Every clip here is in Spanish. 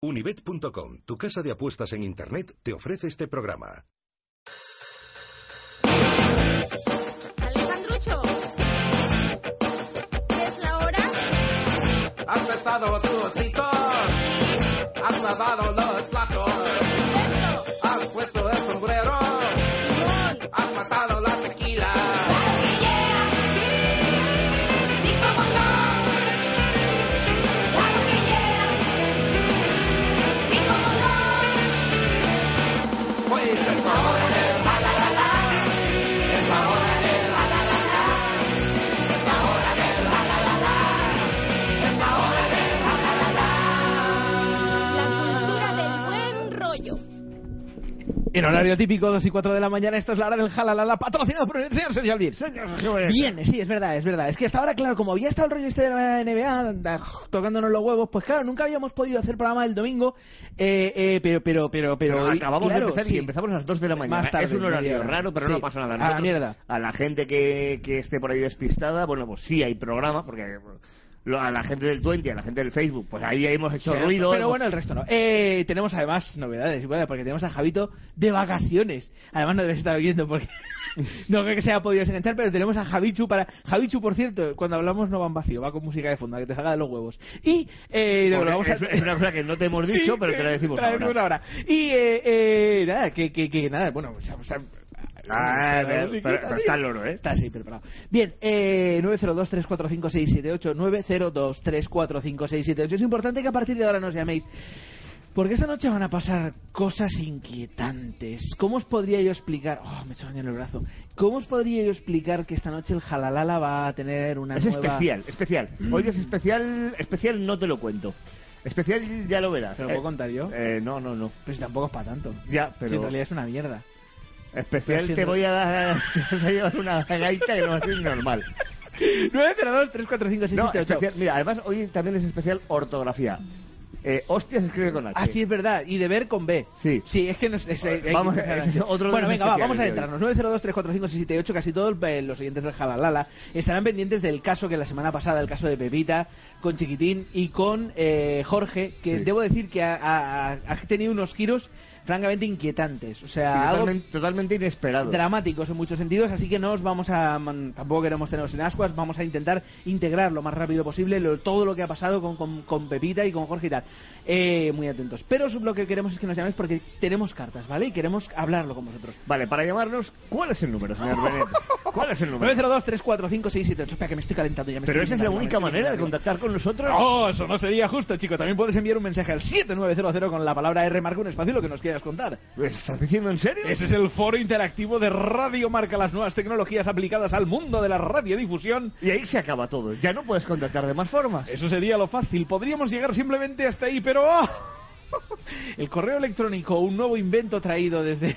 Unibet.com, tu casa de apuestas en Internet, te ofrece este programa. Alejandrucho, ¿qué es la hora? Has pesado tus citos, has lavado los platos, has puesto el sombrero, has matado la tequila. En horario típico, 2 y 4 de la mañana, esto es la hora del jalalala, patrocinado por el señor Sergio Aldir. Bien, sí, es verdad. Es que hasta ahora, claro, como había estado el rollo este de la NBA tocándonos los huevos, pues claro, nunca habíamos podido hacer programa el domingo, pero acabamos claro, de empezar sí. Y empezamos a las 2 de la mañana. Más tarde, es un horario media. raro, pero Sí. no pasa nada. A la mierda. A la gente que esté por ahí despistada, bueno, pues sí hay programa, porque a la gente del Twenty, a la gente del Facebook, pues ahí hemos hecho ruido. Pero bueno, el resto no. Tenemos además novedades, bueno, porque tenemos a Javito de vacaciones. Además no debes estar oyendo porque no creo que se haya podido desenganchar, pero tenemos a Javichu para... Javichu, por cierto, cuando hablamos no va en vacío, va con música de fondo, que te salga de los huevos. Y... es una cosa que no te hemos dicho, pero te la decimos ahora. Y nada, bueno... pero está el loro, ¿eh? Está así, preparado. Bien, 902-345-678, 902-345-678. Es importante que a partir de ahora nos llaméis, porque esta noche van a pasar cosas inquietantes. ¿Cómo os podría yo explicar? Oh, me he hecho daño en el brazo. ¿Cómo os podría yo explicar que esta noche el jalalala va a tener una nueva... Es especial. Hoy es especial no te lo cuento. Especial ya lo verás. ¿Te lo puedo contar yo? No. Pues tampoco es para tanto. Ya, pero... Si en realidad es una mierda. Especial te voy a dar... Te vas a llevar una gaita que no va a ser normal. 902-345-678. Mira, además hoy también es especial ortografía. Hostia se escribe con H. Así es verdad, y deber con B. Sí. Sí, es que nos... Vamos, bueno, venga, vamos a adentrarnos. 902-345-678. Casi todos los oyentes del jalalala estarán pendientes del caso que la semana pasada, el caso de Pepita, con Chiquitín y con Jorge, que sí. Debo decir que ha tenido unos giros francamente inquietantes, o sea, totalmente inesperados, dramáticos en muchos sentidos, así que no os vamos a, tampoco queremos teneros en ascuas, vamos a intentar integrar lo más rápido posible todo lo que ha pasado con Pepita y con Jorge y tal, muy atentos, pero lo que queremos es que nos llaméis porque tenemos cartas, ¿vale? Y queremos hablarlo con vosotros. Vale, para llamarnos, ¿cuál es el número, señor Benet? ¿Cuál es el número? 902-345-678. Espera, que me estoy calentando ya. Pero esa es la única manera de contactar con nosotros. No, eso no sería justo, chico. También puedes enviar un mensaje al 7900 con la palabra R, marca un espacio, lo que nos quieras contar. ¿Estás diciendo en serio? Ese es el foro interactivo de Radio Marca, las nuevas tecnologías aplicadas al mundo de la radiodifusión. Y ahí se acaba todo. Ya no puedes contactar de más formas. Eso sería lo fácil. Podríamos llegar simplemente hasta ahí, pero... ¡oh! El correo electrónico, un nuevo invento traído desde...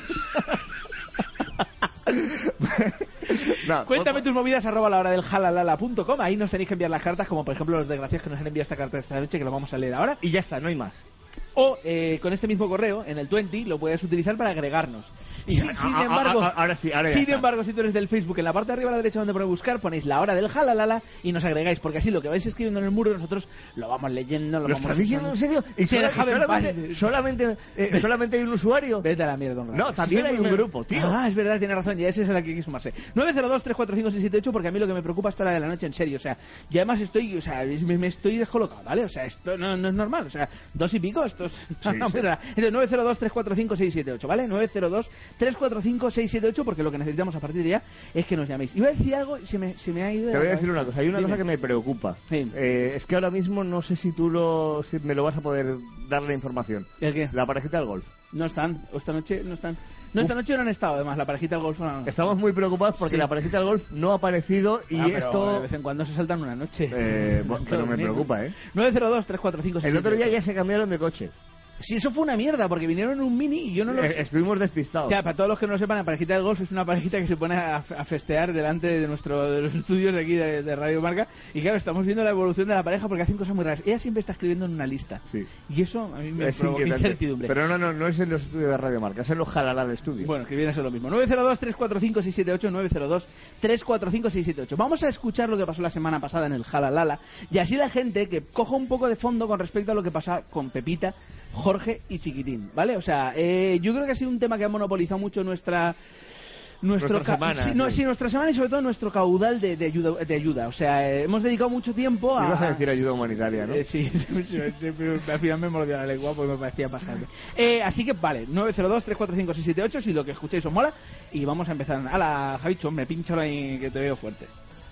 Cuéntame tus movidas @lahораdeljalalala.com. Ahí nos tenéis que enviar las cartas, como por ejemplo los desgraciados que nos han enviado esta carta esta noche, que lo vamos a leer ahora. Y ya está, no hay más. O con este mismo correo, en el Twenty, lo puedes utilizar para agregarnos. Y sin embargo, si tú eres del Facebook, en la parte de arriba a la derecha donde pone buscar, ponéis la hora del jalalala y nos agregáis, porque así lo que vais escribiendo en el muro nosotros lo vamos leyendo, ¿Lo estás diciendo en serio? ¿Y solamente hay un usuario? Vete a la mierda, No, también hay un grupo, tío. Ah, es verdad, tiene razón, ya ese es el que hay que sumarse. 902-345-678, porque a mí lo que me preocupa esta hora de la noche, en serio, o sea, yo además estoy, o sea, me estoy descolocado, ¿vale? O sea, esto no es normal, o sea, 2 y pico, esto es... Sí, no, sí. Es el 902-345-678, ¿vale? 902-345-678, porque lo que necesitamos a partir de ya es que nos llaméis. Iba a decir algo y se me ha ido... Te voy a decir una cosa, hay una cosa que me preocupa. Sí. Es que ahora mismo no sé si tú me lo vas a poder dar la información. ¿El qué? La parejita del golf. No están, esta noche no están. No, esta noche no han estado, además, la parejita del golf no. Estamos muy preocupados porque la parejita del golf no ha aparecido y pero esto... de vez en cuando se saltan una noche. Pero me preocupa, 902-345-678. El otro día ya se cambiaron de coche. Sí, eso fue una mierda, porque vinieron en un Mini y yo no lo... Estuvimos despistados. Ya, para todos los que no lo sepan, la parejita del golf es una parejita que se pone a festear delante de los estudios de aquí de Radio Marca. Y claro, estamos viendo la evolución de la pareja porque hacen cosas muy raras. Ella siempre está escribiendo en una lista. Sí. Y eso a mí me Es provoca inquietante. incertidumbre. Pero no es en los estudios de Radio Marca, es en los Jalala de estudio. Bueno, que viene a ser lo mismo. 902-345-678, 902-345-678. Vamos a escuchar lo que pasó la semana pasada en el Jalalala. Y así la gente que coja un poco de fondo con respecto a lo que pasa con Pepita, Jorge y Chiquitín, ¿vale? O sea, yo creo que ha sido un tema que ha monopolizado mucho nuestra semana. Sí, nuestra semana y sobre todo nuestro caudal de ayuda. O sea, hemos dedicado mucho tiempo a... Ibas a decir ayuda humanitaria, ¿no? Sí, al final me mordió la lengua porque me parecía pasable. Así que vale, 902-345-678 si lo que escuchéis os mola. Y vamos a empezar. Hala, Javicho, me pincha ahí que te veo fuerte.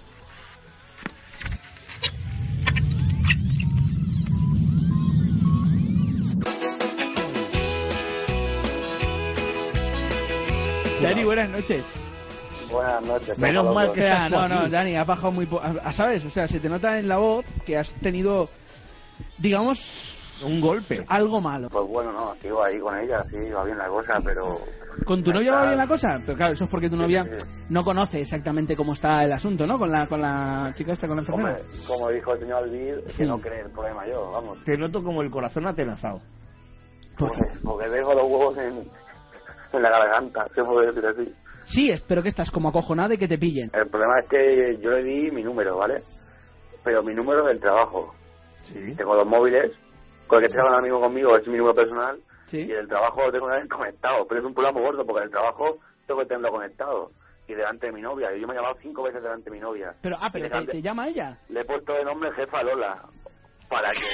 Dani, buenas noches. Buenas noches. Menos mal que estás tú No, aquí. Dani, has bajado muy ¿sabes? O sea, se te nota en la voz que has tenido, digamos, Un golpe. algo malo. Pues bueno, no, sigo ahí con ella, sí, va bien la cosa, pero... ¿Con tu novia va bien la cosa? Pero claro, eso es porque tu novia sí. no conoce exactamente cómo está el asunto, ¿no? Con la chica esta, con la enfermera. Como dijo el señor Albir, que Sí. no cree el problema yo, vamos. Te noto como el corazón atenazado. ¿Por qué? Porque dejo los huevos en la garganta, se puede decir así. Sí, pero que estás como acojonada de que te pillen. El problema es que yo le di mi número, ¿vale? Pero mi número del trabajo. Sí. Tengo dos móviles, con el que está un amigo conmigo es mi número personal, Sí. y el trabajo lo tengo conectado, pero es un problema muy gordo porque el trabajo tengo que tenerlo conectado. Y delante de mi novia, yo me he llamado 5 veces delante de mi novia. Pero, Y le cambié- ¿te llama ella? Le he puesto de nombre jefa Lola, para que...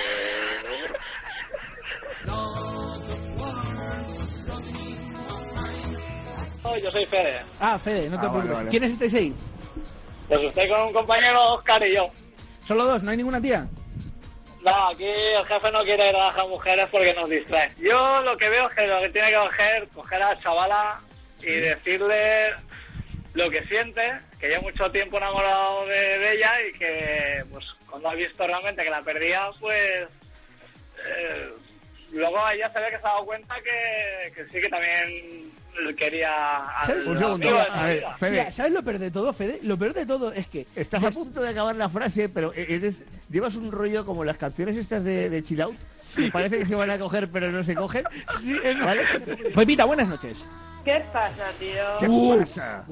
Yo soy Fede. Ah, Fede, no te Ah, preocupes. vale. ¿Quiénes estáis ahí? Pues estoy con un compañero, Oscar y yo. ¿Solo dos? ¿No hay ninguna tía? No, aquí el jefe no quiere trabajar mujeres porque nos distrae. Yo lo que veo es que lo que tiene que coger a la chavala y decirle lo que siente, que lleva mucho tiempo enamorado de ella y que pues cuando ha visto realmente que la perdía, pues luego ella se ve que se ha dado cuenta que sí que también quería al ¿Sabes? Un segundo, amigo de su a ver, vida. Fede. Mira, ¿sabes lo peor de todo, Fede? Lo peor de todo es que... Estás a punto de acabar la frase, pero llevas un rollo como las canciones estas de Chill Out, que parece que se van a coger pero no se cogen. Sí, ¿Vale? Pepita, buenas noches. ¿Qué pasa, tío? ¿Qué pasa?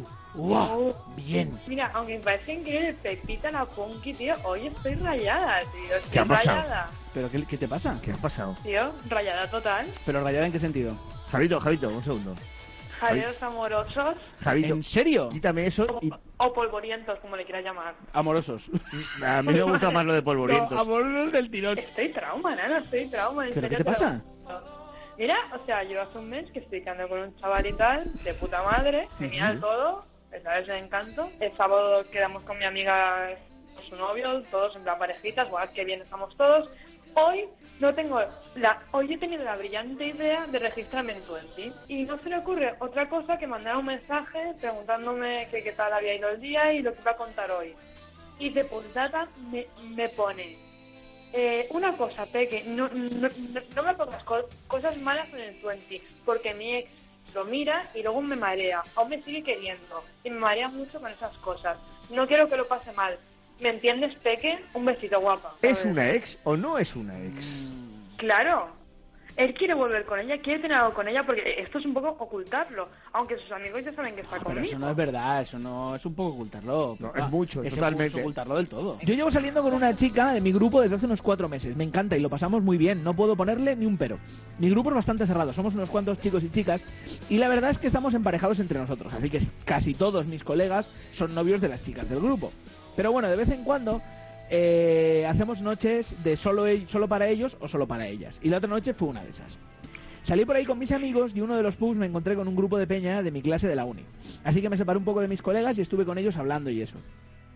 Bien. Mira, aunque me parece increíble Pepita la Punky, tío, hoy estoy rayada, tío. Estoy ¿Qué ha pasado? rayada. ¿Pero qué te pasa? ¿Qué ha pasado? Tío, rayada total. ¿Pero rayada en qué sentido? Javito, un segundo. Jaleos amorosos Javito, ¿En serio? quítame eso y o polvorientos, como le quieras llamar. Amorosos. a mí me gusta más lo de polvorientos. No, amorosos del tirón. Estoy trauma, nana, estoy trauma. en ¿Pero serio qué te pasa? lo juro. Mira, o sea, yo hace un mes que estoy quedando con un chaval y tal, de puta madre, genial todo, ¿sabes? De encanto. El sábado quedamos con mi amiga, con su novio, todos en plan parejitas, guau, qué bien estamos todos. Hoy hoy he tenido la brillante idea de registrarme en Twenty y no se le ocurre otra cosa que mandar un mensaje preguntándome que qué tal había ido el día y lo que iba a contar hoy. Y de postdata me pone una cosa, Peque, no me pongas cosas malas en el Twenty, porque mi ex lo mira y luego me marea, aún me sigue queriendo y me marea mucho con esas cosas. No quiero que lo pase mal. ¿Me entiendes, Peque? Un besito, guapa. ¿Es una ex o no es una ex? Claro. Él quiere volver con ella, quiere tener algo con ella, porque esto es un poco ocultarlo. Aunque sus amigos ya saben que está Pero conmigo. eso no es verdad, eso no es un poco ocultarlo. No, papá. es mucho, Es totalmente. ocultarlo del todo. Yo llevo saliendo con una chica de mi grupo desde hace unos 4 meses. Me encanta y lo pasamos muy bien. No puedo ponerle ni un pero. Mi grupo es bastante cerrado. Somos unos cuantos chicos y chicas. Y la verdad es que estamos emparejados entre nosotros. Así que casi todos mis colegas son novios de las chicas del grupo. Pero bueno, de vez en cuando hacemos noches de solo para ellos o solo para ellas. Y la otra noche fue una de esas. Salí por ahí con mis amigos y uno de los pubs me encontré con un grupo de peña de mi clase de la uni. Así que me separé un poco de mis colegas y estuve con ellos hablando y eso.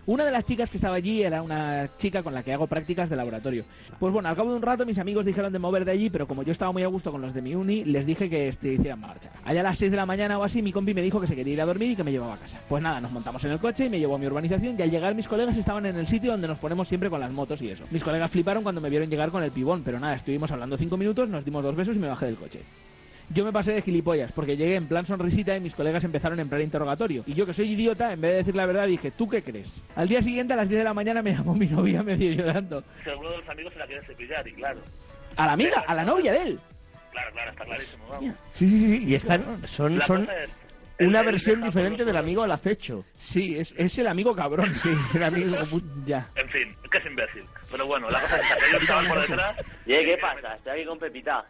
Una de las chicas que estaba allí era una chica con la que hago prácticas de laboratorio. Pues bueno, al cabo de un rato mis amigos dijeron de mover de allí, pero como yo estaba muy a gusto con los de mi uni, les dije que hicieran marcha. Allá a las 6 de la mañana o así, mi compi me dijo que se quería ir a dormir y que me llevaba a casa. Pues nada, nos montamos en el coche y me llevó a mi urbanización, y al llegar mis colegas estaban en el sitio donde nos ponemos siempre con las motos y eso. Mis colegas fliparon cuando me vieron llegar con el pibón, pero nada, estuvimos hablando 5 minutos, nos dimos 2 besos y me bajé del coche. Yo me pasé de gilipollas, porque llegué en plan sonrisita y mis colegas empezaron en plan interrogatorio. Y yo, que soy idiota, en vez de decir la verdad, dije, ¿tú qué crees? Al día siguiente, a las 10 de la mañana, me llamó mi novia medio llorando. Que alguno de los amigos se la quiere cepillar, y claro. ¿A la amiga? ¿A la novia de él? Claro, está clarísimo, vamos. Sí, y están, son La cosa es, una él versión deja diferente por del los amigo al acecho. Sí, es el amigo cabrón, sí, el amigo... ya. En fin, que es imbécil. Pero bueno, la cosa es que hay un chaval por detrás... ¿Qué pasa? Estoy aquí con Pepita.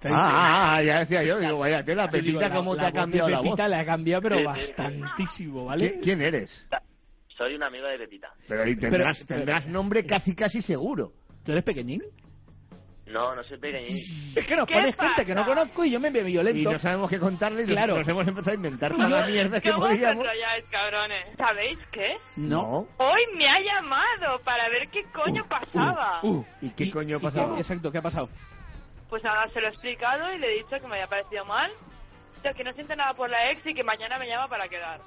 Ya decía yo, digo, vaya tela, Pepita, ¿cómo te ha cambiado la voz? Pepita le ha cambiado, pero Sí. bastantísimo, ¿vale? ¿Quién eres? Soy un amigo de Pepita. Pero ahí tendrás nombre casi seguro. ¿Tú eres pequeñín? No soy pequeñín. Es que nos ¿Qué pones pasa? gente que no conozco y yo me veo Y violento. no sabemos qué contarle y Claro. nos hemos empezado a inventar toda la mierda que ¿Cómo os podíamos. enrolláis, cabrones? ¿Sabéis qué? No. Hoy me ha llamado para ver qué coño pasaba. ¿Y qué coño ha pasado? Exacto, ¿qué ha pasado? Pues nada, se lo he explicado y le he dicho que me había parecido mal, que no siente nada por la ex y que mañana me llama para quedar.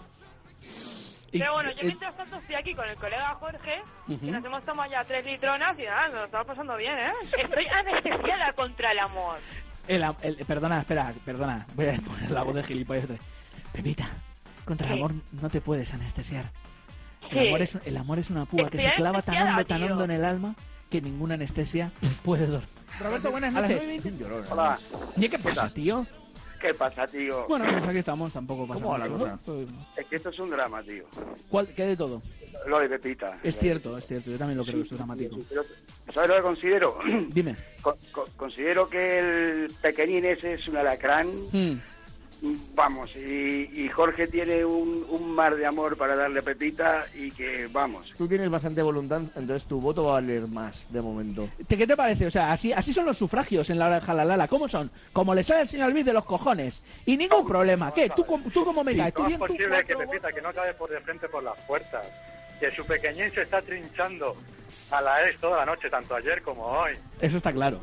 Pero bueno, yo mientras tanto estoy aquí con el colega Jorge y nos hemos tomado ya 3 litronas y nada, nos lo estamos pasando bien, ¿eh? Estoy anestesiada contra el amor. Perdona, voy a poner la voz de gilipollas. Pepita, contra el ¿Qué? amor no te puedes anestesiar. Sí. El amor es una púa que Estoy se clava tan anestesiada, hondo, tan tío. hondo en el alma que ninguna anestesia puede dormir. Roberto, buenas noches. Hola. ¿Y qué pasa, tío? ¿Qué pasa, tío? Bueno, pues aquí estamos, tampoco pasa ¿Cómo va la mucho, cosa? ¿no? Pues, Es que esto es un drama, tío. ¿qué de todo? Lo de Pepita. Es cierto, yo también lo creo que es dramático. Pero, ¿sabes lo que considero? Dime. Considero que el pequeñín ese es un alacrán. Hmm. Vamos, y Jorge tiene un mar de amor para darle a Pepita y que, vamos. Tú tienes bastante voluntad, entonces tu voto va a valer más de momento. ¿Qué te parece? O sea, así son los sufragios en la hora de jalalala. ¿Cómo son? Como le sale el señor Luis de los cojones. Y ningún problema. ¿Qué? ¿Tú cómo me caes? ¿Tú ¿Cómo bien? es ¿Tú posible que cuatro Pepita, que no cabe por de frente por las puertas, que su pequeñín se está trinchando a la ex toda la noche, tanto ayer como hoy? Eso está claro.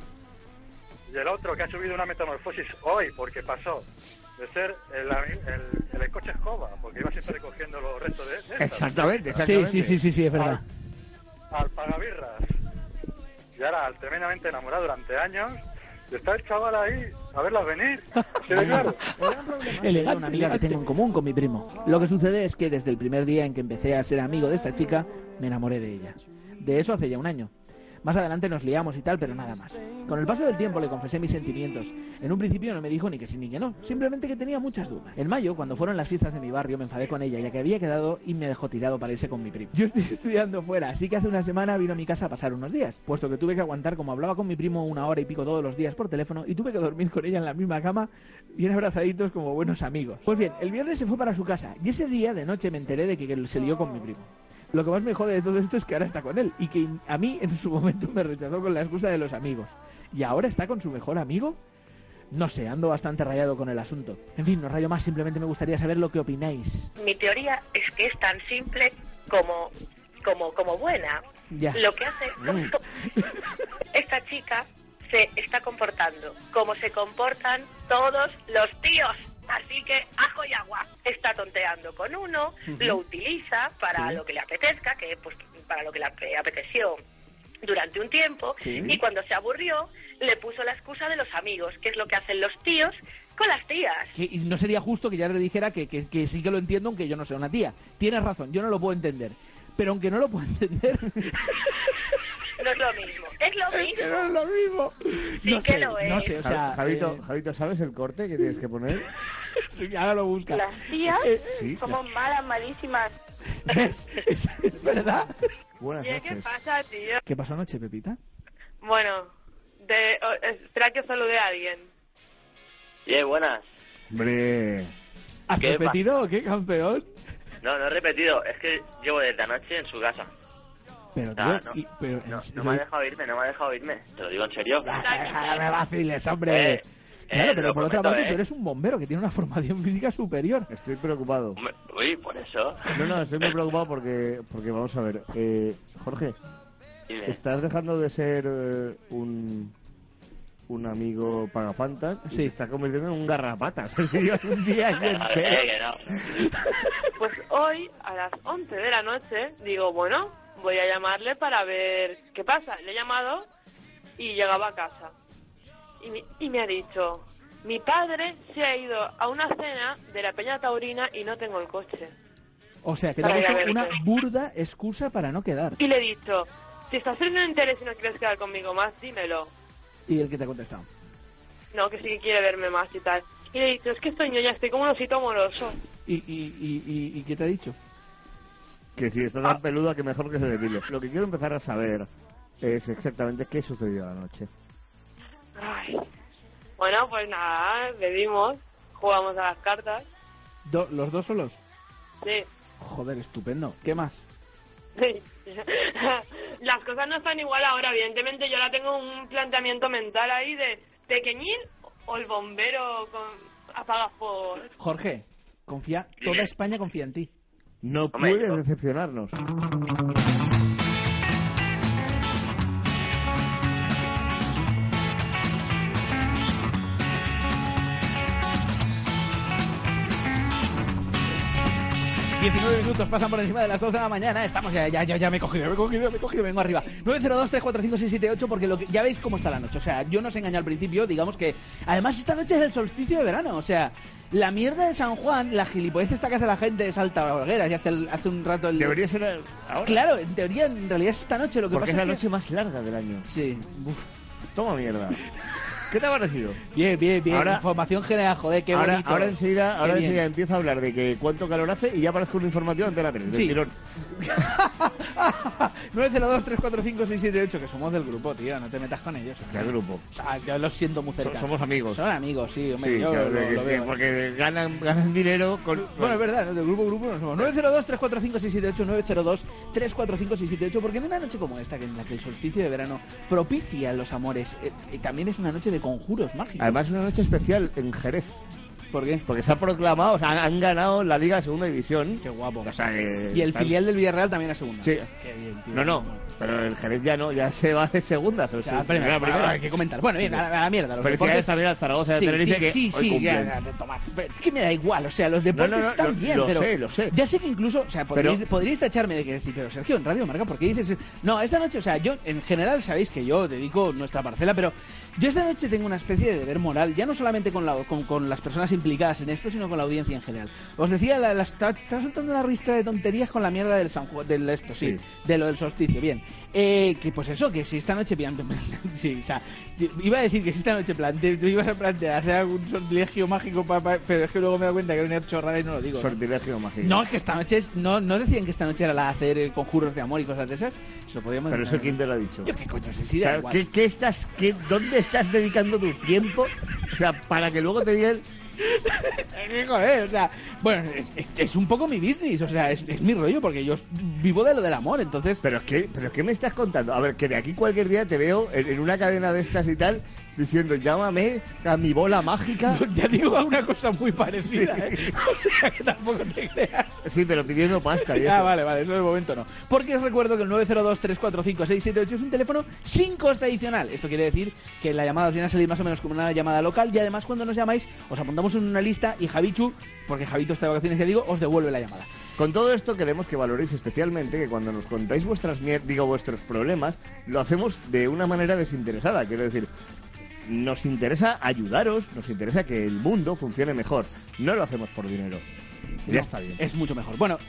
Y el otro que ha subido una metamorfosis hoy, porque pasó de ser el coche escoba, porque iba siempre recogiendo los restos de estas. Exactamente. Sí, es verdad. Al pagabirras. Y ahora al tremendamente enamorado durante años. Y está el chaval ahí a verlas venir. ¿Sí, claro? Era una amiga que tengo en común con mi primo. Lo que sucede es que desde el primer día en que empecé a ser amigo de esta chica, me enamoré de ella. De eso hace ya un año. Más adelante nos liamos y tal, pero nada más. Con el paso del tiempo le confesé mis sentimientos. En un principio no me dijo ni que sí ni que no, simplemente que tenía muchas dudas. En mayo, cuando fueron las fiestas de mi barrio, me enfadé con ella, ya que había quedado y me dejó tirado para irse con mi primo. Yo estoy estudiando fuera, así que hace una semana vino a mi casa a pasar unos días, puesto que tuve que aguantar como hablaba con mi primo 1 hora y pico todos los días por teléfono y tuve que dormir con ella en la misma cama, bien abrazaditos como buenos amigos. Pues bien, el viernes se fue para su casa y ese día de noche me enteré de que se lió con mi primo. Lo que más me jode de todo esto es que ahora está con él y que a mí en su momento me rechazó con la excusa de los amigos. ¿Y ahora está con su mejor amigo? No sé, ando bastante rayado con el asunto. En fin, no rayo más, simplemente me gustaría saber lo que opináis. Mi teoría es que es tan simple como buena. Ya. Lo que hace esta chica se está comportando como se comportan todos los tíos. Así que ajo y agua. Está tonteando con uno, lo utiliza para lo que le apetezca, que pues para lo que le apeteció durante un tiempo, y cuando se aburrió le puso la excusa de los amigos, que es lo que hacen los tíos con las tías. Y no sería justo que ya le dijera que sí que lo entiendo, aunque yo no sea una tía. Tienes razón, yo no lo puedo entender. Pero aunque no lo puedo entender... No es lo mismo. Es lo mismo. que no es lo mismo. Sí no que sé, lo es. No sé, o sea... Javito, ¿sabes el corte que tienes que poner? Sí, ahora lo busca. Las tías Sí, somos malas, malísimas. ¿Es verdad? Buenas ¿Qué noches. pasa, tío? ¿Qué pasó anoche, Pepita? Bueno, espera que salude a alguien. Buenas. Hombre... ¿Has ¿Qué repetido o qué, campeón? No he repetido, es que llevo desde anoche en su casa. Pero, tío, No pero me ha dejado irme, Te lo digo en serio. No me vaciles, hombre. Claro, pero lo por otra prometo, parte tú eres un bombero que tiene una formación física superior. Estoy preocupado. Hombre, uy, por eso. No, estoy muy preocupado porque vamos a ver. Jorge, Dime. estás dejando de ser un amigo pagafantas y te estás convirtiendo en un garrapatas. Si llevas un día ahí entero. Que no. Pues hoy, a las 11 de la noche, digo, bueno, voy a llamarle para ver qué pasa. Le he llamado y llegaba a casa. Y me ha dicho, mi padre se ha ido a una cena de la Peña Taurina y no tengo el coche. O sea, que te ha Para ir a puesto una verte. burda excusa para no quedar. Y le he dicho, si estás teniendo interés y no quieres quedar conmigo más, dímelo. ¿Y el que te ha contestado? No, que sí que quiere verme más y tal. Y le he dicho, es que estoy ñoña, estoy como un osito amoroso. ¿Y qué te ha dicho? Que si está tan peluda que mejor que se depile. Lo que quiero empezar a saber es exactamente qué sucedió anoche. Ay. Bueno, pues nada, bebimos, jugamos a las cartas. ¿Los dos solos? Sí. Joder, estupendo. ¿Qué más? Las cosas no están igual ahora, evidentemente yo ahora tengo un planteamiento mental ahí de pequeñín o el bombero apaga por... Jorge, toda España confía en ti. No Hombre, puedes yo- decepcionarnos. Minutos pasan por encima de las 2 de la mañana. Estamos ya me he cogido, vengo arriba. 902-345-678 porque ya veis cómo está la noche. O sea, yo no os engañé al principio, digamos que además esta noche es el solsticio de verano. O sea, la mierda de San Juan, la gilipollez esta que hace la gente de salta hogueras y hace un rato el... Debería ser ahora. Claro, en teoría, en realidad es esta noche. Lo que Porque pasa es la es que... noche más larga del año. Sí. Uf. Toma mierda. ¿Qué te ha parecido? Bien. Ahora- Información general, joder, qué bonito. Ahora enseguida Qué bien. empiezo a hablar de que cuánto calor hace y ya aparezco una información de la 3, del Sí. tirón. 902-345-678, que somos del grupo, tío, no te metas con ellos. ¿Qué grupo? O sea, yo los siento muy cerca. Somos amigos. Son amigos, sí, hombre, Sí, yo claro, lo veo. porque ganan dinero con... Bueno, es verdad, ¿no? Del grupo no somos. 902-345-678, 902-345-678, porque en una noche como esta, en la que el solsticio de verano propicia los amores, también es una noche de conjuros mágicos. Además es una noche especial en Jerez. ¿Por qué? Porque se ha proclamado, o sea, han ganado la Liga de Segunda División. Qué guapo. O sea, que Y el están- filial del Villarreal también a segunda. Sí. Qué bien, tío. No, pero el Jerez ya no, ya se va de segundas. O sea, primera, hay que comentar. Bueno, bien, a la mierda. Los Felicidades deportes... también al Zaragoza de Tenerife que sí, hoy cumplen. ya, tomar. Pero es que me da igual, o sea, los deportes No, están bien, lo pero sé. ya sé que incluso, o sea, podríais tacharme de que decir, pero Sergio, en Radio Marca, ¿por qué dices? No, esta noche, o sea, yo en general sabéis que yo dedico nuestra parcela, pero yo esta noche tengo una especie de deber moral, ya no solamente con las personas implicadas en esto, sino con la audiencia en general. Os decía, estaba soltando una ristra de tonterías con la mierda del San Juan, de lo del solsticio, bien. Que pues eso, que si esta noche sí, o sea, iba a decir que si esta noche ibas a plantear hacer algún sortilegio mágico, pero es que luego me doy cuenta que era una chorrada y no lo digo. Sortilegio mágico. No, es que esta noche no decían que esta noche era la de hacer conjuros de amor y cosas de esas. Eso podríamos. Pero eso quién te lo ha dicho. Yo qué coño sé, sí, O da sea, igual. ¿dónde estás dedicando tu tiempo? O sea, para que luego te digan... Joder, o sea, bueno, es un poco mi business, o sea, es mi rollo, porque yo vivo de lo del amor, entonces... ¿Pero qué me estás contando? A ver, que de aquí cualquier día te veo en una cadena de estas y tal, diciendo, llámame a mi bola mágica. Ya digo una cosa muy parecida, ¿eh? O sea, que tampoco te creas. Sí, pero pidiendo pasta. Y Ah, eso. vale, eso de momento no. Porque os recuerdo que el 902-345-678 es un teléfono sin coste adicional. Esto quiere decir que la llamada os viene a salir más o menos como una llamada local y además cuando nos llamáis os apuntamos en una lista y Javichu, porque Javito está de vacaciones, ya digo, os devuelve la llamada. Con todo esto queremos que valoréis especialmente que cuando nos contáis vuestros problemas, lo hacemos de una manera desinteresada. Quiero decir, nos interesa ayudaros, nos interesa que el mundo funcione mejor. No lo hacemos por dinero. Ya está bien. Es mucho mejor. Bueno,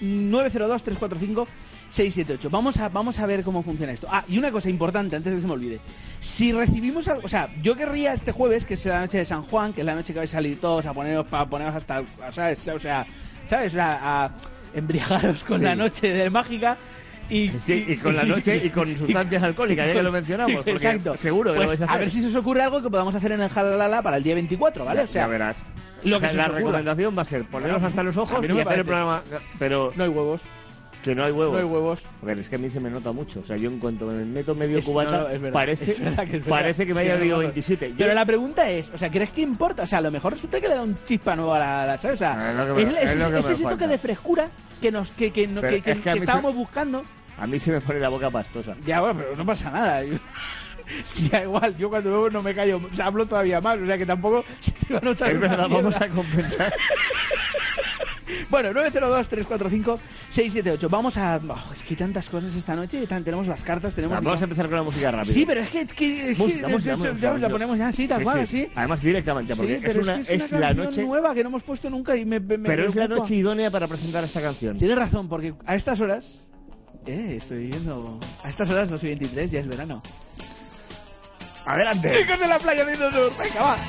902-345-678. Vamos a ver cómo funciona esto. Ah, y una cosa importante, antes de que se me olvide. Si recibimos algo... O sea, yo querría este jueves, que es la noche de San Juan, que es la noche que vais a salir todos a poneros hasta... ¿Sabes? O sea, a embriagaros con la noche de mágica... Y con la noche y con sustancias alcohólicas, ya que lo mencionamos. Porque exacto. Seguro que pues lo vais a hacer. A ver si se os ocurre algo que podamos hacer en el Jalalala para el día 24, ¿vale? Ya, o sea, ya verás. Lo que o sea, se la os ocurra. recomendación va a ser poneros hasta los ojos A mí no y me hacer el parece. programa. Pero no hay huevos. Que no hay huevos. No hay huevos. A ver, es que a mí se me nota mucho. O sea, yo en cuanto me meto medio Es- cubata, no, es verdad, parece, es verdad que es verdad. parece que me haya bebido 27. Pero Yo- la pregunta es, o sea, ¿crees que importa? O sea, a lo mejor resulta que le da un chispa nuevo a la ¿sabes? O sea, Es lo que me- es es lo que me ese toque falta. de frescura que nos que Pero es que a mí estábamos se- buscando. A mí se me pone la boca pastosa. Ya, bueno, pero no pasa nada. Sí, da igual, yo cuando bebo no me callo, o sea, hablo todavía más, o sea que tampoco se te va a notar Es una verdad, mierda. vamos a compensar. Bueno, 902-345-678. Vamos a... es que hay tantas cosas esta noche, tenemos las cartas, tenemos... Vamos a empezar con la música rápida. Sí, pero es que Música, ya la ponemos ya así, tal cual, así. Además, directamente, porque Sí, pero es que la canción noche. nueva que no hemos puesto nunca y me Pero es la preocupa. noche idónea para presentar esta canción. Tienes razón, porque a estas horas... estoy viendo... A estas horas no soy 23, ya es verano. Adelante. Chicos de la playa de Indosur, venga, va.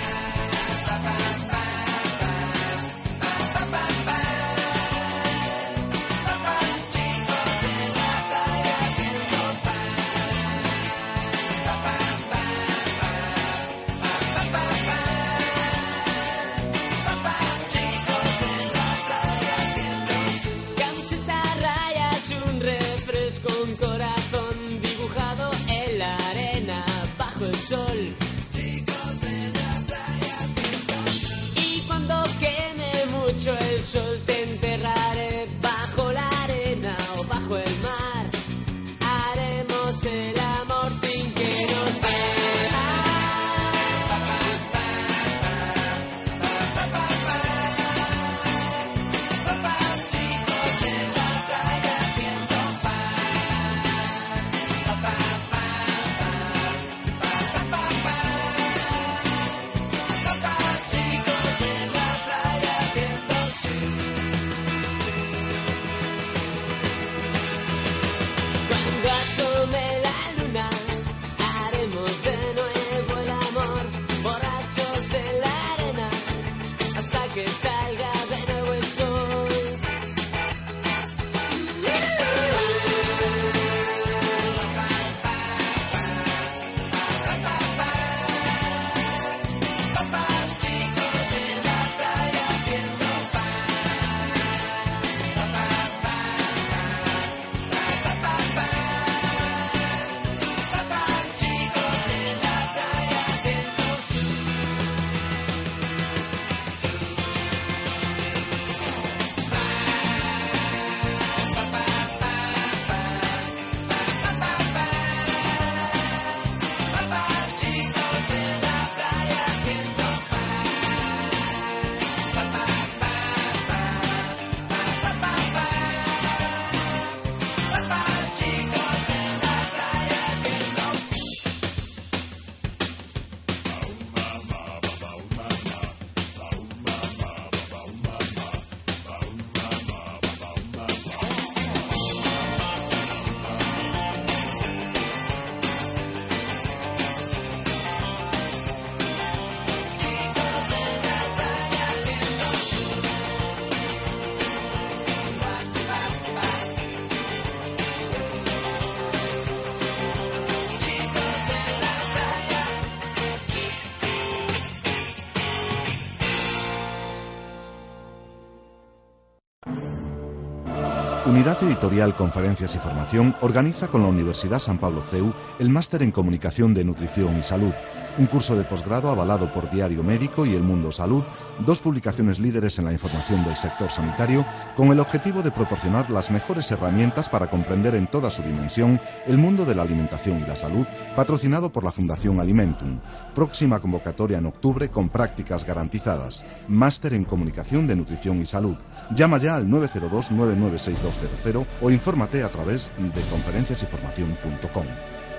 Camiseta a rayas, un refresco, un corazón dibujado en la arena bajo el sol. Y cuando queme mucho el sol te enterraré bajo la arena o bajo el mar. Haremos el amor sin que nos Cuando asome la luna, haremos de nuevo el amor, borrachos en la arena, hasta que salga de nuevo el sol. Unidad Editorial Conferencias y Formación organiza con la Universidad San Pablo CEU el Máster en Comunicación de Nutrición y Salud, un curso de posgrado avalado por Diario Médico y El Mundo Salud, 2 publicaciones líderes en la información del sector sanitario, con el objetivo de proporcionar las mejores herramientas para comprender en toda su dimensión el mundo de la alimentación y la salud, patrocinado por la Fundación Alimentum. Próxima convocatoria en octubre con prácticas garantizadas. Máster en Comunicación de Nutrición y Salud. Llama ya al 902-996200 o infórmate a través de conferenciasyformación.com.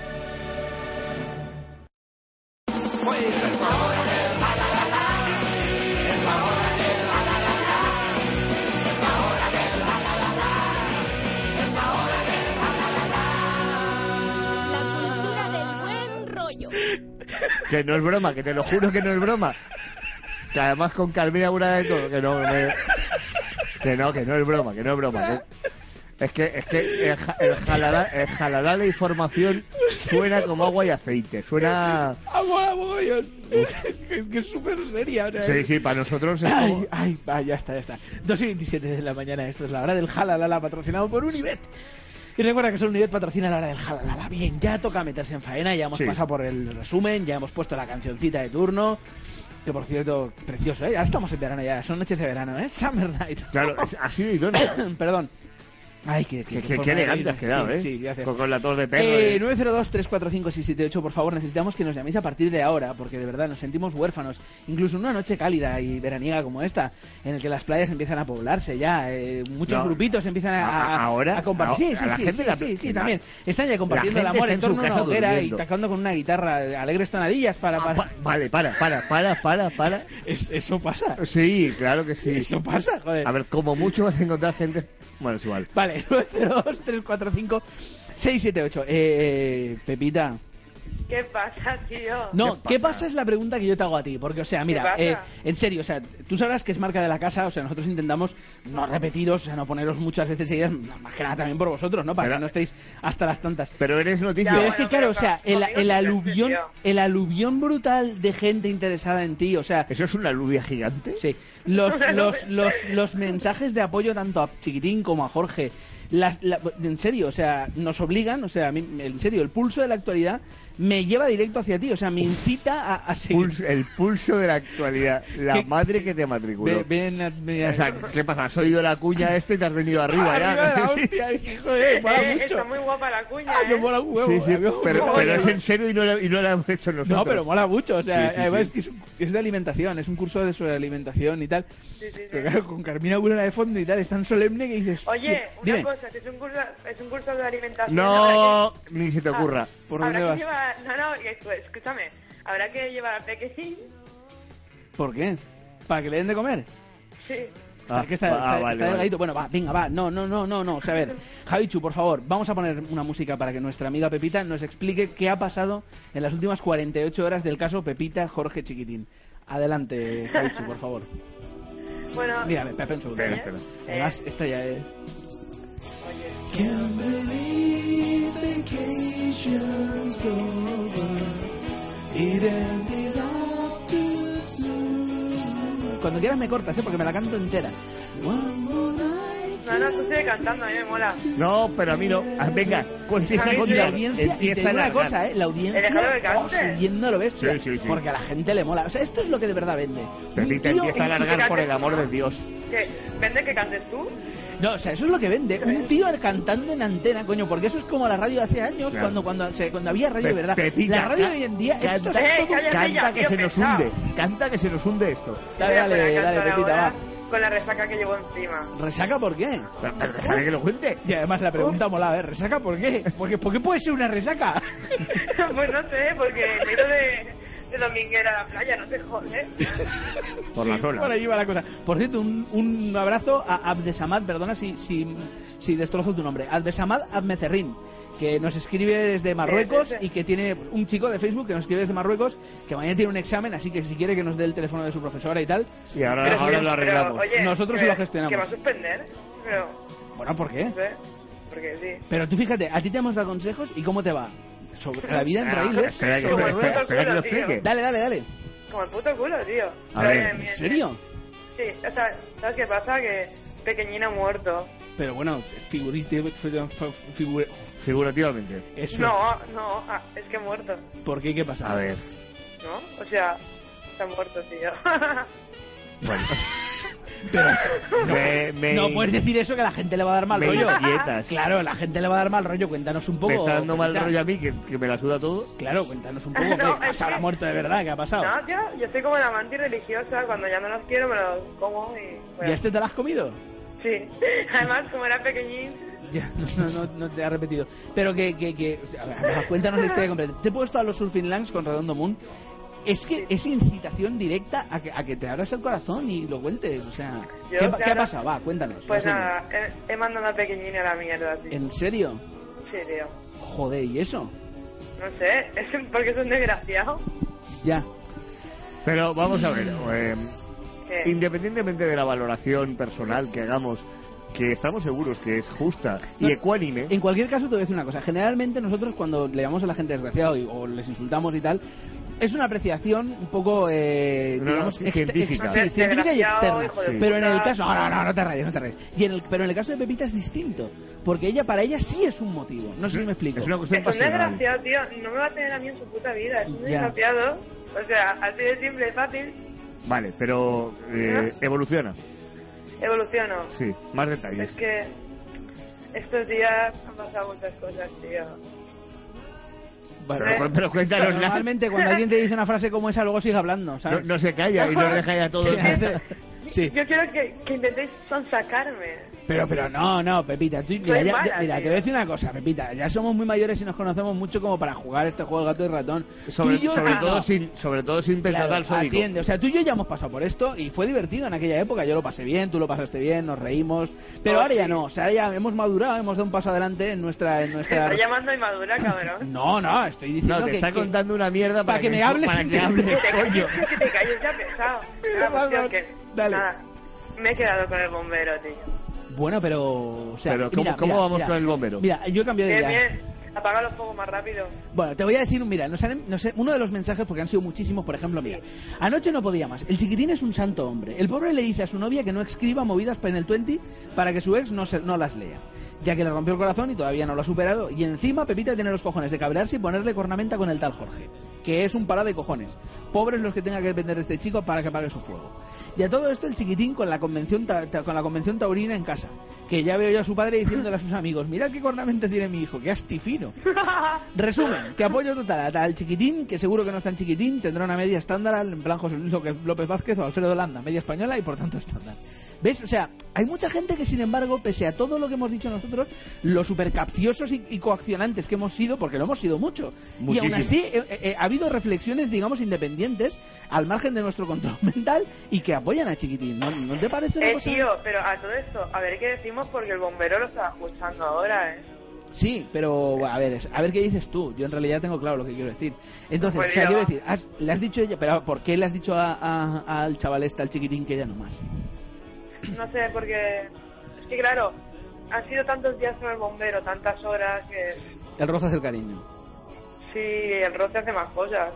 La cultura del buen rollo. Que no es broma, que te lo juro que no es broma. Que además con Carmina Burana y todo, que no es broma, que no es broma. Es que el jalalá de información suena como agua y aceite. Suena... Agua, mogollón. Que es súper seria. O sea, Sí, para nosotros es como... Ay, ya está. 2:27 de la mañana, esto es la hora del Jalalala, patrocinado por Unibet. Y recuerda que solo Unibet patrocina la hora del Jalalala. Bien, ya toca meterse en faena, ya hemos pasado por el resumen, ya hemos puesto la cancioncita de turno. Que por cierto, precioso, ¿eh? Ya estamos en verano ya, son noches de verano, ¿eh? Summer Night. Claro, ha sido idóneo. Perdón. Ay, qué elegante has quedado, ¿eh? Sí, gracias. Con la tos de perro. 902-345-678, por favor, necesitamos que nos llaméis a partir de ahora, porque de verdad nos sentimos huérfanos. Incluso en una noche cálida y veraniega como esta, en el que las playas empiezan a poblarse ya, muchos grupitos empiezan a compartir. Sí, también. Están ya compartiendo el amor en torno a una hoguera y tocando con una guitarra alegres tonadillas para... Vale, para. Eso pasa. Sí, claro que sí. Eso pasa, joder. A ver, como mucho vas a encontrar gente... Bueno, es igual. Vale, 902-345-678. Pepita. ¿Qué pasa, tío? No, ¿qué pasa? Es la pregunta que yo te hago a ti. Porque, o sea, mira, en serio, o sea, tú sabrás que es marca de la casa. O sea, nosotros intentamos no repetiros, o sea, no poneros muchas veces seguidas, más que nada también por vosotros, ¿no? Para que no estéis hasta las tantas. Pero eres noticia. Pero es que, claro, o sea, el aluvión brutal de gente interesada en ti, o sea... ¿Eso es una aluvia gigante? Sí. Los mensajes de apoyo tanto a Chiquitín como a Jorge, en serio, o sea, nos obligan, o sea, a mí, en serio, el pulso de la actualidad me lleva directo hacia ti, o sea, me incita a seguir. El pulso de la actualidad, la madre que te matriculó. O sea, ¿qué pasa? ¿Has oído la cuña y te has venido arriba ya? De la hostia, joder, mola mucho. Está muy guapa la cuña, que mola un huevo. Sí, pero es en serio y no la hemos hecho nosotros. No, pero mola mucho, o sea, además es de alimentación, es un curso de sobre alimentación y tal. Pero claro, con Carmina Burana de fondo y tal, es tan solemne que dices... Oye, una cosa, que es un curso de alimentación... No, ni se te ocurra. ¿Por dónde vas? No, escúchame, habrá que llevar al pequeñín. ¿Por qué? ¿Para que le den de comer? Sí. Está delgadito. Bueno, venga, no. O sea, a ver, Javichu, por favor, vamos a poner una música para que nuestra amiga Pepita nos explique qué ha pasado en las últimas 48 horas del caso Pepita Jorge Chiquitín. Adelante, Javichu, por favor. Bueno, mírame, Pepe, un segundo. Espera. Además, esta ya es... Cuando quieras me cortas, porque me la canto entera. No, tú sigue cantando, a mí me mola. No, pero a mí no. Venga, empieza la audiencia. Y te digo una cosa, la audiencia subiendo lo bestia. Sí. Porque a la gente le mola. O sea, esto es lo que de verdad vende. Pepita empieza a alargar por el amor de Dios. ¿Qué? ¿Vende que cantes tú? No, o sea, eso es lo que vende. Un tío cantando en antena, coño, porque eso es como la radio de hace años, claro. cuando había radio de verdad. Pepita, la radio de hoy en día canta, canta que se nos hunde. Canta que se nos hunde esto. Dale, Pepita, va. Con la resaca que llevo encima. ¿Resaca por qué? Déjame que lo cuente. Y además la pregunta mola, a ver, ¿resaca por qué? ¿Por qué puede ser una resaca? Pues no sé, porque me he ido de dominguera a la playa, no te jodes. Por la zona. Por ahí va la cosa. Por cierto, un abrazo a Abdesamad, perdona si destrozo tu nombre. Abdesamad Abmecerrín, que nos escribe desde Marruecos y que tiene un chico de Facebook que nos escribe desde Marruecos, que mañana tiene un examen, así que si quiere que nos dé el teléfono de su profesora y tal. Y ahora lo arreglamos. Pero, oye, nosotros lo gestionamos. ¿Que va a suspender? Pero... Bueno, ¿por qué? No sé, porque sí. Pero tú fíjate, a ti te hemos dado consejos y ¿cómo te va? Sobre la vida en raíles. Espera que lo explique. Dale. Como el puto culo, tío. A ver, ¿en serio? Sí, o sea, ¿sabes qué pasa? Que pequeñino muerto. Pero bueno, figurativamente. Eso. No, es que muerto. ¿Por qué? ¿Qué pasa? A ver. ¿No? O sea, está muerto, tío. Bueno. Pero no puedes decir eso, que a la gente le va a dar mal rollo. Claro, la gente le va a dar mal rollo. Cuéntanos un poco. Me está dando mal rollo a mí, que me la suda todo. Claro, cuéntanos un poco. ¿Se habrá muerto de verdad? ¿Qué ha pasado? No, tío, yo soy como la amante religiosa. Cuando ya no los quiero, me los como y... Bueno. ¿Y te lo has comido? Sí. Además, como era pequeñín... Ya, no te ha repetido. Pero que a ver, cuéntanos la historia completa. Te he puesto a los Surfing Langs con Redondo Moon. Es que es incitación directa a que te abras el corazón y lo cuentes, o sea... ¿Qué ha pasado? Va, cuéntanos. Pues nada, he mandado a pequeñina a la mierda, tío. ¿En serio? Sí, tío. Joder, ¿y eso? No sé, es porque es un desgraciado. Ya. Pero vamos a ver, independientemente de la valoración personal que hagamos, que estamos seguros que es justa y ecuánime. En cualquier caso te voy a decir una cosa. Generalmente nosotros cuando le llamamos a la gente desgraciado o les insultamos y tal, es una apreciación un poco digamos científica. Sí, científica y externa. Sí. Pero en el caso no te rayes. Pero en el caso de Pepita es distinto, porque para ella sí es un motivo. No sé si me explico. Es una cuestión Es un pasional. desgraciado, tío. No me va a tener a mí en su puta vida. Es un Ya. desgraciado. O sea, así de simple y fácil. Vale, pero evoluciona. Evoluciono. Sí, más detalles. Es que estos días han pasado muchas cosas, tío. Bueno, pero cuéntanos. normalmente cuando alguien te dice una frase como esa luego sigue hablando, ¿sabes? No se calla y nos deja ya todo. Sí. Yo quiero que intentéis sonsacarme. Pero no, Pepita, tú, mira, Soy mala, mira, te tío. voy a decir una cosa, Pepita, ya somos muy mayores y nos conocemos mucho como para jugar este juego del gato y ratón. Sobre todo sin pensar Claro, al sódico. atiende, o sea, tú y yo ya hemos pasado por esto y fue divertido en aquella época, yo lo pasé bien, tú lo pasaste bien, nos reímos, pero ahora ya no, o sea, ahora ya hemos madurado, hemos dado un paso adelante en nuestra... Me está llamando inmadura, cabrón. No, estoy diciendo No, te que... está contando una mierda para que me hables para sin que hables, Que coño. te calles ya pesado. Mira, Nada, pues, tío, Mazón, que- dale. nada, me he quedado con el bombero, tío. Bueno, pero... O sea, Pero ¿cómo vamos con el bombero? Mira, yo he cambiado de Bien, idea. bien. Apaga los fuegos más rápido. Bueno, te voy a decir, mira, no sé, uno de los mensajes, porque han sido muchísimos, por ejemplo, mira, anoche no podía más, el chiquitín es un santo hombre, el pobre le dice a su novia que no escriba movidas en el 20 para que su ex no las lea, ya que le rompió el corazón y todavía no lo ha superado, y encima Pepita tiene los cojones de cabrearse y ponerle cornamenta con el tal Jorge, que es un parado de cojones, pobres los que tengan que depender de este chico para que apague su fuego. Y a todo esto el chiquitín con la convención taurina en casa, que ya veo yo a su padre diciéndole a sus amigos, mirad qué cornamenta tiene mi hijo, qué astifino. Resumen, que apoyo total al chiquitín, que seguro que no es tan chiquitín, tendrá una media estándar en plan José Luis López Vázquez o Alfredo Landa, media española y por tanto estándar. ¿Ves? O sea, hay mucha gente que sin embargo, pese a todo lo que hemos dicho nosotros, lo super capciosos y coaccionantes que hemos sido, porque lo hemos sido mucho, y aún así ha habido reflexiones, digamos, independientes, al margen de nuestro control mental, y que apoyan a Chiquitín. ¿No te parece una cosa? Tío, pero a todo esto, a ver qué decimos porque el bombero lo está escuchando ahora, Sí, pero a ver qué dices tú. Yo en realidad tengo claro lo que quiero decir. Entonces, Pues o sea, ya quiero va. decir, le has dicho ella, pero ¿por qué le has dicho al chaval al chiquitín que ya no más? No sé, porque es que claro, han sido tantos días con el bombero, tantas horas que El roce hace el cariño. sí, el roce hace más cosas.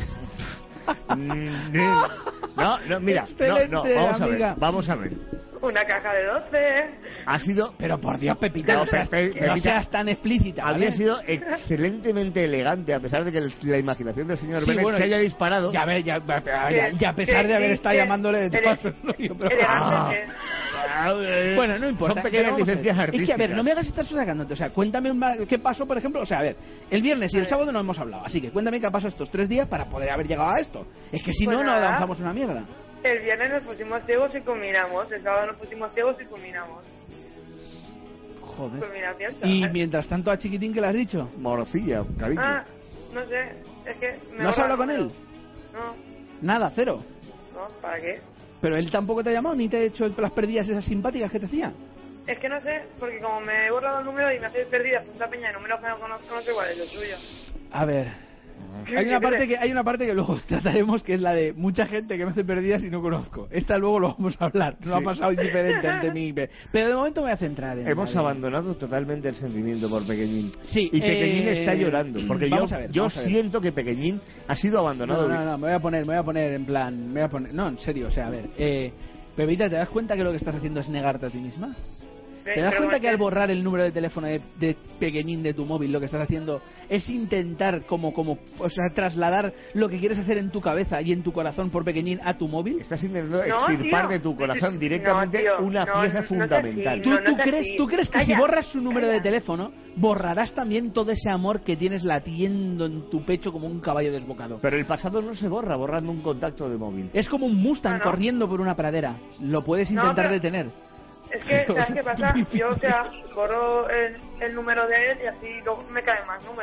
No, mira, Excelente, vamos a ver. Una caja de 12. Ha sido... Pero por Dios, Pepita, No, no seas, Pepita, no seas tan explícita, ¿vale? Había sido excelentemente elegante, a pesar de que la imaginación del señor Sí, Bennett bueno, se haya disparado. Ya a pesar de haber estado llamándole de todo a su novio, pero... Bueno, no importa. Son pequeñas pero vamos a ver. licencias artísticas. Es que, a ver, no me hagas estar sacándote. O sea, cuéntame qué pasó, por ejemplo. O sea, a ver, el viernes y el sábado no hemos hablado. Así que cuéntame qué ha pasado estos 3 días para poder haber llegado a esto. Es que si Pues no, no nada. avanzamos una mierda. El viernes nos pusimos ciegos y combinamos. El sábado nos pusimos ciegos y combinamos. Joder. Combinación, Y chaval. mientras tanto a Chiquitín, ¿qué le has dicho? Morcilla, cariño. Ah, no sé. Es que me ¿No has borra hablado con el él? número. No, Nada, cero. no, ¿para qué? Pero él tampoco te ha llamado ni te ha hecho las perdidas esas simpáticas que te hacía. Es que no sé, porque como me he borrado el número y me hace perdida punta peña de números que no conozco, no sé cuál es el suyo. A ver, hay una parte que luego trataremos, que es la de mucha gente que me hace perdidas y no conozco. Esta luego lo vamos a hablar. No ha pasado indiferente ante mí. Pero de momento me voy a centrar en... Hemos la de- abandonado totalmente el sentimiento por Pequeñín. Sí, Y Pequeñín está llorando. Porque vamos a ver, yo vamos a ver. siento que Pequeñín ha sido abandonado. No, me voy a poner en plan... No, en serio, o sea, a ver... Pepita, ¿te das cuenta que lo que estás haciendo es negarte a ti misma? ¿Te das cuenta que al borrar el número de teléfono de Pequeñín de tu móvil lo que estás haciendo es intentar o sea, trasladar lo que quieres hacer en tu cabeza y en tu corazón por Pequeñín a tu móvil? Estás intentando No, extirpar tío. de tu corazón No, directamente tío, una no, pieza no es así. fundamental. ¿Tú, No, no es así. ¿Tú crees que si Calla, borras su número de calla. teléfono, borrarás también todo ese amor que tienes latiendo en tu pecho como un caballo desbocado? Pero el pasado no se borra borrando un contacto de móvil. Es como un Mustang No, no. corriendo por una pradera. Lo puedes No, intentar pero- detener. Es que, ¿sabes qué pasa? Yo, o sea, borro el número de él y así luego me caen más números.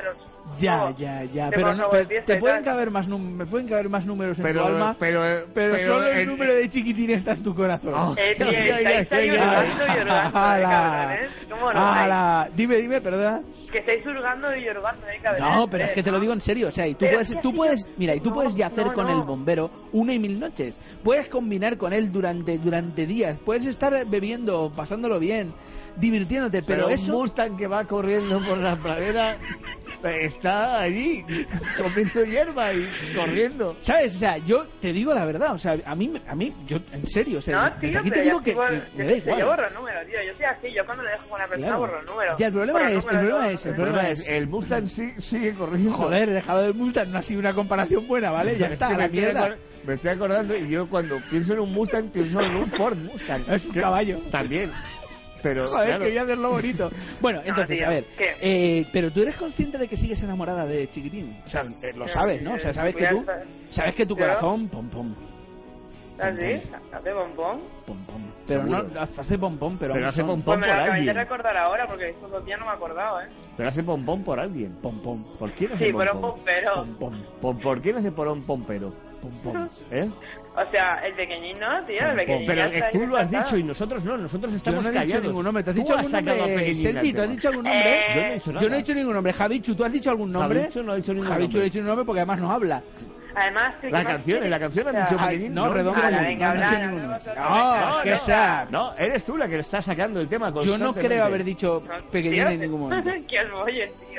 Ya, pero no, te pueden caber más números en tu alma, pero solo el número de Chiquitín está en tu corazón. Tío, estáis hurgando y hurgando, cabrones. ¿Cómo no? Dime, perdona. Que estáis hurgando y hurgando, cabrones. No, pero es que te lo digo en serio, o sea, y tú puedes ya hacer con el bombero 1.000 noches. Puedes combinar con él durante días, puedes estar bebiendo, pasándolo bien, divirtiéndote, pero eso... un Mustang que va corriendo por la pradera está allí comiendo hierba y corriendo, ¿sabes? O sea, yo te digo la verdad, o sea, a mí yo en serio, o sea, no, tío, aquí te digo que me da igual. Yo borro el número, tío, yo soy así, yo cuando le dejo con la persona borro el número. Ya, el problema es el Mustang sigue corriendo. Joder, dejado del Mustang, no ha sido una comparación buena, ¿vale? Ya está, la mierda. Me estoy acordando y yo cuando pienso en un Mustang pienso en un Ford Mustang. Es un caballo. También. Pero, joder, claro, quería hacerlo bonito. Bueno, entonces, tío, a ver, pero tú eres consciente de que sigues enamorada de Chiquitín. O sea, lo sabes, ¿no? O sea, sabes que tu corazón, pom. ¿Así? ¿Hace bombón? Pero no, hace bombón, pero hace bombón pues me lo por acabé de alguien. recordar ahora porque estos 2 días no me acordaba, Pero hace bombón por alguien. ¿Por quién hace sí, bombón? por un pompero. ¿Por quién hace por un pompero? ¿Eh? O sea, el pequeñín no, tío, el pequeñín. Pero ya está tú lo has encantado. dicho y nosotros no, nosotros estamos yo no he dicho callados. ningún nombre. ¿Te has Tú dicho has algún sacado a nombre? Pequeñín al Sergi, ¿tú has tema. dicho algún nombre? Yo no he dicho nada. Yo no he dicho ningún nombre. Javichu, ¿tú has dicho algún nombre? Javichu no ha dicho ningún Javichu nombre. no ha dicho ningún nombre porque además no habla. Además, sí, La canción han dicho Pequeñín. No, Redondo Ala, no venga, han dicho habla, ningún no, nombre. no, Que sea. No, eres tú la que le está sacando el tema Yo no constantemente. creo haber dicho Pequeñín en ningún momento. Que os voy, tío.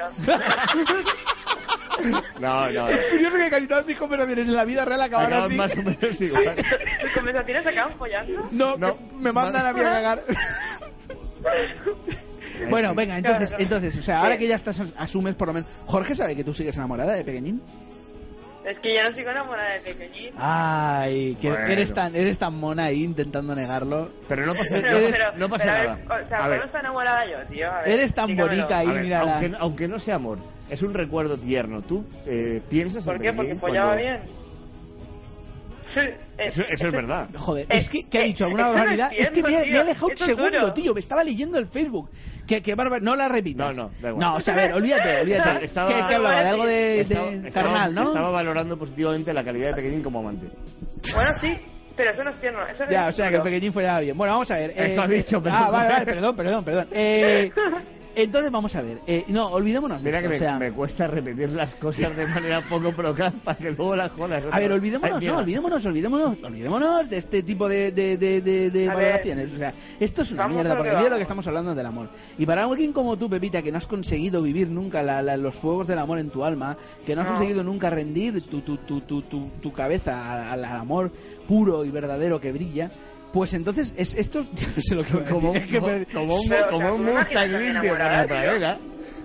No. Es curioso que casi todas mis conversaciones en la vida real acaban Acaban así. más o menos igual. ¿Tus conversaciones acaban follando? No, me mandan a mí a cagar. Bueno, venga, entonces, o sea, ahora que ya estás, asumes por lo menos... ¿Jorge sabe que tú sigues enamorada de Pequeñín? Es que yo no sigo enamorada de Pequeñín. Ay, que Bueno. eres tan mona ahí intentando negarlo. Pero no pasa Pero, nada. o sea, A ver. ¿cuándo está enamorada yo, tío? A ver, Eres tan dígamelo. bonita ahí, A ver, mírala. aunque no sea amor, es un recuerdo tierno. Tú piensas ¿Por en qué? Pequeñín Porque follaba cuando- bien. Sí, Eso es verdad. Joder, es que ha dicho alguna eso no barbaridad. Es que me entiendo, ha dejado un tío. Eso es segundo, duro. tío. Me estaba leyendo el Facebook. Que bárbaro. No la repitas. No, da igual. No, o sea, a ver, olvídate. Estaba- ¿Qué hablaba? ¿De algo de Estaba- carnal, no? Estaba valorando positivamente la calidad de Pequeñín como amante. Bueno, sí, pero eso no es tierno. Eso Ya, es o sea, que el duro. Pequeñín follaba bien. Bueno, vamos a ver. Eso has dicho, pero... Vale, perdón. Entonces vamos a ver. No, olvidémonos de Mira esto, que o sea, me cuesta repetir las cosas de manera poco procaz para que luego las jodas. a ver, olvidémonos de este tipo de A valoraciones. O sea, esto es una Vamos mierda, a lo porque que mira lo vamos. que estamos hablando del amor. Y para alguien como tú, Pepita, que no has conseguido vivir nunca los fuegos del amor en tu alma, que no has No. conseguido nunca rendir tu cabeza al amor puro y verdadero que brilla, pues entonces esto yo no sé lo que voy a Como decir. Es que me- un Mustang limpio con la pradera.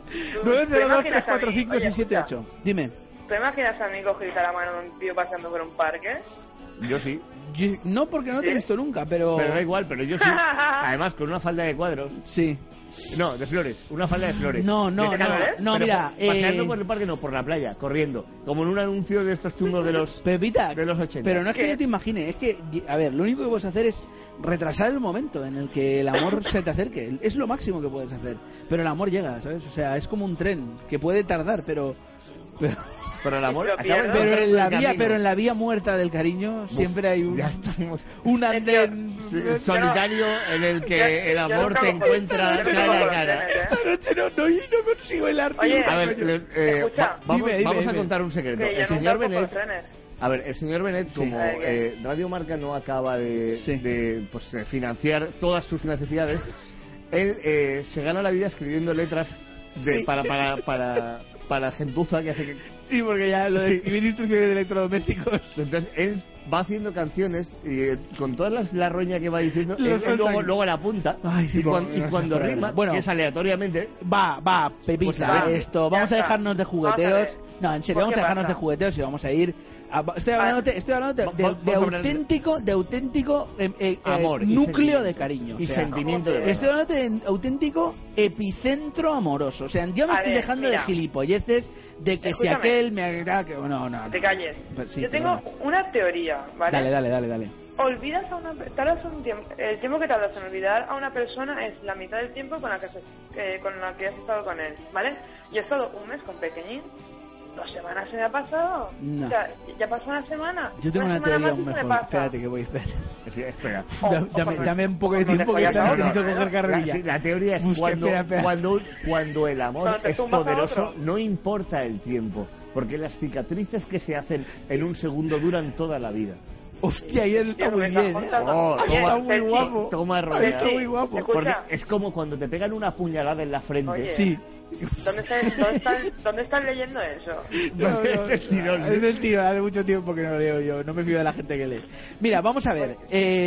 902345678. Dime. ¿Te imaginas a mí cogerita la mano de un tío paseando por un parque? Yo sí. No, porque no te he ¿Sí? visto nunca, pero... Pero da igual, pero yo sí. Además, con una falda de cuadros. Sí. No, de flores. Una falda de flores. No, De escala, no, pero mira, paseando por el parque, no, por la playa, corriendo. Como en un anuncio de estos chungos de los... Pepita, de los 80. pero no es que ¿Qué? yo te imagine, es que, a ver, lo único que puedes hacer es retrasar el momento en el que el amor se te acerque. Es lo máximo que puedes hacer. Pero el amor llega, ¿sabes? O sea, es como un tren que puede tardar, pero Pero el amor Lo acaba pierdo. pero en la el vía, camino. pero en la vía muerta del cariño siempre hay un Ya estamos. un andén Solitario en el que el yo amor nunca te cojo- encuentra yo nunca cara cojo a los cara. trenes, ¿eh? Esta noche no consigo el arte. Oye, A ver, escucha. vamos a dime. contar un secreto. Que yo El nunca señor cojo Benet, los trenes. a ver, el señor Benet, como A ver, ¿qué? Radio Marca no acaba de, Sí. de financiar todas sus necesidades, él se gana la vida escribiendo letras Sí. para gentuza que hace que... Sí, porque ya lo de escribir instrucciones de electrodomésticos. Entonces él va haciendo canciones y con toda la roña que va diciendo, Lo él suelta aquí. luego la apunta. Ay, sí, y cuando por- rima, bueno. que es aleatoriamente, Va, Pepita, Pues nada, esto, ya vamos a está. dejarnos de Vamos a jugueteos. ver. No, en serio, ¿Por vamos qué a dejarnos pasa? de jugueteos y vamos a ir estoy hablando de auténtico Amor y núcleo sentimiento. de cariño. Y o sea, sentimiento de verdad. Estoy hablando de auténtico epicentro amoroso. O sea, yo me A estoy ver, dejando mira. de gilipolleces de que si Escúchame. aquel me agrada que no. Te calles. Pues sí, Yo tengo perdona. una teoría, ¿vale? Dale. O olvidas a una tardas un tiempo, el tiempo que tardas en olvidar a una persona es la mitad del tiempo con la que has estado con él, ¿vale? Yo he estado un mes con Pequeñín, 2 semanas se me ha pasado, No. o sea, ya pasó una semana. Yo tengo una teoría aún mejor. Pasa. Espérate que voy, espera. Sí, espera. Dame un poco de tiempo que esta necesito coger carrerilla. La teoría es Busca, espera. cuando el amor Cuando te es tumbas a poderoso, otro. no importa el tiempo, porque las cicatrices que se hacen en un segundo duran toda la vida. Hostia, y él está muy bien, ¿eh? Oh, Está muy guapo. Toma rollo. Está muy guapo. Porque es como cuando te pegan una puñalada en la frente. Oye. Sí. ¿Dónde estás leyendo eso? No, Es tirón. es del tiro, hace mucho tiempo que no lo leo yo, no me fío de la gente que lee. Mira, vamos a ver.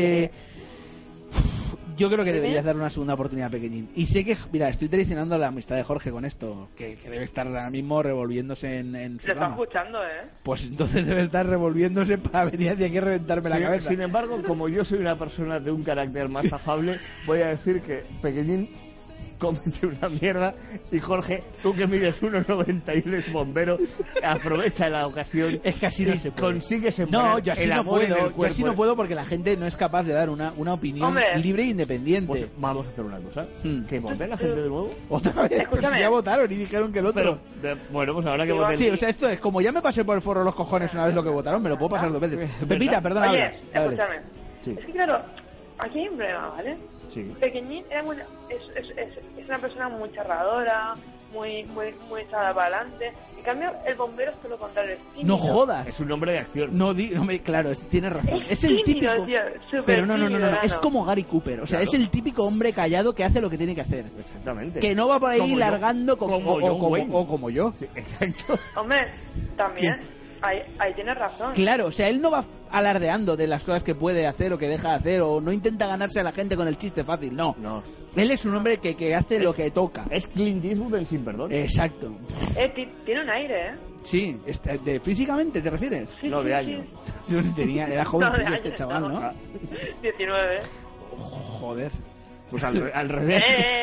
Yo creo que deberías dar una segunda oportunidad a Pequeñín. Y sé que, mira, estoy traicionando la amistad de Jorge con esto, que debe estar ahora mismo revolviéndose en su Lo está cama. escuchando, Pues entonces debe estar revolviéndose para venir hacia aquí a reventarme la cabeza. Sin embargo, como yo soy una persona de un carácter más afable, voy a decir que Pequeñín cómete una mierda y Jorge, tú que mides 1,90 y eres bombero, aprovecha la ocasión. Es que así no y se puede. consigues No, emponer yo así el no amor en el puedo. Yo cuerpo. así no puedo porque la gente no es capaz de dar una opinión Hombre. libre e independiente. Pues vamos a hacer una cosa, Hmm. que vote la gente de nuevo. Otra vez, Escúchame. pero si ya votaron y dijeron que el otro. Bueno, pues ahora que Digo, voten. Sí, o sea, esto es como ya me pasé por el forro de los cojones una vez lo que votaron, me lo puedo pasar 2 veces. Pepita, perdona, Oye, habla. Dale. escúchame. Sí. Es que claro, aquí hay un problema, ¿vale? Sí. Pequeñín era es una persona muy charradora, muy echada para adelante. En cambio, el bombero es todo lo contrario. Es tímido. No jodas. Es un hombre de acción. Claro, tienes razón. Es el tímido, típico. tío, súper Pero no, tímido, es nano. como Gary Cooper. O sea, Claro. es el típico hombre callado que hace lo que tiene que hacer. Exactamente. Que no va por ahí Como yo. largando Como John Wayne. o como yo. Sí, exacto. Hombre, también. Ahí tienes razón. Claro, o sea, él no va alardeando de las cosas que puede hacer o que deja de hacer, o no intenta ganarse a la gente con el chiste fácil, no. No. Él es un hombre que hace lo que toca. Es Clint Eastwood en Sin Perdón. Exacto. Tiene un aire, ¿eh? Sí, físicamente te refieres. Sí, No, sí, de sí. años. Era joven No, de este años, chaval, no. ¿no? 19. Joder. Pues al revés.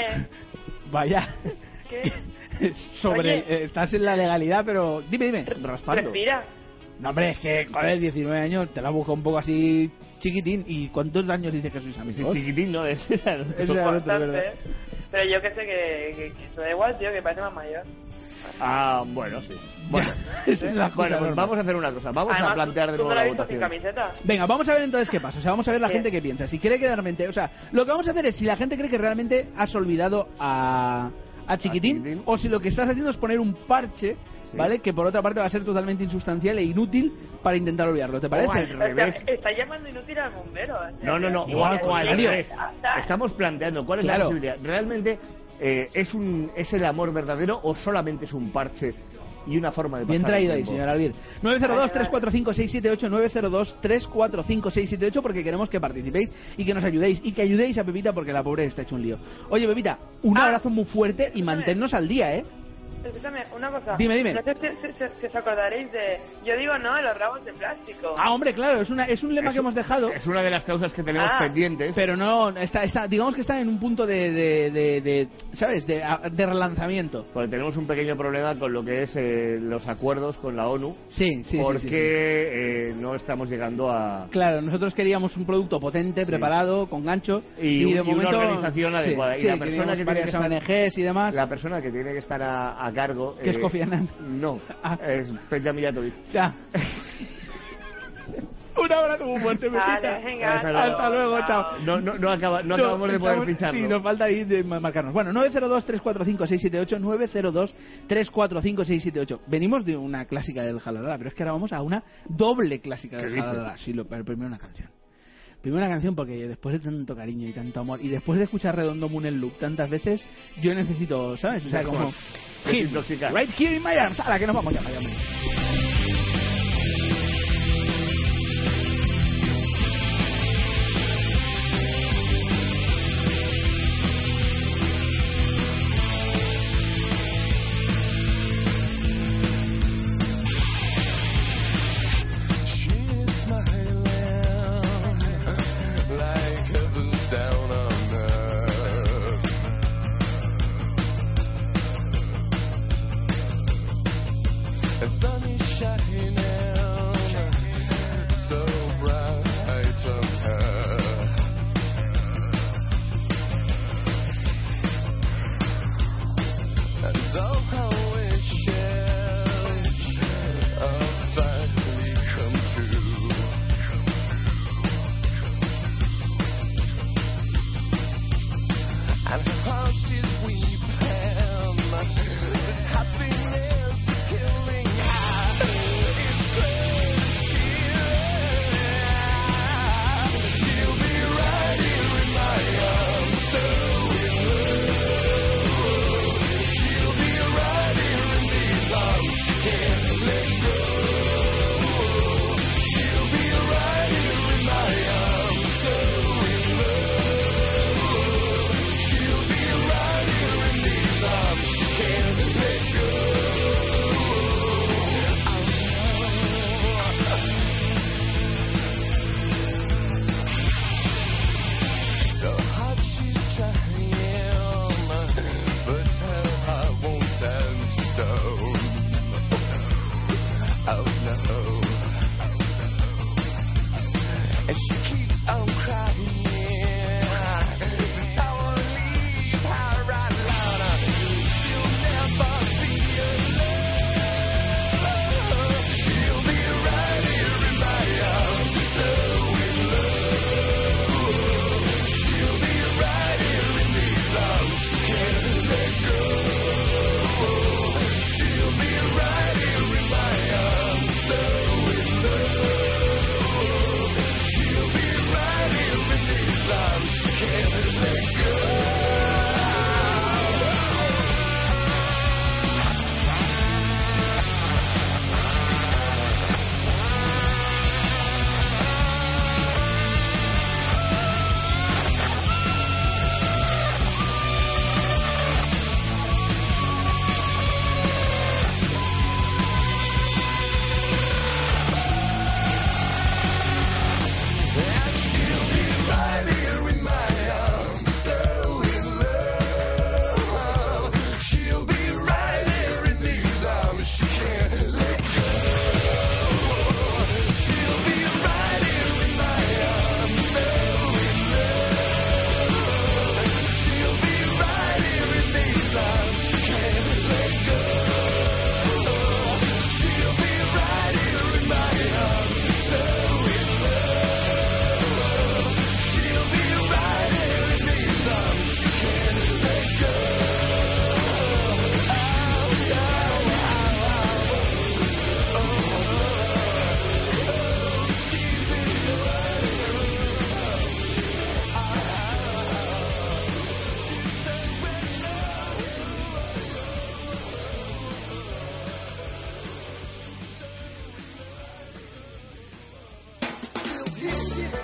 Vaya. ¿Qué? Sobre estás en la legalidad, pero dime, raspando. Respira. No, hombre, es que, joder, 19 años, te la busco un poco así chiquitín. ¿Y cuántos años dices que sois Sí, amigos? chiquitín, no, ese era el Ese era el otro, Bastante. ¿verdad? Pero yo que sé que se da igual, tío, que parece más mayor. Ah, bueno, sí. Bueno, Esa es la cosa bueno, pues normal. vamos a hacer una cosa. Vamos Además, a plantear de ¿tú nuevo no la la has visto sin votación. camiseta? Venga, vamos a ver entonces qué pasa. O sea, vamos a ver la Sí. gente qué piensa. Si quiere quedar mente. O sea, lo que vamos a hacer es si la gente cree que realmente has olvidado a Chiquitín, o si lo que estás haciendo es poner un parche, Sí. ¿vale? Que por otra parte va a ser totalmente insustancial e inútil para intentar olvidarlo. ¿Te parece? O al revés. Está llamando inútil al bombero. o sea, No, que- o al que- revés. que- Estamos planteando cuál es la Claro. posibilidad. ¿Realmente es el amor verdadero o solamente es un parche y una forma de pasar Bien el traído ahí, tiempo? señor Albir. 902-345-678, 902-345-678, porque queremos que participéis y que nos ayudéis. Y que ayudéis a Pepita porque la pobre está hecho un lío. Oye, Pepita, un abrazo muy fuerte y manténnos al día, ¿eh? Escúchame, una cosa. Dime. No sé si os acordaréis de... Yo digo no a los rabos de plástico. Ah, hombre, claro, es un lema que hemos dejado. Es una de las causas que tenemos pendientes. Pero no, digamos que está en un punto de ¿sabes? De relanzamiento. Porque tenemos un pequeño problema con lo que es los acuerdos con la ONU. Sí. Porque no estamos llegando a... Claro, nosotros queríamos un producto potente, preparado, con gancho Y de una momento organización adecuada. Sí, Y la sí, persona que tiene varias que estar, ONGs y demás. La persona que tiene que estar a cargo... Que es Kofi Annan. No, es Peja Mijatovic. Ya. Un abrazo muy fuerte, Pepita. Vale, venga, Hasta luego, chao. No acabamos de poder ficharlo. Sí, nos falta ahí de marcarnos. Bueno, 902-345-678, 902-345-678. Venimos de una clásica del Jalalala, pero es que ahora vamos a una doble clásica del Jalalala. Sí, pero primero una canción. Primero una canción porque después de tanto cariño y tanto amor, y después de escuchar Redondo Moon en loop tantas veces, yo necesito, ¿sabes? O sea, como... Desintoxicar. Right here in my arms. A la que nos vamos ya, vayamos. Like heaven's down on earth. The sun is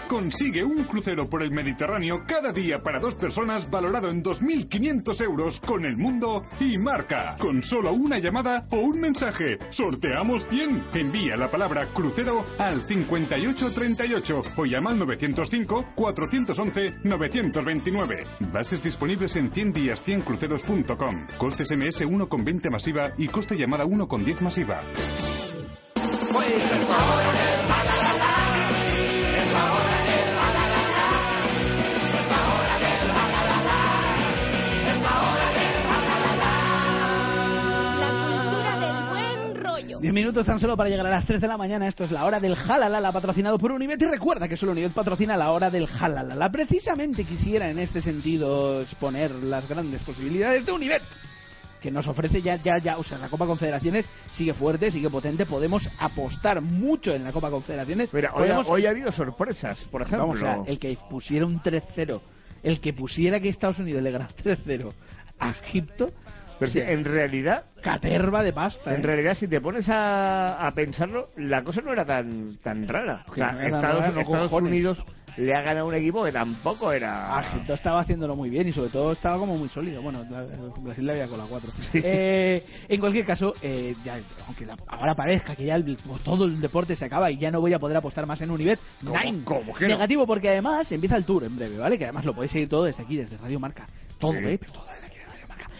Consigue un crucero por el Mediterráneo cada día para 2 personas valorado en 2.500 euros con El Mundo y Marca. Con solo una llamada o un mensaje. Sorteamos 100. Envía la palabra crucero al 5838 o llama al 905-411-929. Bases disponibles en 100días100cruceros.com. Coste SMS 1 con 20 masiva y coste llamada 1 con 10 masiva. La cultura del buen rollo. 10 minutos tan solo para llegar a las 3 de la mañana. Esto es la hora del Jalalala, patrocinado por Univet. Y recuerda que solo Univet patrocina la hora del Jalalala. Precisamente quisiera en este sentido exponer las grandes posibilidades de Univet, que nos ofrece ya, o sea, la Copa Confederaciones sigue fuerte, sigue potente, podemos apostar mucho en la Copa Confederaciones. Mira, hoy ha habido sorpresas, por ejemplo. Vamos, o sea, el que pusiera un 3-0, el que pusiera que Estados Unidos le gana 3-0 a Egipto, pero sí, en realidad... Caterva de pasta. En realidad, si te pones a pensarlo, la cosa no era tan rara. O sea, Estados Unidos le ha ganado un equipo que tampoco era... Egipto estaba haciéndolo muy bien y sobre todo estaba como muy sólido. Bueno, Brasil le había colado 4. Sí. En cualquier caso, ya, aunque ahora parezca que ya todo el deporte se acaba y ya no voy a poder apostar más en Univet, ¿Cómo que no? negativo, porque además empieza el Tour en breve, ¿vale? Que además lo podéis seguir todo desde aquí, desde Radio Marca. Todo, Sí. pero todo desde aquí.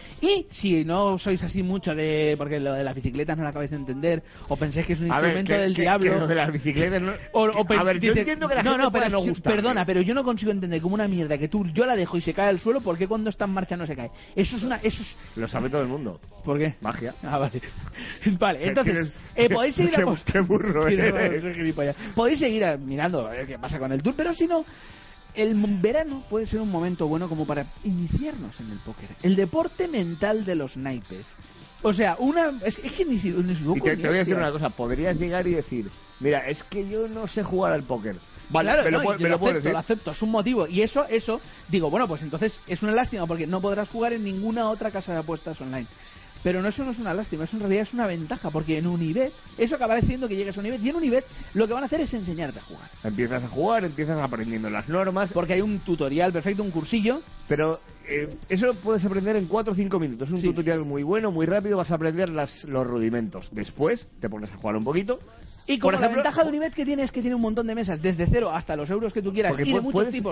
Y si no sois así mucho de... porque lo de las bicicletas no lo acabáis de entender, o pensáis que es un instrumento del diablo... Que lo de las bicicletas no... A ver, yo entiendo que la gente pueda no gustar. Perdona, pero yo no consigo entender como una mierda que yo la dejo y se cae al suelo, ¿por qué cuando está en marcha no se cae? Eso es... Lo sabe todo el mundo. ¿Por qué? Magia. Ah, vale. Vale, entonces, podéis seguir... Qué burro eres. Podéis seguir mirando qué pasa con el Tour, pero si no... El verano puede ser un momento bueno como para iniciarnos en el póker. El deporte mental de los naipes. O sea, es que ni si y te voy a decir una cosa. Podrías llegar y decir, mira, es que yo no sé jugar al póker. Vale, claro, me lo puedo decir. Lo acepto, es un motivo. Y eso, digo, bueno, pues entonces es una lástima porque no podrás jugar en ninguna otra casa de apuestas online. Pero eso no es una lástima, eso en realidad es una ventaja, porque en Univet eso acabará haciendo que llegues a Univet, y en Univet lo que van a hacer es enseñarte a jugar. Empiezas a jugar, empiezas aprendiendo las normas. Porque hay un tutorial perfecto, un cursillo. Pero eso puedes aprender en 4 o 5 minutos. Es un tutorial muy bueno, muy rápido, vas a aprender los rudimentos. Después te pones a jugar un poquito. Y como por ejemplo, la ventaja de Univet que tiene es que tiene un montón de mesas, desde 0 hasta los euros que tú quieras, y de muchos tipos,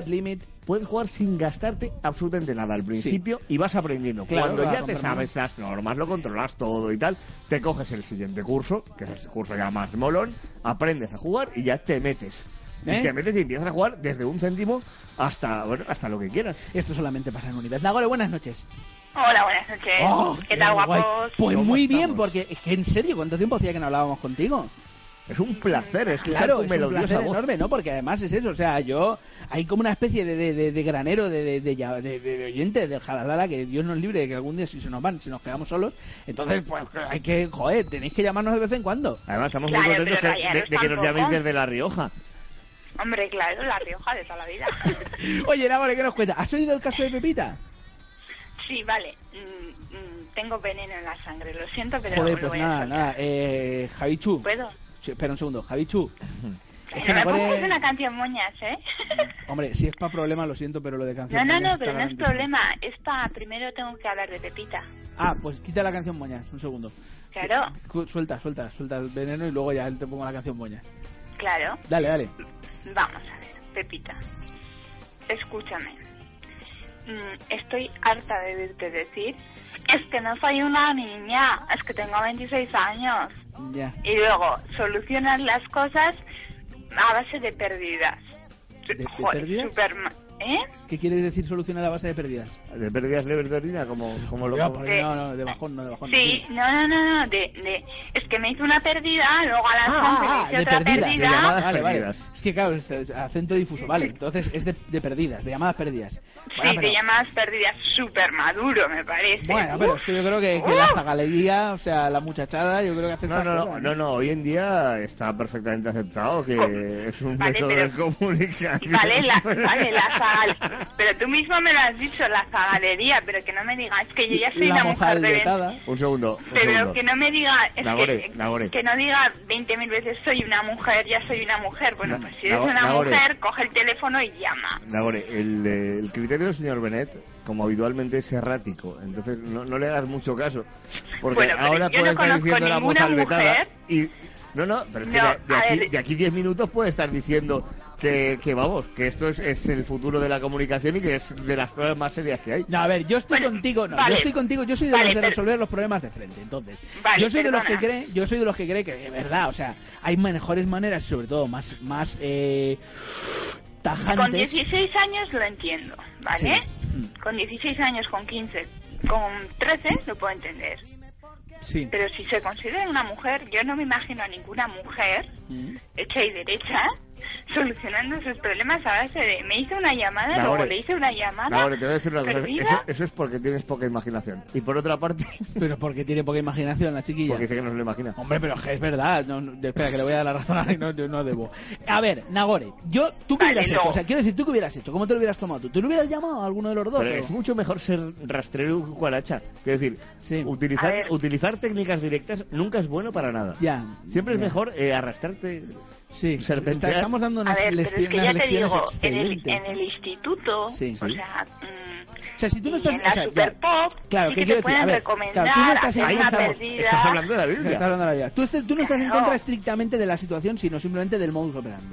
puedes jugar sin gastarte absolutamente nada al principio y vas aprendiendo. Claro, cuando ya te sabes las normas, lo controlas todo y tal, te coges el siguiente curso, que es el curso ya más molón, aprendes a jugar y ya te metes. Y te metes y empiezas a jugar desde 1 céntimo hasta lo que quieras. Esto solamente pasa en Univet. Nagore, buenas noches. Hola, buenas noches. Oh, ¿Qué tal, guay. guapos? Pues muy bien, porque es que en serio, ¿cuánto tiempo hacía que no hablábamos contigo? Es un placer escuchar claro, tu es un melodiosa placer voz. enorme, ¿no? Porque además es eso, o sea, hay como una especie de granero de oyentes del Jalalala, que Dios nos libre de que algún día si nos quedamos solos, entonces pues hay que, tenéis que llamarnos de vez en cuando. Además estamos muy contentos de que nos llaméis desde La Rioja. Hombre, claro, La Rioja de toda la vida. Oye, Nagore, ¿qué nos cuenta? ¿Has oído el caso de Pepita? Sí, vale. Tengo veneno en la sangre, lo siento, pero Joder, lo pues voy a soltar. nada, Javichu. ¿Puedo? Sí, espera un segundo, Javichu. Es No que me Nagore... pongas una canción moñas, ¿eh? Hombre, si es para problema, lo siento, pero lo de canción No, moñas pero está no es garantizado. problema. Es para... Primero tengo que hablar de Pepita. Ah, pues quita la canción moñas, un segundo. Claro. Suelta el veneno y luego ya te pongo la canción moñas. Claro. Dale. Vamos a ver, Pepita. Escúchame. Estoy harta de oírte decir, es que no soy una niña, es que tengo 26 años. Ya. Y luego solucionas las cosas a base de pérdidas. ¿De Joder, pérdidas? ¿Eh? ¿Qué quiere decir solucionar a base de pérdidas? ¿De pérdidas leves de orina? Como lo... No, de bajón. Sí, no, es que me hizo una pérdida, luego a las 11 me hice de otra pérdidas. pérdida. De llamadas perdidas. Es que claro, es acento difuso, vale. Entonces es de pérdidas, de llamadas perdidas. Sí, de llamadas perdidas, súper maduro, me parece. Bueno, pero es que yo creo que la zagalería, o sea, la muchachada, yo creo que hace No, hoy en día está perfectamente aceptado que es un método de comunicación. Vale, la Pero tú mismo me lo has dicho, la zagalería, pero que no me digas que yo ya soy La una mujer de mozalbetada. Un segundo. Pero que no me diga, es Nagore. que no diga 20.000 veces soy una mujer, ya soy una mujer. Bueno, pues si eres una Nagore. mujer, coge el teléfono y llama. Nagore, el criterio del señor Benet, como habitualmente, es errático. Entonces no le hagas mucho caso. Porque Bueno, pero ahora yo puede no estar conozco diciendo la ninguna mozalbetada mujer. y... No, pero es que No, a ver. de aquí 10 minutos puede estar diciendo que vamos, que esto es el futuro de la comunicación y que es de las cosas más serias que hay. No, a ver, yo estoy contigo, vale. yo estoy contigo, yo soy de Vale, los de pero- resolver los problemas de frente, entonces. Vale, yo soy de los que perdona. cree que de verdad, o sea, hay mejores maneras, sobre todo más tajantes. Con 16 años lo entiendo, ¿vale? Sí. Con 16 años, con 15, con 13 lo puedo entender. Sí. Pero si se considera una mujer, yo no me imagino a ninguna mujer hecha y derecha solucionando sus problemas a base de me hice una llamada, Nagore, luego le hice una llamada. Nagore, te voy a decir una cosa. perdida. Eso es porque tienes poca imaginación. Y por otra parte... Pero porque tiene poca imaginación la chiquilla. Porque dice que no se lo imagina. Hombre, pero es verdad. Espera, que le voy a dar la razón a no debo. A ver, Nagore, ¿tú qué hubieras hecho? O sea, quiero decir, ¿tú qué hubieras hecho? ¿Cómo te lo hubieras tomado tú? ¿Tú lo hubieras llamado a alguno de los dos? Pero o? es mucho mejor ser rastrero que cucaracha. Quiero decir, utilizar técnicas directas nunca es bueno para nada. Ya. Siempre es ya. mejor arrastrarte. Sí, serpentear. estamos dando A unas, ver, pero es que unas ya te lecciones digo, excelentes. en el instituto, Sí. o sea, O sea, si tú no y estás... en la o sea, Super ya, Pop, claro, sí ¿qué que quiero te decir? pueden A ver, recomendar claro, tú no estás hacer ahí, una estamos- perdida. Estás hablando de la Biblia. Estás hablando de la Biblia. Tú no estás en Claro. contra estrictamente de la situación, sino simplemente del modus operandi.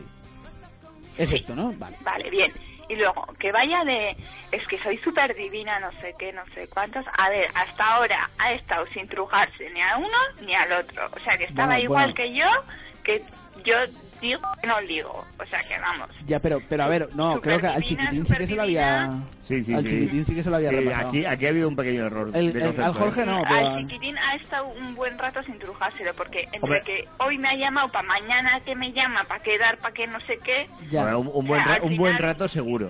Es esto, ¿no? Vale. Vale, bien. Y luego, que vaya de, es que soy súper divina, no sé qué, no sé cuántos. A ver, hasta ahora ha estado sin trujarse ni a uno ni al otro. O sea, que estaba Bueno, igual bueno. que yo digo que no digo. O sea, que vamos. Ya, pero a ver, no, creo que al chiquitín sí que se lo había... Sí, al chiquitín sí que se lo había repasado. Aquí ha habido un pequeño error. de concepto, al Jorge no, pero... Al chiquitín ha estado un buen rato sin trujárselo, porque entre Hombre. que hoy me ha llamado, para mañana que me llama, para quedar, para que no sé qué. Bueno, un buen, O sea, al un buen final- rato seguro.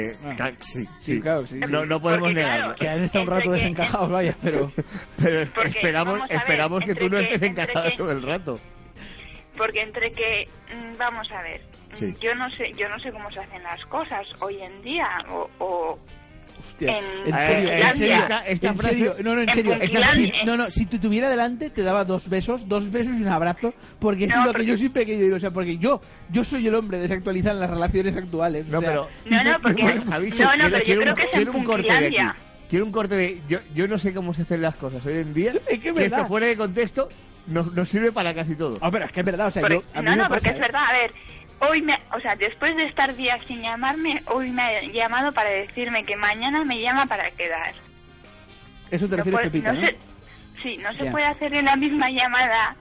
Sí, Sí, claro, sí. No podemos Porque, negarlo. claro, Que han estado un rato desencajados, vaya, pero... Pero Porque, esperamos, vamos a ver, esperamos que tú no entre estés que- encajada entre que- todo el rato. Porque entre que, vamos a ver, Sí. yo no sé cómo se hacen las cosas hoy en día, o Hostia, en en serio, en serio, esta en frase- serio, no, en en serio, Punquilandia. si te tuviera delante te daba dos besos y un abrazo, porque es No, lo que porque- yo siempre he querido, o sea, porque yo soy el hombre desactualizado en las relaciones actuales, No, o sea, pero... No, porque... Bueno, Javicho, no, pero yo quiero creo un- que es quiero en un corte de aquí. Punquilandia. Quiero un corte de... Yo no sé cómo se hacen las cosas hoy en día. Es que es verdad. esto fuera de contexto nos sirve para casi todo. Ah, pero es que es verdad, o sea, Porque- a mí no, me porque pasa, es verdad, a ver, o sea, después de estar días sin llamarme, hoy me ha llamado para decirme que mañana me llama para quedar. Eso te No refieres, puede- Pepita, no ¿no? se- sí, no se Ya. puede hacer en la misma llamada.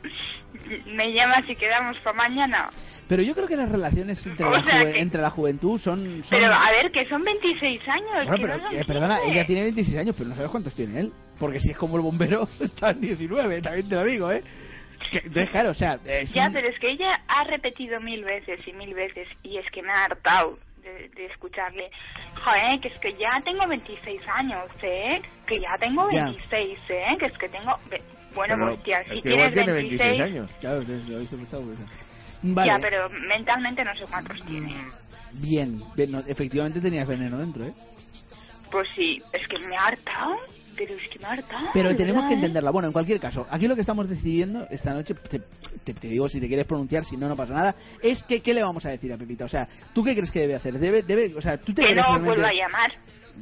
Me llamas y quedamos para mañana. Pero yo creo que las relaciones entre, O sea que- entre la juventud son... Pero a ver, que son 26 años. Bueno, que pero, no son perdona, 15. ella tiene 26 años, pero no sabes cuántos tiene él. Porque si es como el bombero, está en 19, también te lo digo, ¿eh? Entonces, claro, o sea... Ya, pero es que ella ha repetido 1000 veces y es que me ha hartado de escucharle. Joder, que es que ya tengo 26 años, ¿eh? Que ya tengo Ya. 26, ¿eh? Que es que tengo... Bueno, Pero hostia, es si que igual tienes tiene 26... 26 años. Claro, lo hice prestado, pues. Vale. Ya, pero mentalmente no sé cuántos tiene. Bien, no, efectivamente tenías veneno dentro, ¿eh? Pues sí, es que me ha hartado. Pero es que me ha hartado. Pero de tenemos verdad, que ¿eh? entenderla. Bueno, en cualquier caso, aquí lo que estamos decidiendo esta noche, te digo si te quieres pronunciar, si no, no pasa nada, es que ¿qué le vamos a decir a Pepita? O sea, ¿tú qué crees que debe hacer? O sea, ¿tú te Que crees no realmente- vuelva a llamar.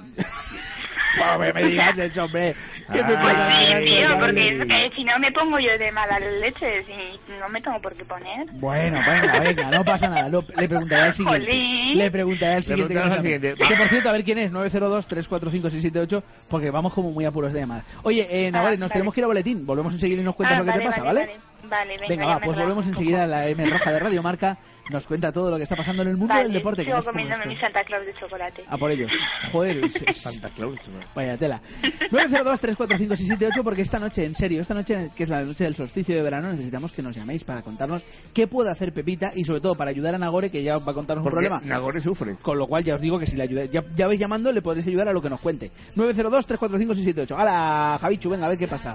Hombre, me digas eso, hombre. ¿Qué te Pues pasa? sí, tío, porque es que si no me pongo yo de mala leche, si no me tengo por qué poner. Bueno, venga, no pasa nada. Le preguntaré al siguiente. Jolín. Le preguntaré al siguiente. preguntarás al que siguiente. Que por cierto, a ver quién es, 902-345-678, porque vamos como muy apuros de llamada. Oye, Nagore, nos vale. tenemos que ir a boletín. Volvemos enseguida y nos cuentas lo que te pasa, ¿vale? Vale, venga, Venga, ya va, me pues relajo volvemos un enseguida a la M Roja de Radio Marca. Nos cuenta todo lo que está pasando en el mundo Vale, del deporte. Que sigo no es como comiéndome mi esto. Santa Claus de chocolate. A por ellos. Joder, Santa Claus. vaya tela. 902-345-678, porque esta noche, en serio, esta noche, que es la noche del solsticio de verano, necesitamos que nos llaméis para contarnos qué puede hacer Pepita y sobre todo para ayudar a Nagore, que ya va a contarnos un Porque problema. Nagore sufre. Con lo cual ya os digo que si le ayudáis, ya vais llamando, le podréis ayudar a lo que nos cuente. 902-345-678. ¡Hala, Javichu! Venga, a ver qué pasa.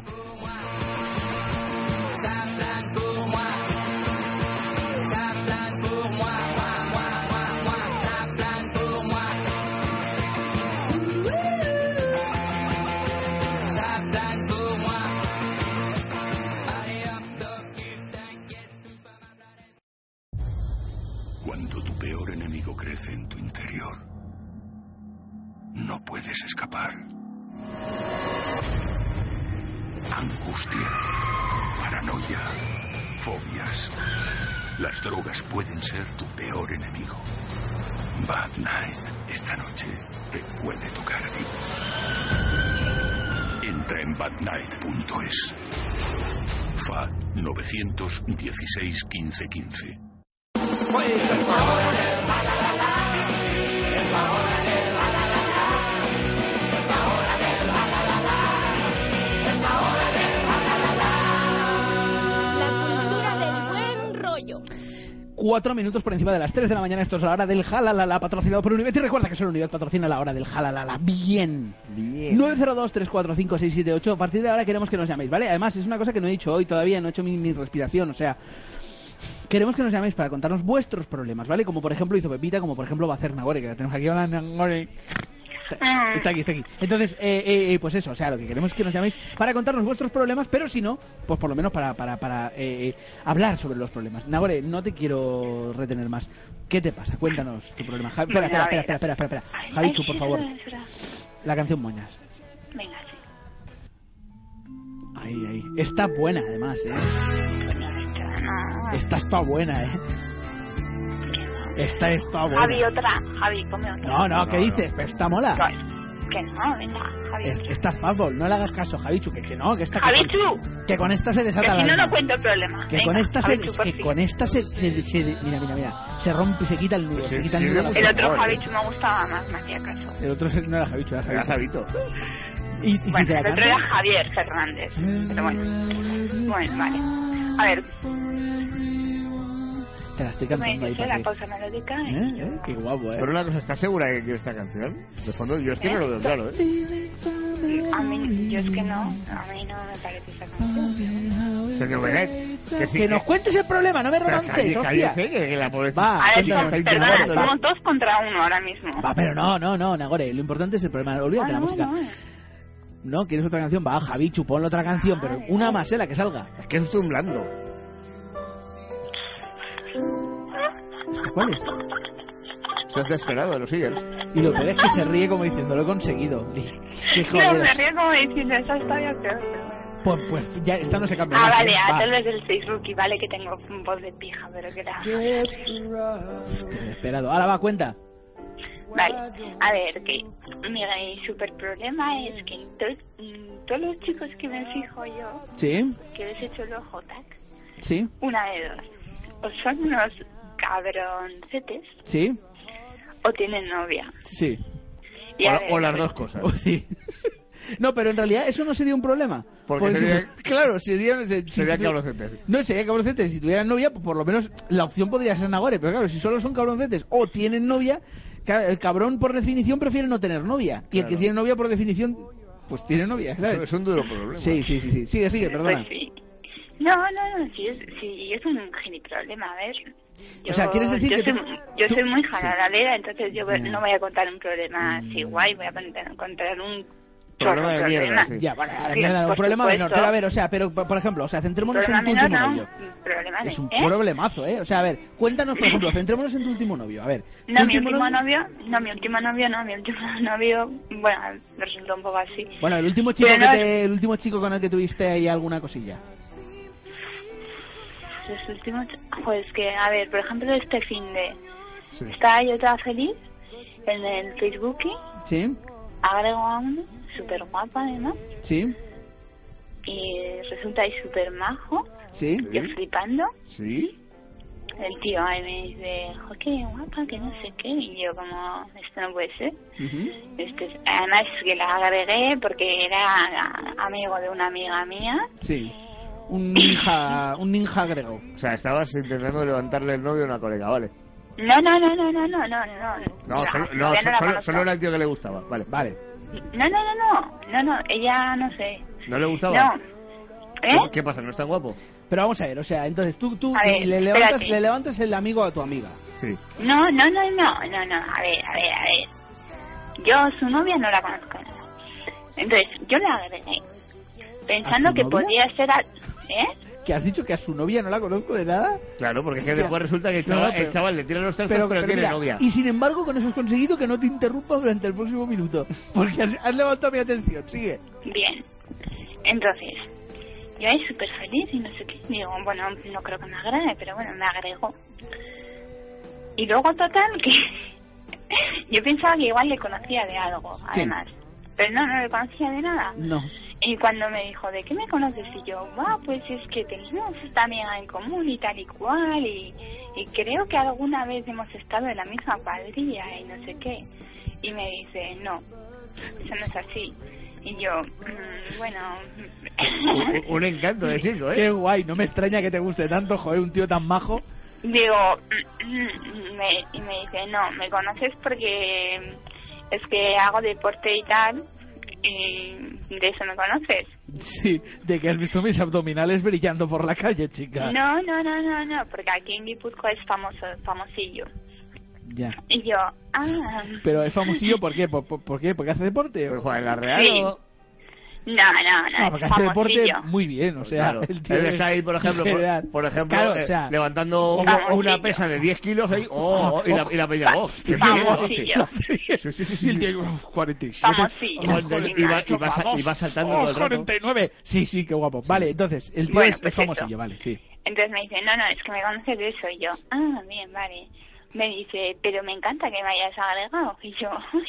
peor enemigo crece en tu interior. No puedes escapar. Angustia, paranoia, fobias. Las drogas pueden ser tu peor enemigo. Bad Night, esta noche, te puede tocar a ti. Entra en badnight.es. FAD 916 1515. La cultura del buen rollo. 4 minutos por encima de las 3 de la mañana. Esto es la hora del Jalalala, patrocinado por Univet. Y recuerda que solo Univet patrocina la hora del Jalalala. Bien. 902-345-678. A partir de ahora queremos que nos llaméis, ¿vale? Además, es una cosa que no he dicho hoy todavía, no he hecho mi respiración, o sea... Queremos que nos llaméis para contarnos vuestros problemas, ¿vale? Como por ejemplo hizo Pepita, como por ejemplo va a hacer Nagore, que la tenemos aquí. Hola, Nagore. Está aquí. Entonces, pues eso, o sea, lo que queremos es que nos llaméis para contarnos vuestros problemas, pero si no, pues por lo menos para hablar sobre los problemas. Nagore, no te quiero retener más. ¿Qué te pasa? Cuéntanos tu problema. Espera. Javichu, por favor. La canción Moñas. Venga, sí. Ahí. Está buena, además, Esta está buena, Esta está buena. Javi, come otra. No, ¿qué dices? Pero esta mola. Que no, venga, Javi. Esta es fútbol, no le hagas caso, Javichu, que no, que esta... Javichu. Que con esta se desata Que si la no, alma. no cuento el problema. Que Venga, con esta Javichu, mira, se rompe, se quita el nudo, se quita el nudo. El otro Javichu me gustaba más, me hacía caso. El otro no era Javichu, era Javito. Y Bueno, si te la el otro canto? era Javier Fernández. Pero bueno, vale. A ver, Te la estoy ¿me cantando ahí dices para la ti. pausa melódica? Qué guapo, Pero una cosa, ¿estás segura que quiere esta canción? De fondo, yo es que no lo veo claro, A mí, yo es que no, a mí no me parece esa canción. Señor Benet, Que nos cuentes el problema, no me romances, hostia. que la pobrecita... Va, A ver, cuéntanos. perdona, somos 2 contra 1 ahora mismo. Va, pero no, Nagore, lo importante es el problema, olvídate la música. No, ¿quieres otra canción? Va, Javichu, ponle otra canción, pero una más, la que salga. Es que estoy blando. ¿Cuál es? Se has desesperado, lo sigues. Y lo peor es que se ríe como diciendo, lo he conseguido. Qué No, joder. me río como diciendo, esa está ya peor. Pues ya, esta no se cambia. Ah, más, vale, Va. tal vez del Facebook y vale que tengo voz de pija, pero que era... Estoy esperado. Ahora va, cuenta. Vale, a ver, que mi super problema es que todos los chicos que me fijo yo, ¿Sí? que les echo el ojo, tac, ¿Sí? una de dos, o son unos cabroncetes, ¿Sí? o tienen novia. Sí. Y a ver, O las dos cosas. Sí. No, pero en realidad eso no sería un problema. Porque sería- claro, sería cabroncetes. No, sería cabroncetes. Si tuvieran novia, pues por lo menos la opción podría ser Nagore. Pero claro, si solo son cabroncetes o tienen novia, el cabrón por definición prefiere no tener novia. Y el que Claro. tiene novia por definición, pues tiene novia, ¿sabes? Es un duro problema. Sí. Sigue, perdona. Pues sí. No, sí es un geniproblema, a ver. O sea, ¿quieres decir yo que soy, yo soy muy sí. jalalera, entonces yo no voy a contar un problema así guay, voy a contar un Problema de mierda, problema. sí. Ya, vale, Sí, un por problema supuesto. menor. Pero a ver, o sea, por ejemplo, centrémonos Problema en tu menor, último no, novio. problema de, Es un problemazo, O sea, a ver, cuéntanos, por ejemplo, centrémonos en tu último novio. A ver. No, ¿tu mi último novio, bueno, resultó un poco así. Bueno, el último chico Pero no- el último chico con el que tuviste ahí alguna cosilla. Los últimos, pues que, a ver, por ejemplo, este fin de... Sí. Estaba yo toda feliz en el Facebook, ¿Sí? agrego a uno, súper guapa además, ¿Sí? y resulta ahí súper majo, ¿Sí? yo flipando. ¿Sí? El tío ahí me dice, jo, qué guapa, que no sé qué, y yo como, esto no puede ser. Además que la agregué porque era amigo de una amiga mía. Sí. Un ninja griego. O sea, estabas intentando levantarle el novio a una colega, vale. No, No, todavía no la conozco. solo era el tío que le gustaba, vale. No, ella no sé. ¿No le gustaba? No. ¿Qué pasa? ¿No es tan guapo? Pero vamos a ver, o sea, entonces tú A ver, le espérate. levantas el amigo a tu amiga. Sí. No, a ver. Yo su novia no la conozco nada. Entonces, yo la agregué pensando ¿A su que novia? podría ser que has dicho que a su novia no la conozco de nada. Claro, porque es que Hostia. después resulta que el No, chaval, pero- el chaval le tira los trastos, pero tiene mira, novia. Y sin embargo, con eso has conseguido que no te interrumpa durante el próximo minuto. Porque has levantado mi atención. Sigue. Bien. Entonces, yo ahí súper feliz y no sé qué. Digo, bueno, no creo que me agrade, pero bueno, me agregó. Y luego, total, que yo pensaba que igual le conocía de algo, además. Pero no le conocía de nada. No. Y cuando me dijo, ¿de qué me conoces? Y yo, pues es que tenemos esta amiga en común y tal y cual. Y creo que alguna vez hemos estado en la misma cuadrilla y no sé qué. Y me dice, no, eso no es así. Y yo, bueno... Un encanto de chico, ¿eh? Qué guay, no me extraña que te guste tanto, joder, un tío tan majo. Digo, y me dice, no, me conoces porque es que hago deporte y tal, y de eso me conoces. Sí, de que has visto mis abdominales brillando por la calle, chica. No, porque aquí en Guipúzcoa es famosillo. Ya. Y yo, Pero es famosillo, ¿por qué? ¿Por qué? ¿Porque hace deporte? Pues juega en la Real Sí. o... No, porque es hace deporte famosillo. muy bien, o sea... Claro. el tío Él es- está ahí, por ejemplo, Claro, o sea, levantando una pesa de 10 kilos ahí, y la peña, qué bien lo hace. Sí, el tío, 47. Famosillo. Y va saltando todo el rato. 49. Sí, qué guapo. Vale, entonces, el tío Bueno, es pues famosillo, eso. vale, sí. Entonces me dice, no, es que me conoces de eso. Y yo, bien, vale. Me dice, pero me encanta que me hayas agregado. Y yo, pues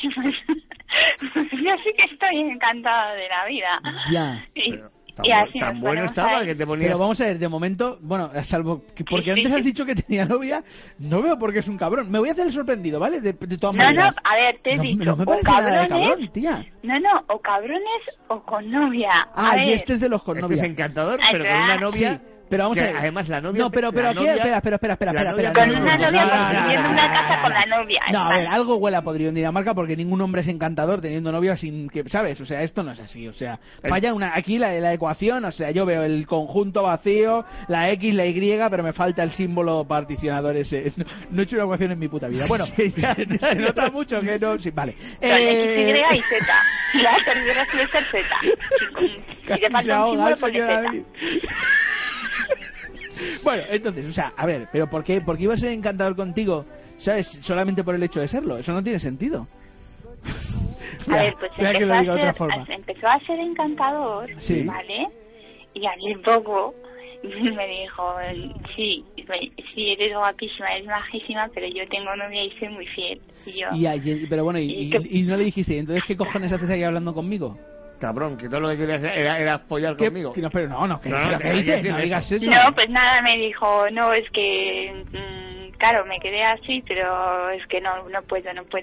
yo sí que estoy encantada de la vida. Ya. Y así Tan nos bueno ponemos estaba ahí. que te ponías... Pero vamos a ver, de momento, bueno, salvo que porque antes has dicho que tenía novia, no veo por qué es un cabrón. Me voy a hacer el sorprendido, ¿vale? De todas No, maneras. a ver, te he dicho, no me o parece nada de cabrones, cabrón, tía. No, o cabrones o con novia. A Ah, y ver. este es de los con Este novia. es encantador, Ay, pero con una novia... Sí, pero vamos que a ver. además la novia... No, pero la aquí, novia- espera. la novia Con no- una novia no, construyendo una casa con la novia. No, a ver, algo huele a podrido en Dinamarca porque ningún hombre es encantador teniendo novia sin que, ¿sabes? O sea, esto no es así, o sea, falla aquí la ecuación, o sea, yo veo el conjunto vacío, la X, la Y, pero me falta el símbolo particionador ese. No he hecho una ecuación en mi puta vida. Bueno, se nota mucho que no... Sí, vale. Con X, Y y Z. Y la tercera suele ser Z. Y Casi te se falta un ahoga el símbolo, señor pone David. Z. Bueno, entonces, o sea, a ver, pero ¿por qué iba a ser encantador contigo? ¿Sabes? Solamente por el hecho de serlo. Eso no tiene sentido. A ver, pues espera que lo diga de otra forma. empezó a ser encantador, Sí. ¿vale? Y hablé poco. Y me dijo, sí, eres guapísima, eres majísima, pero yo tengo novia y soy muy fiel. Y yo, Pero bueno, y no le dijiste, ¿y entonces qué cojones haces ahí hablando conmigo? Cabrón, que todo lo que querías era follar conmigo. No, pero no, ¿qué te dices? decir No digas eso. no, pues nada, me dijo, no, es que, claro, me quedé así, pero es que no puedo.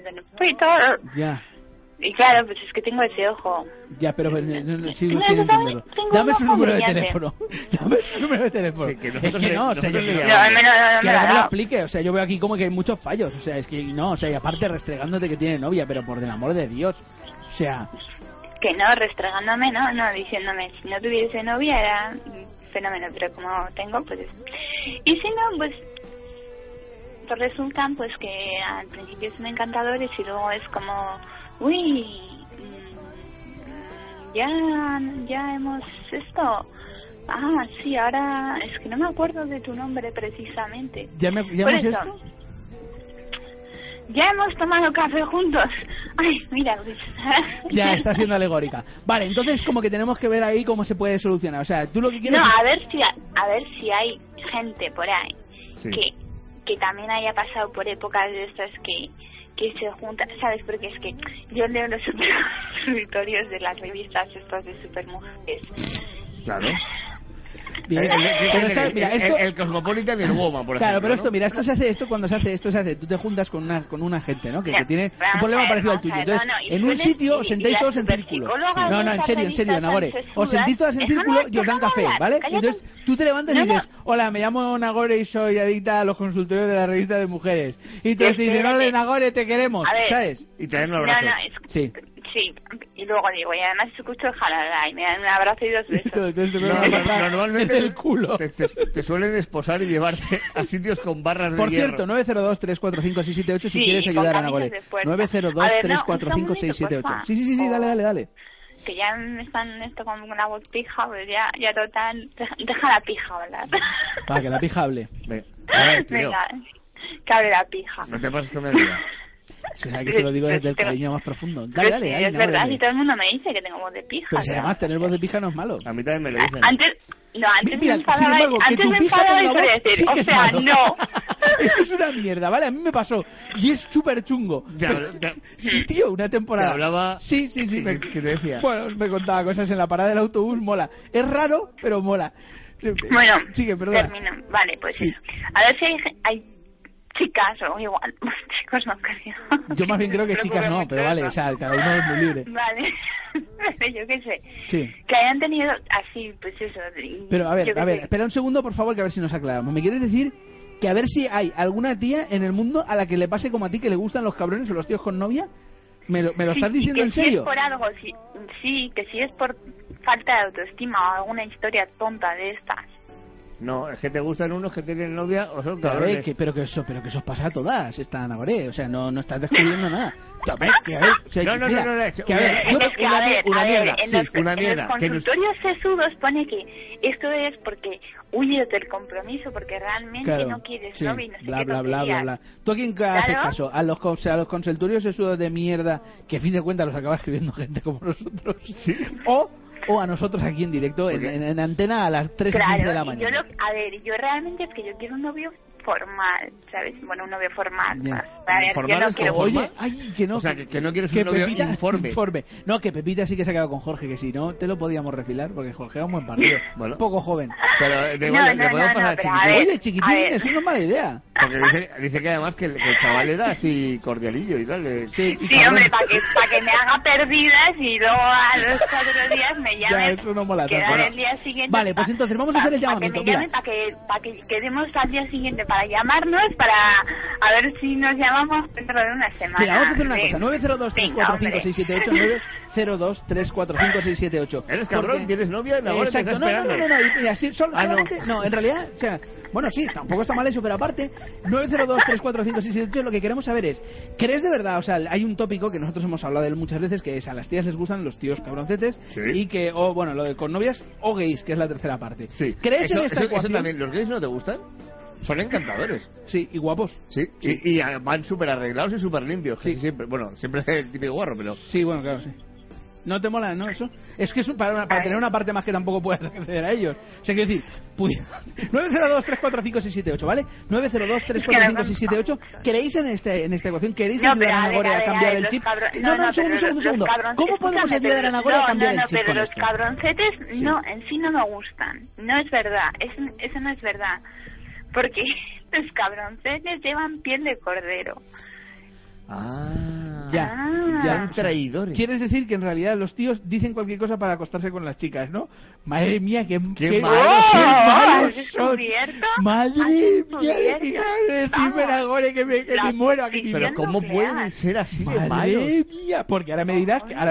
Ya. Y claro, pues es que tengo ese ojo. Ya, pero sigo No, sin no, entenderlo. tengo Dame un su ojo número de brillante. teléfono. Dame su número de teléfono. Sí, que Es nosotros que le- no, o sea, nosotros yo le quiero llamamos. No, me lo que me lo dado. explique. O sea, yo veo aquí como que hay muchos fallos. O sea, es que no, o sea, y aparte restregándote que tiene novia, pero por el amor de Dios. O sea, Que no, restregándome, no, diciéndome, si no tuviese novia era un fenómeno, pero como tengo, pues... Y si no, pues resultan pues que al principio son encantadores y luego es como, uy, ya hemos esto... Ah, sí, ahora es que no me acuerdo de tu nombre precisamente. ¿ya Por hemos eso, esto? ya hemos tomado café juntos. Ay, mira, Luis. Ya, está siendo alegórica. Vale, entonces como que tenemos que ver ahí cómo se puede solucionar. O sea, tú lo que quieres... No, es- a ver si hay gente por ahí Sí. que también haya pasado por épocas de estas que se juntan, ¿sabes? Porque es que yo leo los escritorios de las revistas estas de supermujeres. Claro. Bien, pero ¿sabes? Mira, esto... El Cosmopolitan y el Woman, por Claro, ejemplo. pero esto, ¿no? mira, cuando se hace esto, tú te juntas con una gente, ¿no? Que Ya, tiene vamos un problema a ver, parecido al vamos tuyo. a ver, Entonces, no, y en un suelen- sitio y os sentáis las todos en círculo. superpsicólogas No, de en esas serio, revistas Nagore. tan Os sesudas, sentís todas en déjame círculo hablar, y os dan déjame café, hablar, ¿vale? Y cállate. entonces tú te levantas y No, no. dices, hola, me llamo Nagore y soy adicta a los consultorios de la revista de mujeres. Y entonces te dicen, hola, Nagore, te queremos, A ver. ¿sabes? Y te dan un No, abrazo. Sí. Sí, y luego digo, y además escucho el jalala y me dan un abrazo y dos besos. Entonces te No, pones a pasar normalmente en el culo. te suelen esposar y llevarte a sitios con barras de Por hierro. cierto, 902-345-678 si Sí, quieres y ayudar a con Nagore. camisas de fuerza. A ver, no, un 902-345-678. segundito, Sí, dale. que ya me están esto con una voz pija, pues ya total, deja la pija hablar. Para que la pija hable. Venga, que hable la pija. No te pases con mi vida. O sea, que se lo digo desde el cariño más profundo. Dale, Pero sí, dale, es verdad, si todo el mundo me dice que tengo voz de pija. Pero si además tener voz de pija no es malo. A mí también me lo dicen. Antes Mira, me enfadaba, sin embargo, que antes tu me pija enfadaba tenga y voz, decir, sí que o es sea, malo. no. Eso es una mierda, ¿vale? A mí me pasó. Y es súper chungo. Sí, tío, una temporada. Te hablaba... Sí. ¿Qué te decía? Bueno, me contaba cosas en la parada del autobús, mola. Es raro, pero mola. Bueno, sigue, perdona. termino. Vale, pues eso. A ver si hay chicas o igual, chicos no creo. Yo más bien creo que chicas no, pero vale, o sea, cada uno es muy libre. Vale, yo qué sé. Sí. Que hayan tenido así, pues eso. Pero a ver, yo qué sé. espera un segundo, por favor, que a ver si nos aclaramos. ¿Me quieres decir que a ver si hay alguna tía en el mundo a la que le pase como a ti, que le gustan los cabrones o los tíos con novia? ¿Me lo estás diciendo que en serio? Si es por algo, sí, que si es por falta de autoestima o alguna historia tonta de estas. No, es que te gustan unos que tienen novia o son Pero, cabrones. pero que eso os pasa a todas, esta Navaré. O sea, no estás descubriendo nada. A ver, que a ver, o sea, No, mira, que a ver, una mierda. En los consultorios sesudos pone que esto es porque huyes del compromiso, porque realmente claro, no quieres sí, novio y no sé bla, qué bla, bla, tonterías. bla, bla. ¿Tú a quién haces caso? ¿A los consultorios esos de mierda que a fin de cuentas los acaba escribiendo gente como nosotros? ¿Sí? O a nosotros aquí en directo, en antena a las 3:15 de la mañana. Yo realmente es que yo quiero un novio formal, ¿sabes? Bueno, un novio formal. Yeah. Yo no quiero... Oye, ay, que no. O sea, que no quieres un novio informe. No, que Pepita sí que se ha quedado con Jorge, que si no, te lo podíamos refilar, porque Jorge era un buen partido. Bueno. Un poco joven. Pero le podemos pasar a Chiquitín. Oye, Chiquitín, eso no es mala idea. Porque dice que además que el chaval era así cordialillo y tal. Sí, hombre, para que me haga perdidas y luego a los 4 días me llame. Ya, eso no mola tanto. Quedar el día siguiente. Vale, pues entonces vamos a hacer el llamamiento. Para que me llamen, para que quedemos al día siguiente, para llamarnos, para a ver si nos llamamos dentro de una semana. Mira, vamos a hacer una cosa. 902-345-678, 902-345-678. ¿Eres cabrón? ¿Tienes novia? Exacto, no. Mira, sí, solamente, no, en realidad, o sea, bueno, sí, tampoco está mal eso, pero aparte, 902-345-678, lo que queremos saber es, ¿crees de verdad? O sea, hay un tópico que nosotros hemos hablado de él muchas veces, que es a las tías les gustan los tíos cabroncetes, sí. Y que, bueno, lo de con novias o gays, que es la tercera parte. Sí. ¿Crees en esta ecuación? Eso también, ¿los gays no te gustan? Son encantadores. Sí, y guapos. Sí. Y van súper arreglados y súper limpios. Sí. Siempre, bueno, siempre es el típico guarro, pero... Sí, bueno, claro, sí. ¿No te mola, no, eso? Es que es para tener una parte más que tampoco puedes acceder a ellos. O sea, quiero decir, 902-345-678, ¿vale? 902-345-678. ¿Queréis en esta ecuación? ¿Queréis ayudar a Nagore a cambiar el chip? No, un segundo. ¿Cómo podemos ayudar a Nagore a cambiar el chip? Pero los cabroncetes no, en sí no me gustan. No es verdad. Eso no es verdad. Porque los cabroncetes llevan piel de cordero. Ya, traidores. Quieres decir que en realidad los tíos dicen cualquier cosa para acostarse con las chicas, ¿no? Madre mía, qué malos son. Madre mía, decirme Nagore que me muero aquí. Pero ¿cómo pueden ser así de malos? Madre mía, porque ahora me dirás que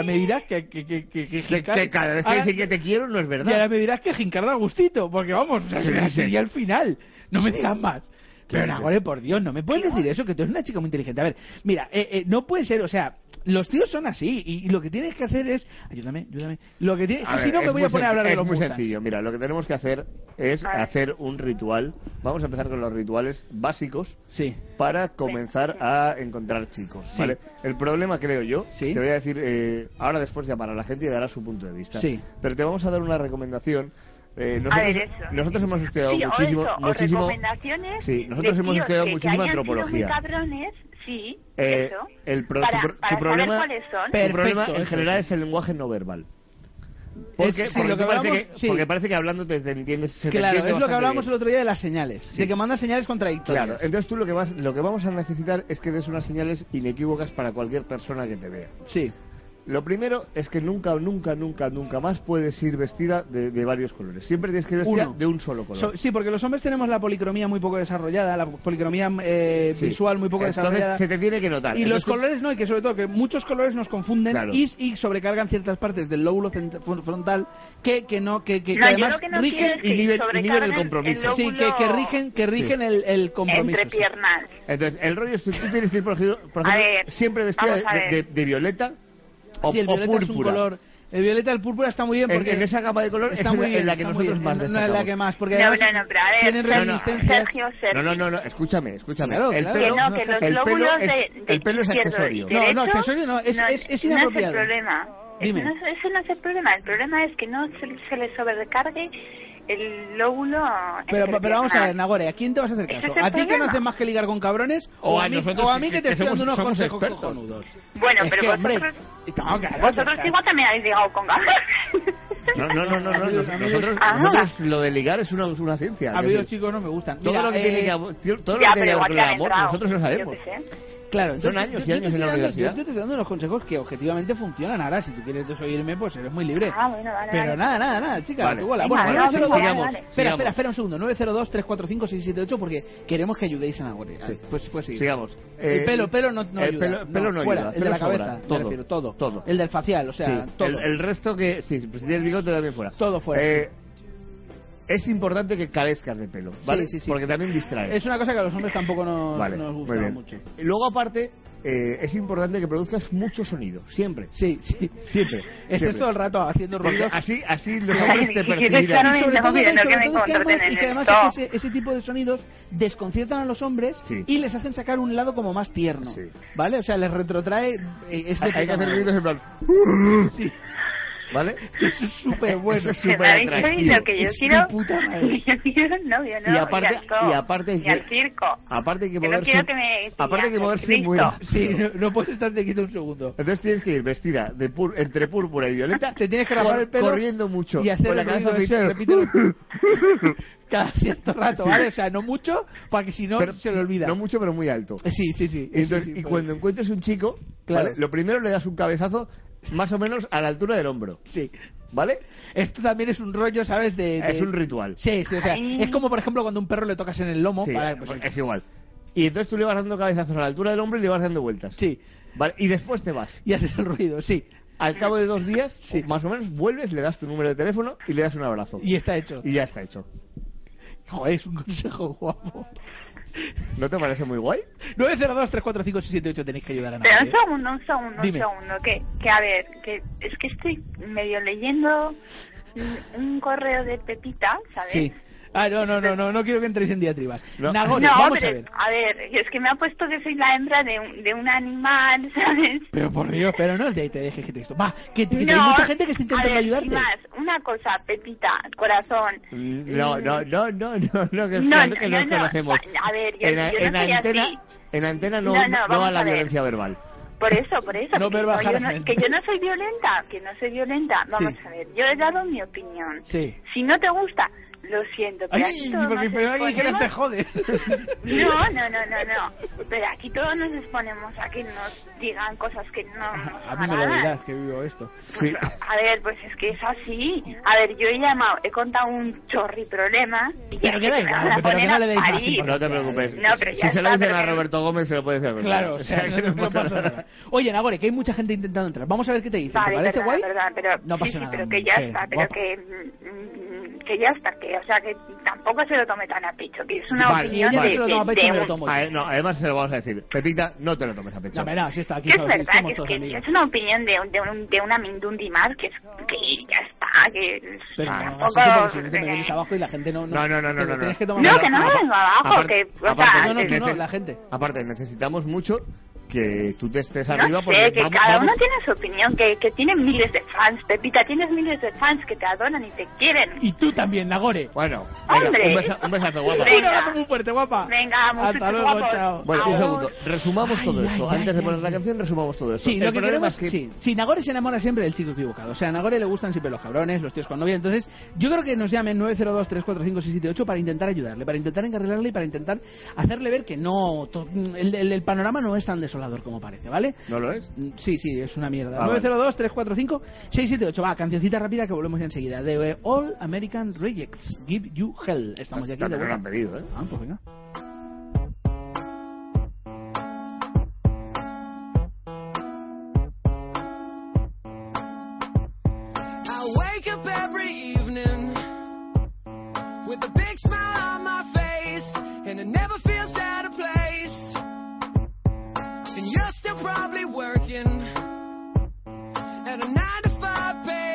cada vez que dicen que te quiero no es verdad. Y ahora me dirás que Gincar da gustito, porque vamos, sería el final. No me digas más. Pero Nagore, por Dios, no me puedes decir eso, que tú eres una chica muy inteligente. A ver, mira, no puede ser, o sea, los tíos son así, y lo que tienes que hacer es... Ayúdame. Lo que tienes... Si no, me voy a poner a hablar de los Es muy sencillo, mira, lo que tenemos que hacer es hacer un ritual. Vamos a empezar con los rituales básicos para comenzar a encontrar chicos, ¿vale? El problema, creo yo, te voy a decir, ahora después llamará a la gente y dará su punto de vista. Pero te vamos a dar una recomendación. Nosotros hemos estudiado muchísimo. Recomendaciones. Sí, nosotros hemos estudiado muchísima antropología. Cabrones, sí, tu problema en general es el lenguaje no verbal. Porque parece que hablando te entiendes. Claro, es lo que hablábamos el otro día de las señales, de que mandas señales contradictorias. Claro, entonces tú lo que vamos a necesitar es que des unas señales inequívocas para cualquier persona que te vea. Sí. Lo primero es que nunca más puedes ir vestida de varios colores. Siempre tienes que ir vestida de un solo color. Sí, porque los hombres tenemos la policromía muy poco desarrollada, la policromía visual muy poco desarrollada. Se te tiene que notar. Y los colores no, y que sobre todo que muchos colores nos confunden y sobrecargan ciertas partes del lóbulo frontal que además rigen y inhiben el compromiso. Sí, que rigen el compromiso. Entrepiernal. Entonces, el rollo es que tú tienes que ir, por ejemplo, siempre vestida de violeta. Sí, el violeta es un color El violeta, el púrpura está muy bien porque... En esa gama de color está es muy bien, en la que está muy nosotros bien. más No es destacamos. la que más, porque No, además pero a ver, tienen resistencias. Sergio. No, escúchame. Claro, el claro. pelo, Que los el pelo lóbulos es, el pelo es izquierdo accesorio. y derecho No, accesorio no, es no es inapropiado. el problema. Dime. Ese no es el problema. El problema es que no se le sobrecargue el lóbulo. Pero vamos a ver, Nagore, ¿a quién te vas a hacer ¿Ese caso? es el ¿A ti que no problema? haces más que ligar con cabrones? O a mí, nosotros o a mí que que te estoy dando unos somos consejos expertos. cojonudos? Bueno, Es pero que, hombre, vosotros... no, claro, Vosotros igual también habéis ligado con cabrones. No. Nosotros lo de ligar es una ciencia. A Es mí los decir, chicos no me gustan. todo Mira, lo que tiene que todo lo que tiene que ver con el amor, nosotros lo sabemos. Claro, Son entonces, años y yo años te en la estoy dando- universidad. Yo te estoy dando unos consejos que objetivamente funcionan. Ahora, si tú quieres desoírme, pues eres muy libre. Bueno, vale, Pero vale. nada, chica, Vale. tu bola. Venga, Bueno, vale, 902, sigamos. Espera un segundo. 902-345-678 porque queremos que ayudéis a Nagore. Sí. Pues sí. Sigamos. El pelo no el ayuda. pelo no fuera, ayuda. el de la Pelo sobra. cabeza, me Todo. refiero, todo. Todo. El del facial, o sea, Sí, todo. el resto que... Sí, si tienes bigote también fuera. Todo fuera, Es importante que carezcas de pelo, ¿vale? Sí. Porque también distrae. Es una cosa que a los hombres tampoco nos muy gusta bien. mucho. Y luego, aparte, es importante que produzcas mucho sonido, siempre. Sí. Siempre. Estés siempre. todo el rato haciendo Porque ruidos. así los hombres te Ay, percibirán. claro, Y sobre todo, viendo que me es que contraten además, en y que además esto. es que ese tipo de sonidos desconciertan a los hombres Sí. y les hacen sacar un lado como más tierno. Sí. ¿Vale? O sea, les retrotrae. Es de Hay que puta hacer madre. ruidos en plan... Sí. ¿Vale? Eso es súper bueno. Eso es Que súper habéis atractivo. oído que yo Es quiero... de puta madre. Yo quiero un novio, ¿no? Y aparte- ir al zoo, y aparte y que- al circo. Aparte hay que Que no moverse... quiero que me... aparte hay que moverse Cristo. muy Sí, no puedes estar de quieto un segundo. Entonces tienes que ir vestida de entre púrpura y violeta. Te tienes que rapar el pelo corriendo mucho. y hacer con la el cabeza ruido ese, afeitada. repítelo. Cada cierto rato, ¿vale? O sea, no mucho, para que si no Pero- se le olvida. No mucho, pero muy alto. Sí. Entonces, Sí, y pues. cuando encuentres un chico, Claro. ¿vale? Lo primero le das un cabezazo más o menos a la altura del hombro. Sí. ¿Vale? Esto también es un rollo, ¿sabes? Es un ritual. Sí, o sea, Ay. es como por ejemplo cuando un perro le tocas en el lomo. Sí, pues, es igual. Y entonces tú le vas dando cabezazos a la altura del hombro y le vas dando vueltas. Sí. ¿Vale? Y después te vas. Y haces el ruido, sí. Al cabo de 2 días, Sí. o más o menos, vuelves, le das tu número de teléfono y le das un abrazo. Y está hecho. Y ya está hecho. Joder, es un consejo guapo. ¿No te parece muy guay? 902-345-678 tenéis que ayudar a Pero nadie. un segundo. Dime. Que a ver, que es que estoy medio leyendo un correo de Pepita, ¿sabes? Sí. Ah, no quiero que entréis en diatribas. No. Nagore, No, vamos pero, a ver. es que me ha puesto que soy la hembra de un animal, ¿sabes? Pero por Dios, pero no te dejes que te esto. Va, que hay No, mucha gente que está intentando a ver, ayudarte. Y más, una cosa, Pepita, corazón. No, que No, nos conocemos. A ver, yo en, no en soy antena, así. en antena No, no vamos a la a ver. violencia verbal. Por eso. No que, verbal yo harassment. que yo no soy violenta. Vamos Sí. a ver, yo he dado mi opinión. Sí. Si no te gusta, lo siento. Pero Ay, aquí todos porque nos pero que dijeras te jodes. No. Pero aquí todos nos exponemos a que nos digan cosas que no nos A mí me lo agradan. dirás que vivo esto. Sí. A ver, pues es que es así. A ver, yo he llamado, he contado un chorri problema. Y Pero que ya da se me igual, van a pero que poner no a le deis más parir. importancia. No te preocupes. No, pero ya si se lo está, dicen a pero- Roberto Gómez, se lo puede decir. Claro, o sea, no pasa nada. Oye, Nagore, que hay mucha gente intentando entrar. Vamos a ver qué te dicen. Vale, ¿Te parece guay? verdad, pero No pasa sí, nada. pero que ya mujer, está, pero guapa. que ya está, que o sea que tampoco se lo tome tan a pecho, que es una Vale, opinión si ella no de, se lo toma a de pecho, me lo un- tomo yo. No, además se lo vamos a decir. Pepita, no te lo tomes a pecho. No, verás, si está aquí, que es somos verdad, somos que todos es amigos. una opinión de una mindundi más, que ya está, que Pero tampoco... así que porque si no te me vienes abajo y la gente no... No. te lo tienes que tomar No, mal. que no me vengo abajo, Aparte- que, o aparte, sea, No, que- tú no, la gente. Aparte, necesitamos mucho que tú te estés no arriba sé, porque que vamos, cada vamos- uno tiene su opinión, que tiene miles de fans, Pepita, tienes miles de fans que te adoran y te quieren. Y tú también, Nagore. Bueno, venga, ¡Hombre! un besazo, guapa. Venga. Un abrazo muy fuerte, guapa. Venga, muchachos Hasta luego, guapos. chao. Bueno, un Aún. segundo. Resumamos todo esto. ay, Antes de ay, poner ay. la canción, resumamos todo esto. Sí, El lo que problema queremos es que... sí, Nagore se enamora siempre del chico equivocado. O sea, a Nagore le gustan siempre los cabrones, los tíos con novia. Entonces, yo creo que nos llamen 902-345-678 para intentar ayudarle, para intentar encarrilarle y para intentar hacerle ver que no... El panorama no es tan desolador como parece, ¿vale? ¿No lo es? Sí, es una mierda. Ah, 902-345-678. Va, cancioncita rápida que volvemos ya enseguida. De All American Rejects, Give You Hell. Estamos ya aquí de También lo vuelta. han pedido, ¿eh? Ah, pues venga. I wake up every evening with a big smile on my face, and it never feels out of place. And you're still probably working at a 9-to-5 pay.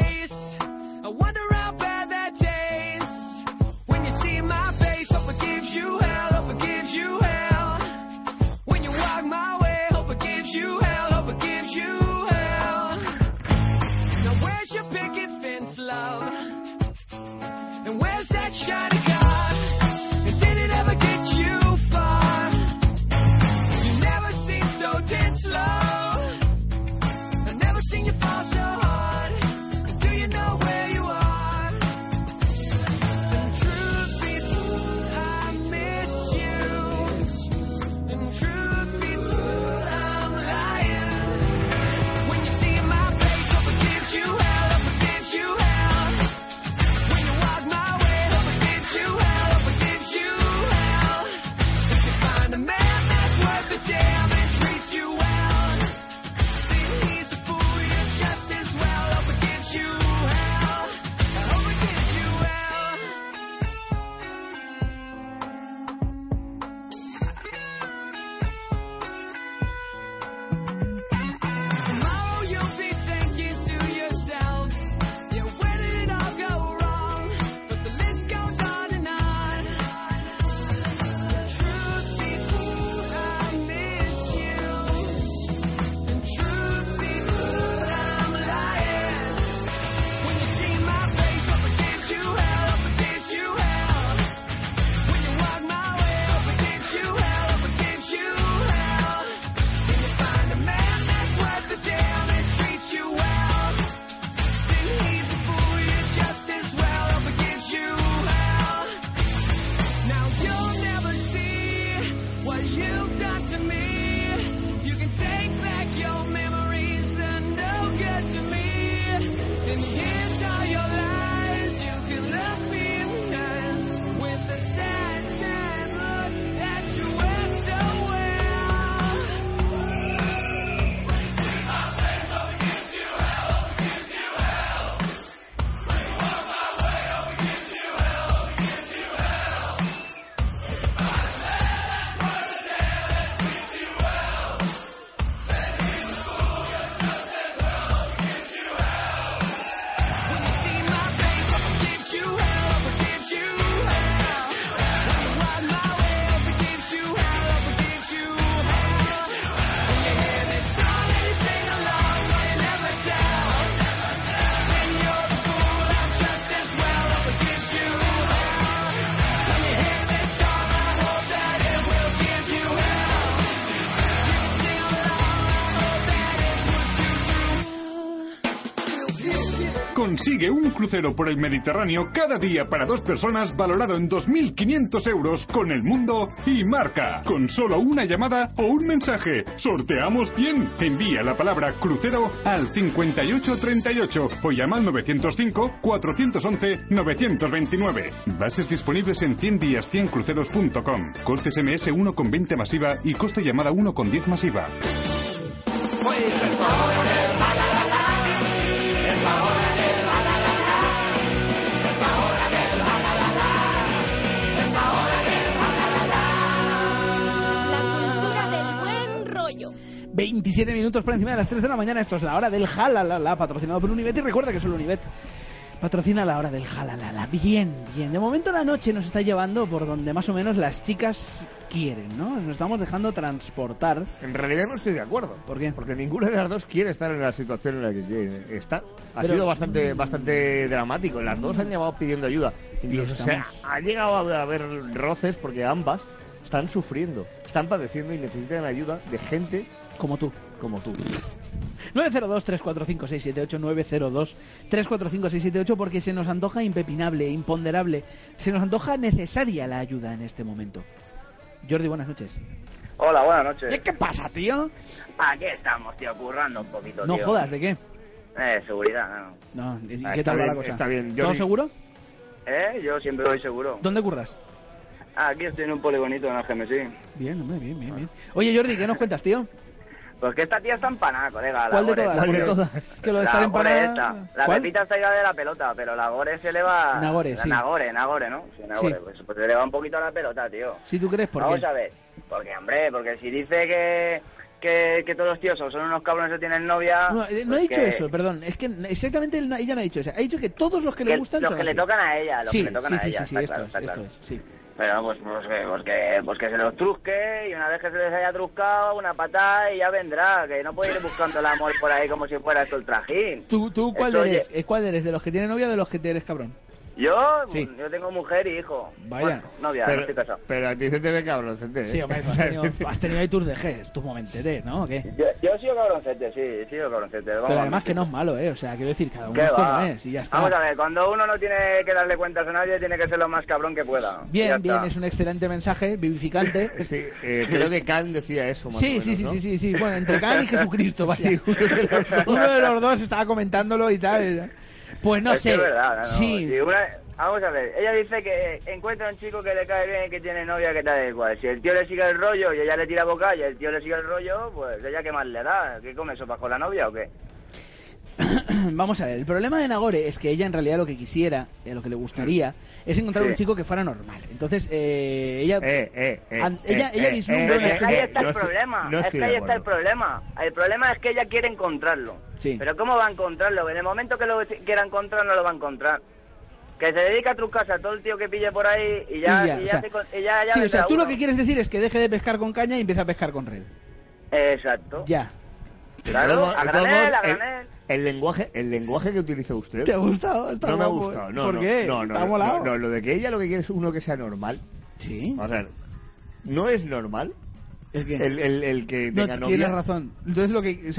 Consigue un crucero por el Mediterráneo cada día para 2 personas valorado en 2.500 euros con El Mundo y Marca. Con solo una llamada o un mensaje. Sorteamos 100. Envía la palabra crucero al 5838 o llama al 905-411-929. Bases disponibles en 100días100cruceros.com. Coste SMS 1,20 masiva y coste llamada 1,10 masiva. La cultura del buen rollo. 27 minutos por encima de las 3 de la mañana. Esto es la hora del jalalala, patrocinado por Univet. Y recuerda que solo Univet patrocina la hora del jalalala. Bien, bien. De momento la noche nos está llevando por donde más o menos las chicas quieren, ¿no? Nos estamos dejando transportar. En realidad no estoy de acuerdo. ¿Por qué? Porque ninguna de las dos quiere estar en la situación en la que está. Ha Pero- sido bastante dramático. Las dos han llamado pidiendo ayuda. Incluso ha llegado a haber roces porque ambas están sufriendo, están padeciendo y necesitan ayuda de gente como tú. Como tú. 902-345-678, 902-345-678, porque se nos antoja impepinable, imponderable, se nos antoja necesaria la ayuda en este momento. Jordi, buenas noches. Hola, buenas noches. ¿Qué pasa, tío? Aquí estamos, tío, currando un poquito, No tío. jodas, ¿de qué? Seguridad, No, ¿y Ah, qué está tal va bien, la cosa? está bien. ¿Todo Jordi- seguro? Yo siempre voy seguro. ¿Dónde curras? Aquí estoy en un poligonito en el GMC. Bien, hombre, bien, bien, bien. Oye, Jordi, ¿qué nos cuentas, tío? Pues que esta tía está empanada, colega. ¿Cuál de Gore, todas? esta, ¿Cuál de tío. todas? Que lo de La estar Gore empanada... esta. La ¿Cuál? Pepita está ida de la pelota, pero la Gore se le va... Nagore, la sí. Nagore, ¿no? Sí, Nagore. Sí. Pues se le va un poquito a la pelota, tío. Si tú crees, ¿por Vamos qué? a ver. Porque, hombre, porque si dice que todos los tíos son unos cabrones que tienen novia... No, no he pues dicho que- eso, perdón. Es que exactamente ella no ha dicho eso. Ha dicho que todos los que le gustan los son que le así. tocan a ella, los Sí, que le tocan sí, a sí, ella, sí, está esto claro, es, está esto claro. es, sí. Pero pues que se los trusque y una vez que se les haya truscado una patada y ya vendrá, que no puede ir buscando el amor por ahí como si fuera esto el trajín. ¿Tú cuál Esto, eres? oye, ¿Cuál eres? ¿De los que tienen novia o de los que eres cabrón? Yo Sí. tengo mujer y hijo. Vaya. Bueno, novia, no estoy casado. Pero a ti se te ve cabroncete, ¿eh? Sí, hombre, has tenido ahí tus dejes, tus momentetes, ¿no? ¿O qué? Yo sigo cabroncete, sí, sigo cabroncete. Vamos Pero a además ver. que no es malo, ¿eh? O sea, quiero decir, cada uno ¿Qué es como va? es y ya está. Vamos a ver, cuando uno no tiene que darle cuentas a nadie, tiene que ser lo más cabrón que pueda. Ya Bien, bien, está. es un excelente mensaje, vivificante. Sí, creo que Kant decía eso más o Sí, menos, sí, sí, ¿no? sí, sí, sí. Bueno, entre Kant y Jesucristo, vaya. Sí, Uno de los dos estaba comentándolo y tal. Pues no Es sé. que es verdad, no, Sí. si vamos a ver, ella dice que encuentra un chico que le cae bien y que tiene novia que tal igual. Si el tío le sigue el rollo y ella le tira boca y el tío le sigue el rollo, pues ella qué más le da. ¿Qué come sopa con la novia o qué? Vamos a ver, el problema de Nagore es que ella en realidad lo que quisiera, lo que le gustaría, es encontrar Sí. un chico que fuera normal. Entonces, ella vislumbra una Es que ahí especie- está el problema, es que ahí está el problema. El problema es que ella quiere encontrarlo. Sí. Pero ¿cómo va a encontrarlo? En el momento que lo quiera encontrar, no lo va a encontrar. Que se dedica a trucarse a todo el tío que pille por ahí y ya, Y ya, o sea, ya sí, o vendrá sea, tú uno. lo que quieres decir es que deje de pescar con caña y empiece a pescar con red. Exacto. Ya. Claro, a granel, a granel. El lenguaje que utiliza usted. ¿Te ha gustado? Está no me ha guapo, gustado. ¿eh? No, ¿Por no, qué? No, no, Está no, molado. no, lo de que ella lo que quiere es uno que sea normal. Sí. O sea, no es normal. ¿El qué? El que No, tenga novia. tienes razón. Entonces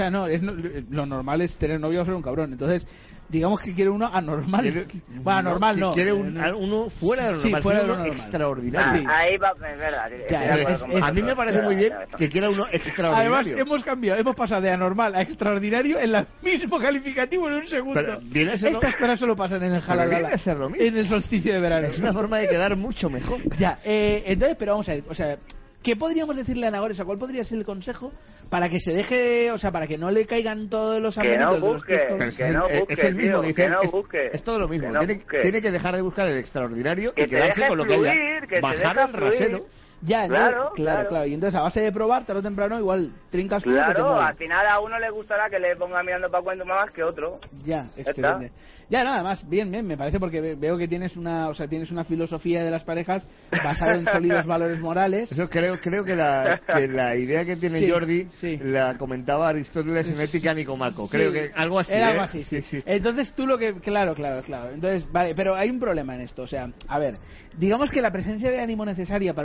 lo normal es tener novio o ser un cabrón. Entonces, digamos que quiere uno anormal. Bueno, anormal no. Quiere uno fuera de lo Sí, normal, fuera de quiere lo uno normal. extraordinario. Sí. Ahí va, es verdad. estoy Ya, de acuerdo es- con es- A mí me vosotros. parece muy bien Ya está. que quiera uno Además, extraordinario. hemos cambiado, hemos pasado de anormal a extraordinario en el mismo calificativo en un segundo. Pero viene a ser Estas cosas solo pasan en el Pero viene Jalalala, a ser lo mismo. en el solsticio de verano. Es una forma de quedar mucho mejor. Ya, entonces, pero vamos a ver, o sea, ¿qué podríamos decirle a Nagore? O sea, ¿cuál podría ser el consejo para que se deje, o sea, para que no le caigan todos los Que no amenitos de los busque, tíos? que no busque, es el mismo tío, que dice, que no es, busque, es todo lo mismo. que no tiene, busque. tiene que dejar de buscar el extraordinario Que y te quedarse deje con lo que haya. fluir, que te Bajar deje al rasero. fluir. Ya, Claro, claro, claro. Y entonces a base de probar, tarde o temprano, igual trincas tú que te Claro, mueven. al final a uno le gustará que le ponga mirando para cuento más que otro. Ya, está. excelente. Ya, nada más, bien, me parece porque veo que tienes una filosofía de las parejas basada en sólidos valores morales. Eso creo que la idea que tiene Sí, Jordi sí. la comentaba Aristóteles en Ética Nicomaco. Creo Sí, que algo así. Era ¿eh? algo así, sí. Entonces tú lo que... Claro. Entonces, vale, pero hay un problema en esto. O sea, a ver, digamos que la presencia de ánimo necesaria para una tía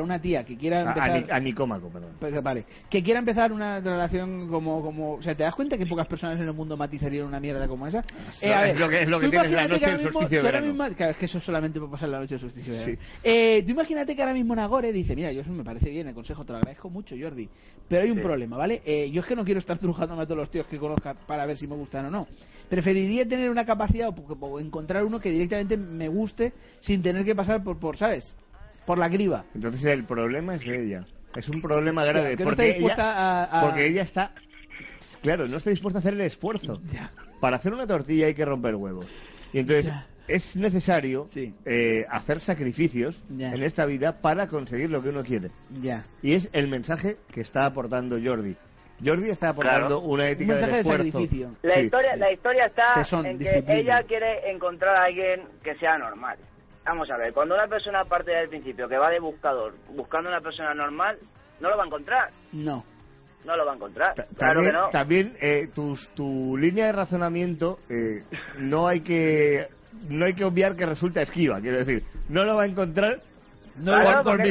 que quiera empezar... Anicómaco, perdón. Pues, vale, que quiera empezar una relación como... O sea, ¿te das cuenta que pocas personas en el mundo matizarían una mierda como esa? No, es lo que tienes la noche del solsticio de verano. Claro, es que eso solamente puede pasar la noche del solsticio de verano. Sí. Tú imagínate que ahora mismo Nagore dice, mira, yo eso me parece bien, el consejo te lo agradezco mucho, Jordi, pero hay un problema, ¿vale? Yo es que no quiero estar trujándome a todos los tíos que conozca para ver si me gustan o no. Preferiría tener una capacidad o encontrar uno que directamente me guste sin tener que pasar por ¿sabes? Por la criba. Entonces el problema es de ella. Es un problema grave. Que no está dispuesta porque ella está... Claro, no está dispuesta a hacer el esfuerzo. Ya. Para hacer una tortilla hay que romper huevos. Y entonces es necesario hacer sacrificios en esta vida para conseguir lo que uno quiere. Ya. Y es el mensaje que está aportando Jordi. Jordi está aportando una ética del esfuerzo. De sacrificio. La historia está Tesón, en que disciplina. ella quiere encontrar a alguien que sea normal. Vamos a ver, cuando una persona parte del principio que va de buscador buscando una persona normal, no lo va a encontrar. No lo va a encontrar. Claro que no. También tu línea de razonamiento no hay que obviar que resulta esquiva. Quiero decir, no lo va a encontrar. No lo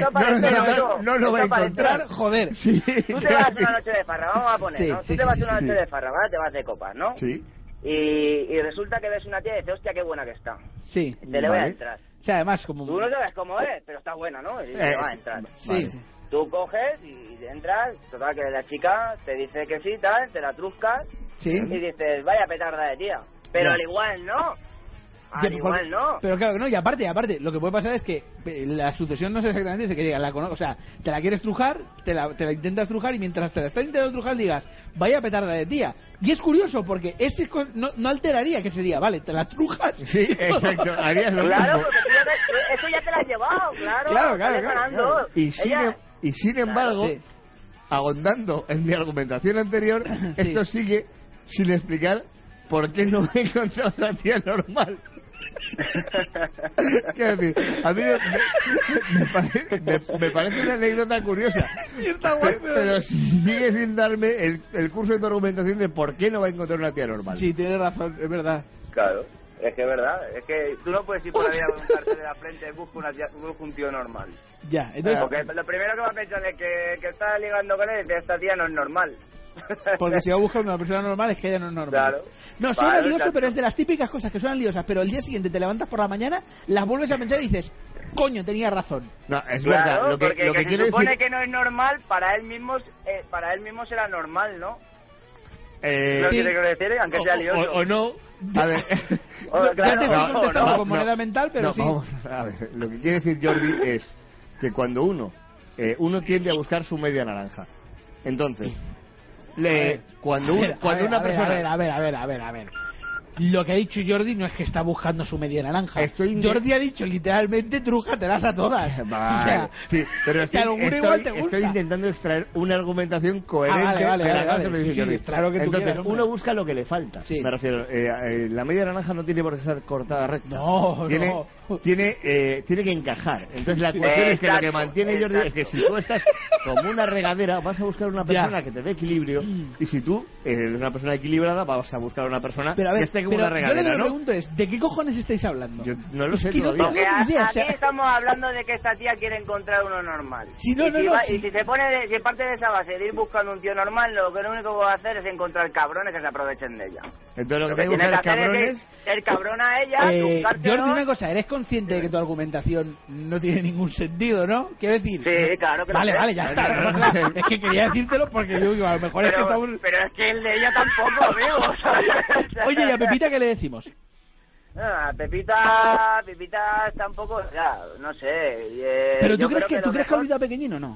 va a encontrar, joder. Sí, tú te vas a una noche de farra, vamos a poner, ¿no? Tú te vas a una noche de farra, ¿vale? Te vas de copas, ¿no? Sí. Y resulta que ves una tía y dices, hostia, qué buena que está. Sí. Te le voy a entrar. O sea, además, como... Tú no sabes cómo es, pero está buena, ¿no? Y te va a entrar. Sí. Tú coges y entras, total, que la chica te dice que sí, tal, te la truscas y dices, vaya petarda de tía. Pero al igual no. Igual no. Pero claro que no, y aparte, lo que puede pasar es que la sucesión no es exactamente ese que digas, o sea, te la quieres trujar, te la intentas trujar y mientras te la estás intentando trujar digas, vaya petarda de tía. Y es curioso porque ese no alteraría que sería, vale, te la trujas. Sí, exacto, harías lo claro, mismo. porque eso ya te la has llevado, claro. Y sin embargo, ahondando en mi argumentación anterior, esto sigue sin explicar por qué no he encontrado a la tía normal. Quiero decir, a mí me parece una anécdota curiosa. Sí, está bueno, pero sigue sin darme el curso de tu argumentación de por qué no va a encontrar una tía normal. Sí, tienes razón, es verdad. Claro, es que es verdad. Es que tú no puedes ir por la vida con un cartel de la frente busca un tío normal. Ya, entonces... Porque lo primero que va a pensar es que está ligando con él y dice, esta tía no es normal. Porque si va buscando una persona normal es que ella no es normal. Claro. No, suena lioso, pero es de las típicas cosas que suenan liosas, pero el día siguiente te levantas por la mañana, las vuelves a pensar y dices, coño, tenía razón. No, es verdad. Lo que se supone que no es normal, para él mismo será normal, ¿no? ¿No quiere decir? Aunque sea lioso. O no. A ver. Ya te estoy contestando con moneda mental, pero sí. Vamos a ver. Lo que quiere decir Jordi es que cuando uno tiende a buscar su media naranja. Entonces... cuando una persona... A ver. Lo que ha dicho Jordi no es que está buscando su media naranja. Jordi ha dicho literalmente trújatelas a todas. Vale, o sea, sí, pero estoy intentando extraer una argumentación coherente. Sí, claro que entonces quieras, uno busca lo que le falta. Me refiero, la media naranja no tiene por qué estar cortada recta. Tiene que encajar. Entonces la cuestión es que lo que mantiene Jordi es que si tú estás como una regadera vas a buscar una persona que te dé equilibrio, y si tú eres una persona equilibrada vas a buscar una persona que esté como una regadera. Yo lo que pregunto es, ¿de qué cojones estáis hablando? Yo no lo sé todavía. Porque aquí estamos hablando de que esta tía quiere encontrar uno normal. Y si parte de esa base de ir buscando un tío normal, lo único que va a hacer es encontrar cabrones que se aprovechen de ella. Entonces lo que tengo que hacer es ser cabrón a ella, Jordi, una cosa, ¿eres consciente de que tu argumentación no tiene ningún sentido, no? Quiero decir... Sí, claro que Vale, ya está. Es que quería decírtelo porque yo digo, a lo mejor es que estamos... Pero es que el de ella tampoco, amigo. Oye, ¿y a Pepita qué le decimos? Pepita está un poco... Ya, no sé. ¿Pero tú crees que ha olvidado a Pequeñino o no?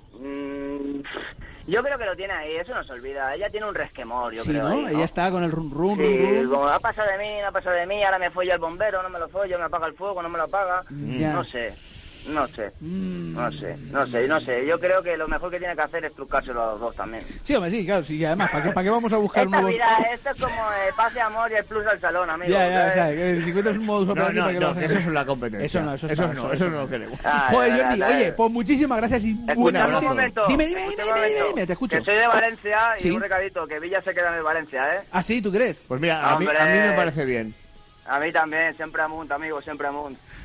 Yo creo que lo tiene ahí, eso no se olvida. Ella tiene un resquemor, yo creo. ¿no? Ahí, ¿no? Ella está con el rum. Sí, como ha pasado de mí, ahora me folla el bombero, no me lo follo, me apaga el fuego, no me lo apaga. No sé. Yo creo que lo mejor que tiene que hacer es trucárselo a los dos también. Sí, hombre, sí, claro. Sí, además, ¿para qué vamos a buscar un nuevo...? Esto es como paz de amor y el plus al salón, amigo. Ya, o sea, si encuentras un modus operandi... No, eso es la competencia. Eso no lo queremos. Joder, Jordi, oye, pues muchísimas gracias y... Escucha un momento. Dime, te escucho. Que soy de Valencia y un recadito, que Villa se queda en el Valencia, ¿eh? ¿Ah, sí? ¿Tú crees? Pues mira, a mí me parece bien. A mí también, siempre amunt, amigo, siempre amunt.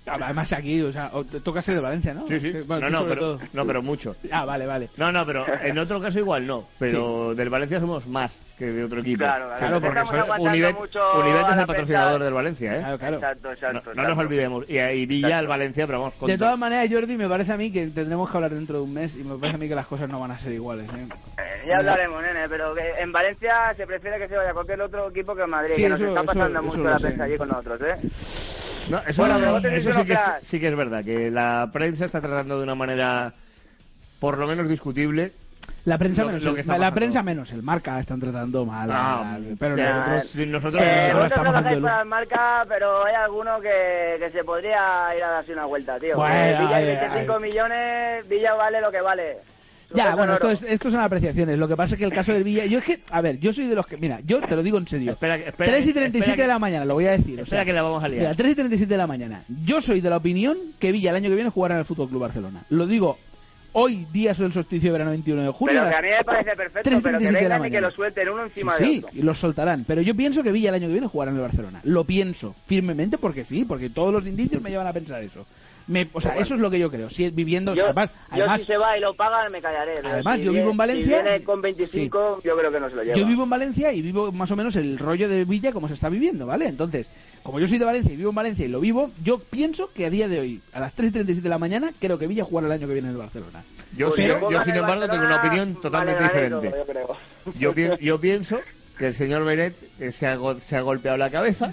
Además aquí, o sea, toca ser de Valencia, ¿no? Sí, sí. Bueno, No, pero mucho. Ah, vale. No, pero en otro caso igual no. Pero del Valencia somos más que de otro equipo. Claro, porque estamos aguantando Univet mucho es a el patrocinador del Valencia, ¿eh? Claro. Exacto. No nos olvidemos. Y Villa, el Valencia, pero vamos. De todas maneras, Jordi, me parece a mí que tendremos que hablar dentro de un mes y me parece a mí que las cosas no van a ser iguales, ¿eh? Ya hablaremos, nene, pero que en Valencia se prefiere que se vaya cualquier otro equipo que en Madrid, Sí, que nos eso- está pasando eso mucho lo la sé. prensa allí con nosotros, ¿eh? No, eso Bueno, pero vos te eso dices sí que es verdad, que la prensa está tratando de una manera por lo menos discutible. La prensa Lo- menos, lo que está la pasando. prensa menos, el Marca están tratando mal, pero ya, nosotros nosotros Vosotros estamos trabajáis dando para el Marca, pero hay alguno que se podría ir a darse una vuelta, tío. Bueno, Villa a ver, 25 millones, Villa vale lo que vale. Ya, Sujeto bueno, en oro. esto son apreciaciones. Lo que pasa es que el caso del Villa... Yo es que, a ver, yo soy de los que... Mira, yo te lo digo en serio. Espera, 3 y 37 espera que- de la mañana, lo voy a decir. Espera que la vamos a liar. Mira, 3 y 37 de la mañana. Yo soy de la opinión que Villa el año que viene jugará en el Fútbol Club Barcelona. Lo digo hoy, día del solsticio de verano 21 de julio. Pero que a mí me parece perfecto, 3:37 pero que de la vengan y que mañana. lo suelten uno encima Sí, de otro. y los soltarán. Pero yo pienso que Villa el año que viene jugará en el Barcelona. Lo pienso firmemente porque sí, porque todos los indicios me llevan a pensar eso. O sea, eso es lo que yo creo. Si viviendo, Yo, además, yo si se va y lo pagan, me callaré. pero además, si yo vivo viene- en Valencia. Si viene con 25, yo creo que no se lo lleva. Yo vivo en Valencia y vivo más o menos el rollo de Villa como se está viviendo, ¿vale? Entonces, como yo soy de Valencia y vivo en Valencia y lo vivo, yo pienso que a día de hoy, a las 3:37 de la mañana, creo que Villa jugará el año que viene en el Barcelona. Yo, sin embargo, tengo una opinión totalmente diferente. Yo pienso que el señor Beret se ha golpeado la cabeza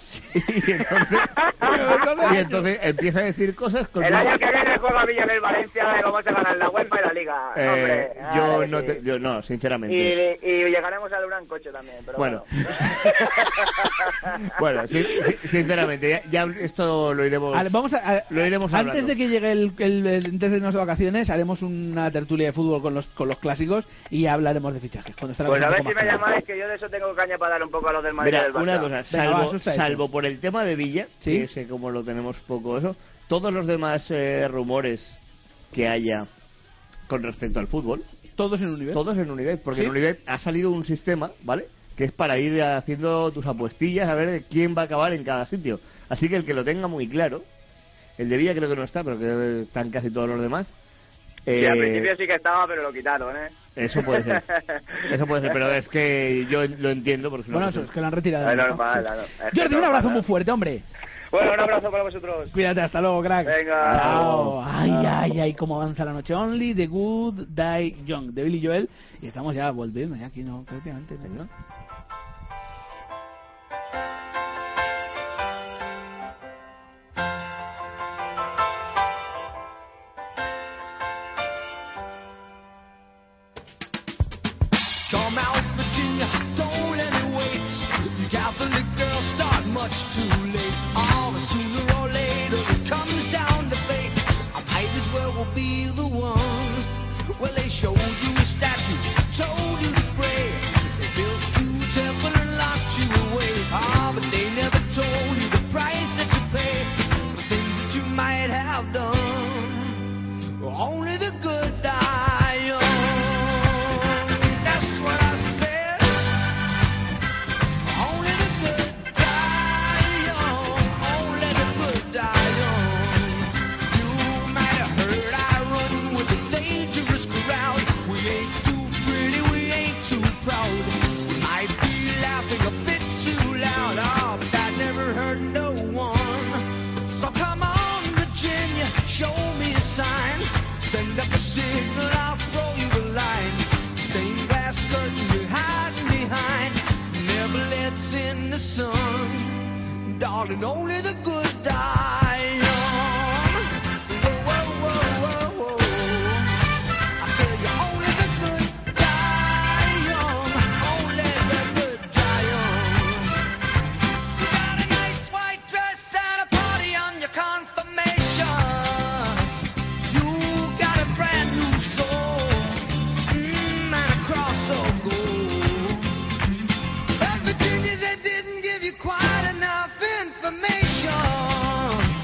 y entonces empieza a decir cosas con... El año que viene juega Villa en el Valencia y vamos a ganar la UEFA y la Liga. Hombre, yo no, sinceramente. y llegaremos al Gran Coche también. Pero Bueno, bueno, sinceramente, ya esto lo iremos. Vamos lo iremos antes hablando. de que llegue antes de irnos de vacaciones, haremos una tertulia de fútbol con los clásicos y ya hablaremos de fichajes. Cuando estará Pues un a ver poco si me más claro. llamáis, que yo de eso tengo caña para dar un poco a los del Madrid y Mira, del Barça. una cosa, Venga, va, salvo por el tema de Villa, ¿Sí? que sé como lo tenemos poco eso, todos los demás rumores que haya con respecto al fútbol, todos en Univet. todos en Univet, porque ¿Sí? en Univet ha salido un sistema, ¿vale?, que es para ir haciendo tus apuestillas a ver quién va a acabar en cada sitio. Así que el que lo tenga muy claro, el de Villa creo que no está, pero que están casi todos los demás. Sí, al principio sí que estaba, pero lo quitaron, ¿eh? Eso puede ser, pero es que yo lo entiendo porque si no, Bueno, pues, eso es que lo han retirado. Es normal, claro. Jordi, un abrazo muy fuerte, hombre. Bueno, un abrazo para vosotros. Cuídate, hasta luego, crack. Venga. Chao. Ay, cómo avanza la noche. Only the good die young, de Billy Joel. Y estamos ya volviendo, ya aquí no, prácticamente, ¿no? Come out, Virginia, don't let it wait. You Catholic girls start much too late. Oh, but sooner or later it comes down to fate. I might as well be the one. Well, they showed you a statue, told you to pray. They built you a temple and locked you away. Ah, but they never told you the price that you pay for the things that you might have done. Only the good die young. That's what I said. Only the good die young. Only the good die young. You might have heard I run with a dangerous crowd. We ain't too pretty, we ain't too proud. We might be laughing a bit too loud. Oh, but that never hurt no one. So come on, Virginia, show me a sign. Send up a signal, I'll throw you a line. Stained glass curtain you're hiding behind never lets in the sun. Darling, only the good die young. Whoa, whoa, whoa, whoa, whoa. I tell you, only the good die young. Only the good die young. You got a nice white dress and a party on your confirmation. You got a brand new soul, and a cross of gold. But Virginia, they didn't give you quite enough information.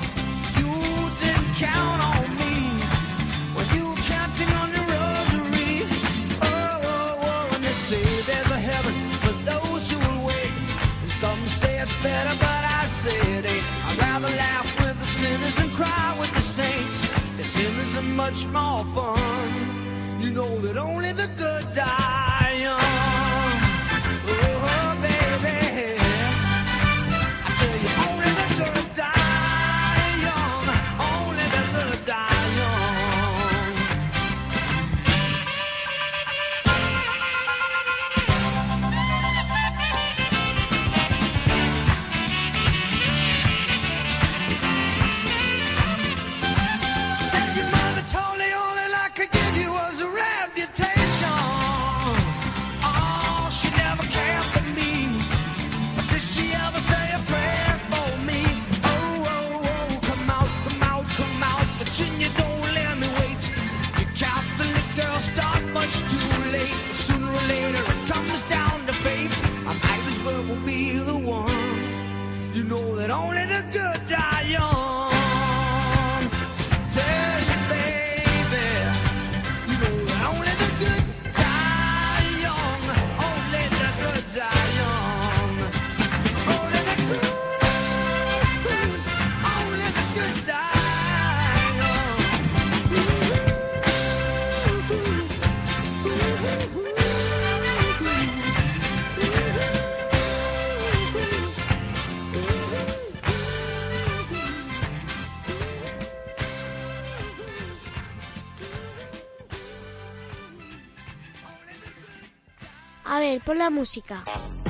ver, pon la música.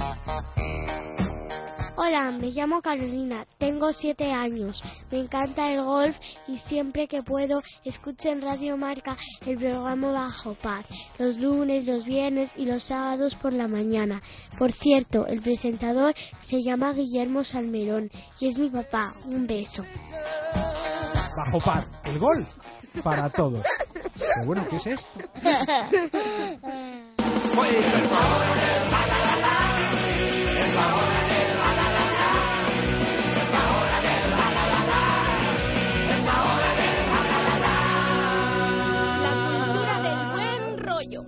Hola, me llamo Carolina, tengo 7 años, me encanta el golf y siempre que puedo escucho en Radio Marca el programa Bajo Paz, los lunes, los viernes y los sábados por la mañana. Por cierto, el presentador se llama Guillermo Salmerón y es mi papá. Un beso. Bajo Paz, el golf para todos. Pero bueno, ¿qué es esto? La cultura del buen rollo.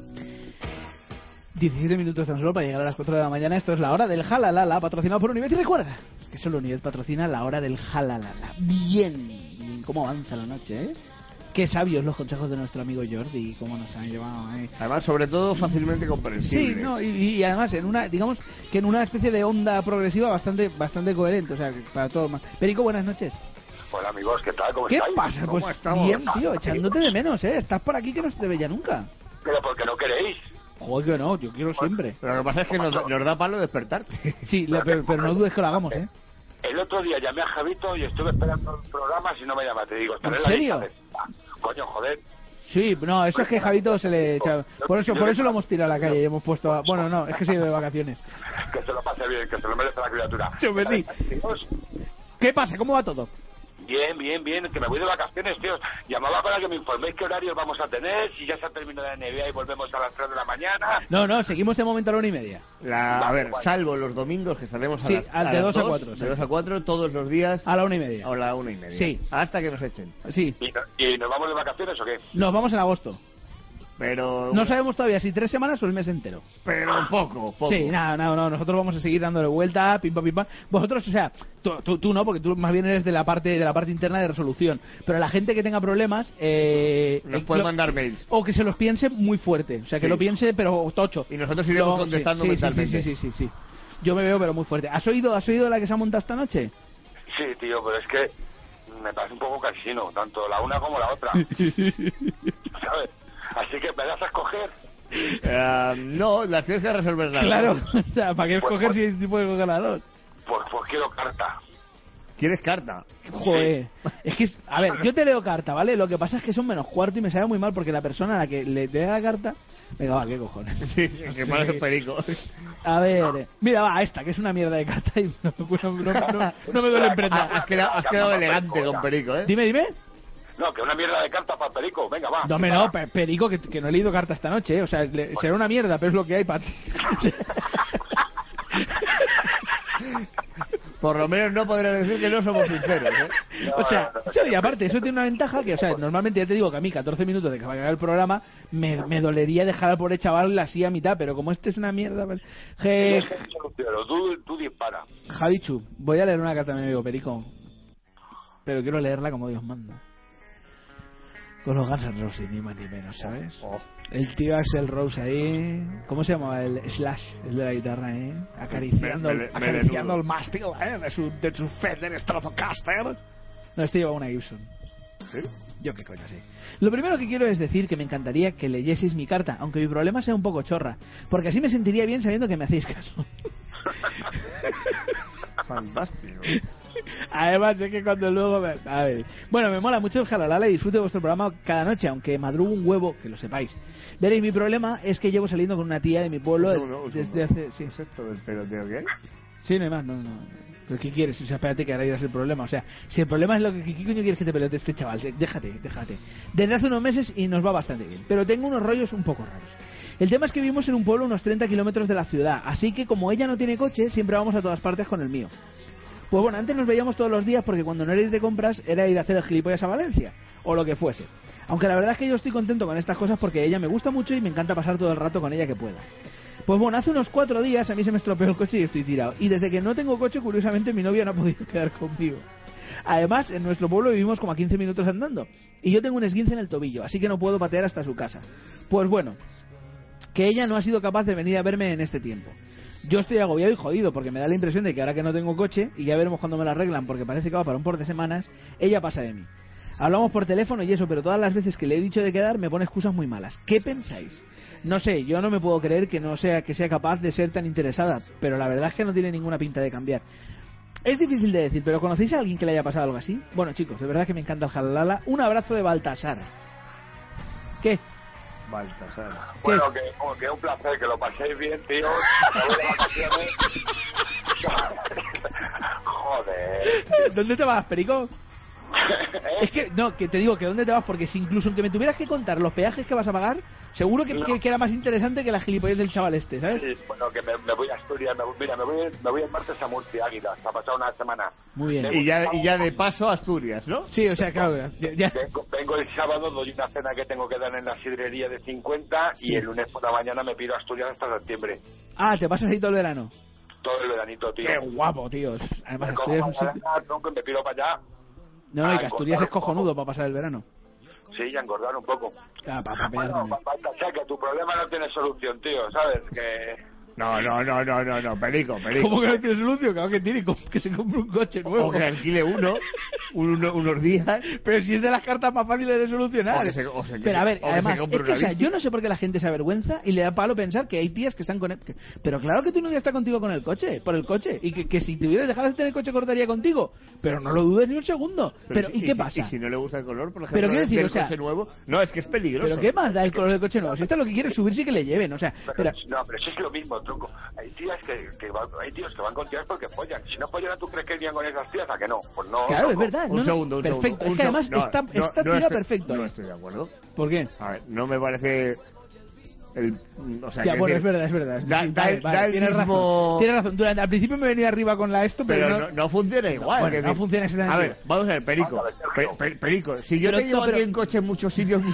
17 minutos tan solo para llegar a las 4 de la mañana. Esto es la hora del Jalalala, patrocinado por Univet. Y recuerda que solo Univet patrocina la hora del Jalalala. Bien, cómo avanza la noche, ¿eh? Qué sabios los consejos de nuestro amigo Jordi, cómo nos han llevado, ¿eh? Además, sobre todo, fácilmente comprensibles. Sí, no, y además en una, digamos que en una especie de onda progresiva bastante coherente, o sea, para todos más. Perico, buenas noches. Hola amigos, ¿qué tal? ¿Cómo ¿Qué estáis? pasa? ¿Cómo Pues estamos? bien, tío, echándote de menos, ¿eh? Estás por aquí que no se te veía nunca. Pero porque no queréis. Joder, que no, yo quiero siempre. Pero lo que pasa es que nos da palo despertarte. Sí, pero no dudes que lo hagamos, ¿eh? El otro día llamé a Javito y estuve esperando el programa y no me llama. Te digo, estaré ¿En la serio? lista de- Coño, joder. Sí, no, eso es que Javito se le echa... Por eso lo hemos tirado a la calle y hemos puesto... Bueno, no, es que se ha ido de vacaciones. Que se lo pase bien, que se lo merece la criatura. Sí, hombre, sí. ¿Qué pasa? ¿Cómo va todo? Bien, que me voy de vacaciones, tío. Llamaba para que me informéis qué horarios vamos a tener, si ya se ha terminado la NBA y volvemos a las 3 de la mañana. No, seguimos de momento a la 1:30. A ver, salvo los domingos que estaremos Sí, a de las 2 a 2, 4. De sí. 2 a 4, todos los días. A la 1:30. A la 1:30. Sí. Hasta que nos echen. Sí. ¿Y nos vamos de vacaciones o qué? Nos vamos en agosto. Pero... No sabemos todavía si 3 semanas o el mes entero. Pero poco. Sí, no, nosotros vamos a seguir dándole vuelta, pim pam. Vosotros, o sea, tú no, porque tú más bien eres de la parte interna de resolución. Pero la gente que tenga problemas, nos puede mandar mails. O que se los piense muy fuerte, o sea, que Sí. lo piense pero tocho. Y nosotros iremos contestando mentalmente. Sí. Yo me veo pero muy fuerte. ¿Has oído la que se ha montado esta noche? Sí, tío, pero es que me parece un poco cansino, tanto la una como la otra. ¿Sabes? Así que me das a escoger. No, las tienes que resolver las Claro, dos. o sea, ¿para qué escoger si puedes coger las dos? Pues quiero carta. ¿Quieres carta? Joder, es que, a ver, yo te leo carta, ¿vale? Lo que pasa es que son -4 y me sabe muy mal porque la persona a la que le dé la carta... Venga, va, ¿qué cojones? Sí, que parece perico. A ver, mira, va, esta, que es una mierda de carta y no me duele en prenda. Has quedado elegante con perico, ¿eh? Dime. No, que una mierda de carta para Perico, venga, va. No, Perico, que no he leído carta esta noche, ¿eh? O sea, será una mierda, pero es lo que hay para ti. Por lo menos no podría decir que no somos sinceros, ¿eh? O sea, y aparte, eso tiene una ventaja que, o sea, normalmente ya te digo que a mí 14 minutos de que va a acabar el programa me dolería dejar al pobre chaval así a mitad, pero como este es una mierda... Pero tú dispara. Javichu, voy a leer una carta a mi amigo Perico, pero quiero leerla como Dios manda. Con los Guns N' Roses, ni más ni menos, ¿sabes? El tío Axl Rose ahí... ¿Cómo se llamaba? El Slash, el de la guitarra, ¿eh? Acariciando el mástil, ¿eh? De su Fender Stratocaster. No, este lleva una Gibson. ¿Sí? Yo qué coño sé. Lo primero que quiero es decir que me encantaría que leyeseis mi carta, aunque mi problema sea un poco chorra, porque así me sentiría bien sabiendo que me hacéis caso. Fantástico. Además es que cuando luego a ver, bueno, me mola mucho el Jalalala y disfruto de vuestro programa cada noche, aunque madrugo un huevo, que lo sepáis. Veréis, mi problema es que llevo saliendo con una tía de mi pueblo desde hace... Sí. ¿Es esto del peloteo qué? Sí, no hay más, no. ¿Pero qué quieres? O sea, espérate que ahora irás el problema. O sea, si el problema es lo que... ¿Qué coño quieres que te pelote este chaval? Déjate. Desde hace unos meses y nos va bastante bien. Pero tengo unos rollos un poco raros. El tema es que vivimos en un pueblo unos 30 kilómetros de la ciudad, así que como ella no tiene coche, siempre vamos a todas partes con el mío. Pues bueno, antes nos veíamos todos los días porque cuando no erais de compras era ir a hacer el gilipollas a Valencia, o lo que fuese. Aunque la verdad es que yo estoy contento con estas cosas porque ella me gusta mucho y me encanta pasar todo el rato con ella que pueda. Pues bueno, hace unos 4 días a mí se me estropeó el coche y estoy tirado. Y desde que no tengo coche, curiosamente, mi novia no ha podido quedar conmigo. Además, en nuestro pueblo vivimos como a 15 minutos andando. Y yo tengo un esguince en el tobillo, así que no puedo patear hasta su casa. Pues bueno, que ella no ha sido capaz de venir a verme en este tiempo. Yo estoy agobiado y jodido porque me da la impresión de que ahora que no tengo coche, y ya veremos cuando me lo arreglan porque parece que va para un par de semanas, ella pasa de mí. hablamos por teléfono y eso, pero todas las veces que le he dicho de quedar me pone excusas muy malas. ¿Qué pensáis? No sé, yo no me puedo creer que sea capaz de ser tan interesada, pero la verdad es que no tiene ninguna pinta de cambiar. Es difícil de decir, pero ¿conocéis a alguien que le haya pasado algo así? Bueno, chicos, de verdad que me encanta el jalalala. Un abrazo de Baltasar. ¿Qué? Baltasar. Bueno, que un placer, que lo paséis bien, tío. Me voy de vacaciones. Joder. ¿Dónde te vas, Perico? Es que, no, que te digo que ¿dónde te vas? Porque si incluso aunque me tuvieras que contar los peajes que vas a pagar, seguro que era más interesante que la gilipollez del chaval este, ¿sabes? Sí, bueno, que me voy a Asturias, me voy el martes a Murcia, Águilas, ha pasado una semana. Muy bien. Y ya de paso a Asturias, ¿no? Sí, o sea, claro. Ya. Vengo el sábado, doy una cena que tengo que dar en la sidrería de 50 Sí. y el lunes por la mañana me pido a Asturias hasta septiembre. Ah, ¿te pasas ahí todo el verano? Todo el veranito, tío. Qué guapo, tío. Además, Me cojo Asturias es un para sitio... allá, tronco, y me pido para allá. No, y que Asturias es cojonudo para pasar el verano. Sí, y a engordar un poco. Ah, para Bueno, Baltasar, que tu problema no tiene solución, tío, ¿sabes? Que... No, Perico. ¿Cómo que no tiene solución? Claro que tiene, que se compre un coche nuevo. O que alquile unos días. Pero si es de las cartas más fáciles de solucionar. Pero a ver, además, es que, o sea, yo no sé por qué la gente se avergüenza y le da palo pensar que hay tías que están con... Pero claro que tu novia está contigo con el coche, por el coche. Y que si tuvieras dejaras de tener coche cortaría contigo. Pero no lo dudes ni un segundo. Pero ¿y qué pasa? Y si no le gusta el color, por ejemplo, pero quiero decir, del o sea, coche nuevo... No, es que es peligroso. ¿Pero qué más da el color del coche nuevo? Si esto es lo que quiere subirse y que le lleven, o sea... No, pero eso es lo mismo, tronco. Hay tías hay tíos que van con tías porque follan. Si no follan, ¿tú crees que irían con esas tías? ¿A que no? Pues no. Claro, no, es verdad. Un segundo. Perfecto. Es que además está tira perfecto. No estoy de acuerdo. ¿Por qué? A ver, no me parece... O sea, ya, bueno, decir, es verdad. Da el tienes mismo... razón. Al principio me venía arriba con la esto, pero no funciona igual. Bueno, no funciona exactamente. A ver, vamos a ver, Perico. Perico, si yo te llevo aquí en coche en muchos sitios,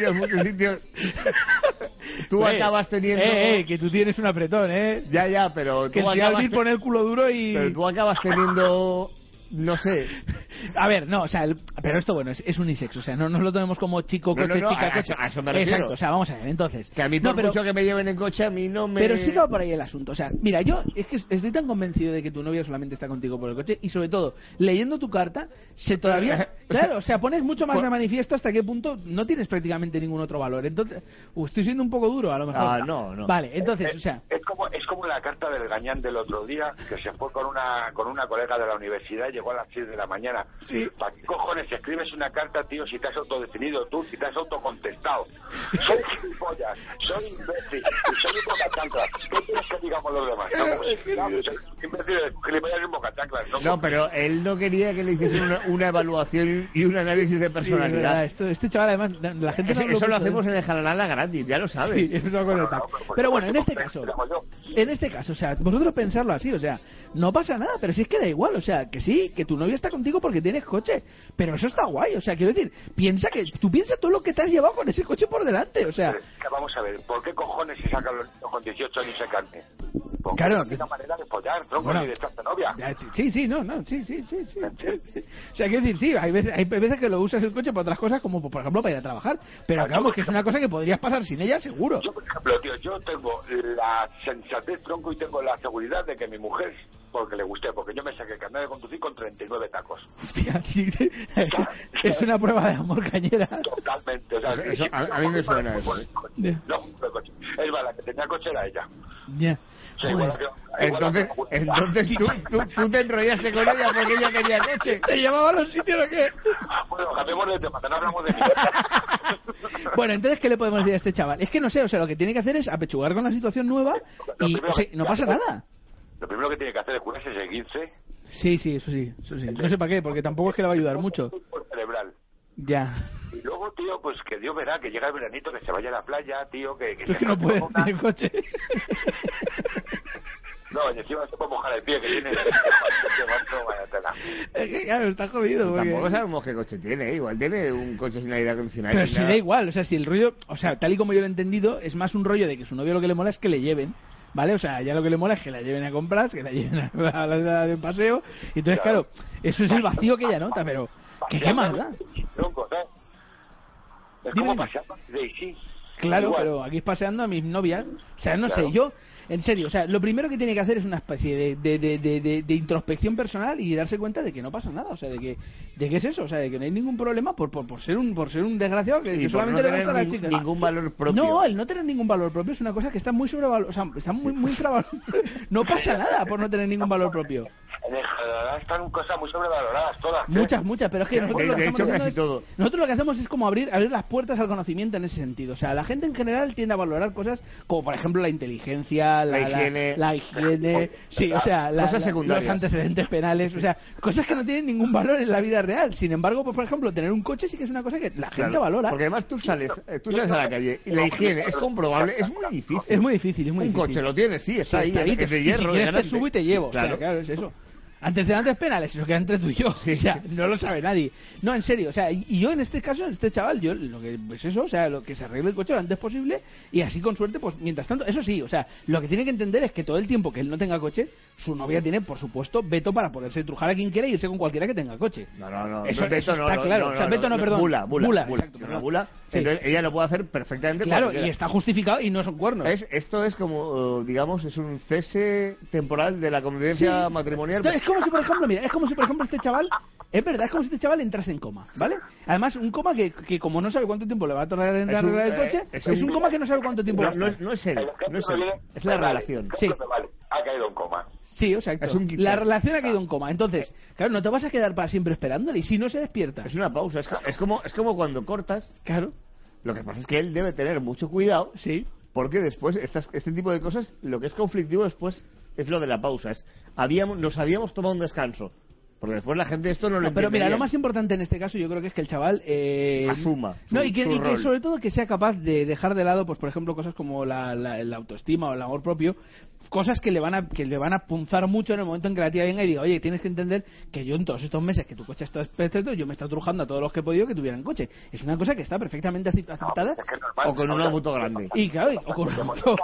tú acabas teniendo... que tú tienes un apretón, Ya, pero que tú si acabas... Alvin pone el culo duro y... Pero tú acabas teniendo... No sé. A ver, no, o sea, pero esto, bueno, es unisex, o sea, no nos lo tomemos como chico, coche, chica, coche. A eso me refiero. Exacto, o sea, vamos a ver, entonces. Que a mí por mucho que me lleven en coche, a mí no me... Pero sí que va por ahí el asunto, o sea, mira, yo es que estoy tan convencido de que tu novia solamente está contigo por el coche y sobre todo, leyendo tu carta, todavía... Claro, o sea, pones mucho más de manifiesto hasta qué punto no tienes prácticamente ningún otro valor, entonces... estoy siendo un poco duro, a lo mejor. No. Vale, entonces, o sea... Es como la carta del Gañán del otro día, que se fue con una colega de la universidad y llegó a las 6 de la mañana. Sí. ¿Para qué cojones escribes una carta, tío, si te has autodefinido tú, si te has autocontestado? Soy gilipollas, soy imbécil, soy un bocachanclas. ¿Qué quieres que digamos los demás? Soy imbécil, gilipollas y un bocachanclas. No, pero él no quería que le hiciesen una evaluación y un análisis de personalidad. Sí, este chaval, además, la gente no eso lo hacemos en el Jalalala gratis, ya lo sabes. Sí, eso con el pack. Pero bueno, en este caso, o sea, vosotros pensarlo así, o sea, no pasa nada, pero si es que da igual, o sea, que sí, que tu novia está contigo porque tienes coche, pero eso está guay, o sea, quiero decir, tú piensa todo lo que te has llevado con ese coche por delante, o sea... Vamos a ver, ¿por qué cojones se sacan los niños con 18 años se cante? Porque claro, es una manera de follar, tronco, bueno, ni de echarte novia. Sí, sí. O sea, quiero decir, sí, hay veces que lo usas el coche para otras cosas, como por ejemplo para ir a trabajar, pero vamos, que es una cosa que podrías pasar sin ella, seguro. Yo, por ejemplo, tío, yo tengo la sensatez, tronco, y tengo la seguridad de que mi mujer, porque le gusté, porque yo me saqué el carnet de conducir con 39 tacos. Hostia, sí, es una prueba de amor cañera. Totalmente, o sea, eso, a mí me suena eso. No, el coche. Es verdad, la que tenía coche era ella. Ya. Sí, entonces tú te enrollaste con ella porque ella quería coche. ¿Te llevaba a los sitios o qué? Bueno, cambiemos de tema, no hablamos de mí. Bueno, entonces, ¿qué le podemos decir a este chaval? Es que no sé, o sea, lo que tiene que hacer es apechugar con la situación nueva y, o sea, no pasa nada. Lo primero que tiene que hacer es curarse ese 15. Sí, eso sí. No sé para qué, porque tampoco es que le va a ayudar mucho. Cerebral. Ya. Y luego, tío, pues que Dios verá, que llega el veranito, que se vaya a la playa, tío, que es que no puede tener coche. No, y encima se puede mojar el pie, que tiene... Es que claro, está jodido. Porque... Tampoco sabemos qué coche tiene, igual tiene un coche sin aire acondicionado. Pero si da igual, o sea, si el rollo... O sea, tal y como yo lo he entendido, es más un rollo de que su novio lo que le mola es que le lleven. ¿Vale? O sea, ya lo que le mola es que la lleven a comprar, que la lleven a la de paseo. Y entonces, claro, eso es el vacío que ella nota, pero... ¿Qué más da? Es como pasear de sí. Claro, igual. pero aquí es paseando a mis novias. O sea, no sé, yo en serio, o sea, lo primero que tiene que hacer es una especie de introspección personal y darse cuenta de que no pasa nada, o sea, de que es eso, o sea, de que no hay ningún problema por ser un desgraciado que solamente le gusta a las chicas. Ningún valor propio. No, el no tener ningún valor propio es una cosa que está muy sobrevalorada, o sea, está muy infravalorada. No pasa nada por no tener ningún valor propio. Están cosas muy sobrevaloradas todas. Muchas, pero es que nosotros lo que estamos haciendo casi todo. nosotros lo que hacemos es como abrir las puertas al conocimiento en ese sentido. O sea, la gente en general tiende a valorar cosas como, por ejemplo, la inteligencia, la higiene, sí, o sea, cosas secundarias. los antecedentes penales, o sea, cosas que no tienen ningún valor en la vida real. Sin embargo, pues, por ejemplo, tener un coche sí que es una cosa que la gente valora. Porque además tú sales a la calle y la higiene es comprobable, es muy difícil. Es muy difícil, Un coche lo tienes, sí, está ahí, es de hierro. Y si quieres te subo y te llevo, claro, o sea, claro, es eso. Antecedentes penales, eso queda entre tú y yo, sí, o sea, no lo sabe nadie. No, en serio, o sea, y yo en este caso, en este chaval, yo lo que es eso, o sea, lo que se arregle el coche lo antes posible y así con suerte, pues mientras tanto, eso sí, o sea, lo que tiene que entender es que todo el tiempo que él no tenga coche, su novia tiene, por supuesto, veto para poderse trujar a quien quiera y irse con cualquiera que tenga coche. No, eso está claro, o sea, veto no, perdón. Bula, exacto, una bula. Sí. Entonces ella lo puede hacer perfectamente. Claro, y está justificado y no son cuernos. Esto es como, digamos, es un cese temporal de la convivencia matrimonial. Entonces, es como si, por ejemplo, mira, este chaval, es verdad, es como si este chaval entrase en coma, ¿vale? Además, un coma que como no sabe cuánto tiempo le va a tardar en arreglar el coche, es un coma que no sabe cuánto tiempo va a estar. No es él, es la relación. Sí. Ha caído en coma. Sí, exacto. La relación ha caído en coma. Entonces, claro, no te vas a quedar para siempre esperándole y si no se despierta. Es una pausa, es como cuando cortas. Claro. Lo que pasa es que él debe tener mucho cuidado. Sí. Porque después, este tipo de cosas, lo que es conflictivo después es lo de la pausa. Nos habíamos tomado un descanso. Porque después la gente esto no lo entiende. Pero mira, bien. lo más importante en este caso yo creo que es que el chaval asuma y que sobre todo que sea capaz de dejar de lado, pues por ejemplo, cosas como la autoestima o el amor propio, cosas que le van a punzar mucho en el momento en que la tía venga y diga, oye, tienes que entender que yo en todos estos meses que tu coche está perfecto, yo me he estado trujando a todos los que he podido que tuvieran coche. Es una cosa que está perfectamente aceptada. O con una moto grande. Y claro, o con una moto.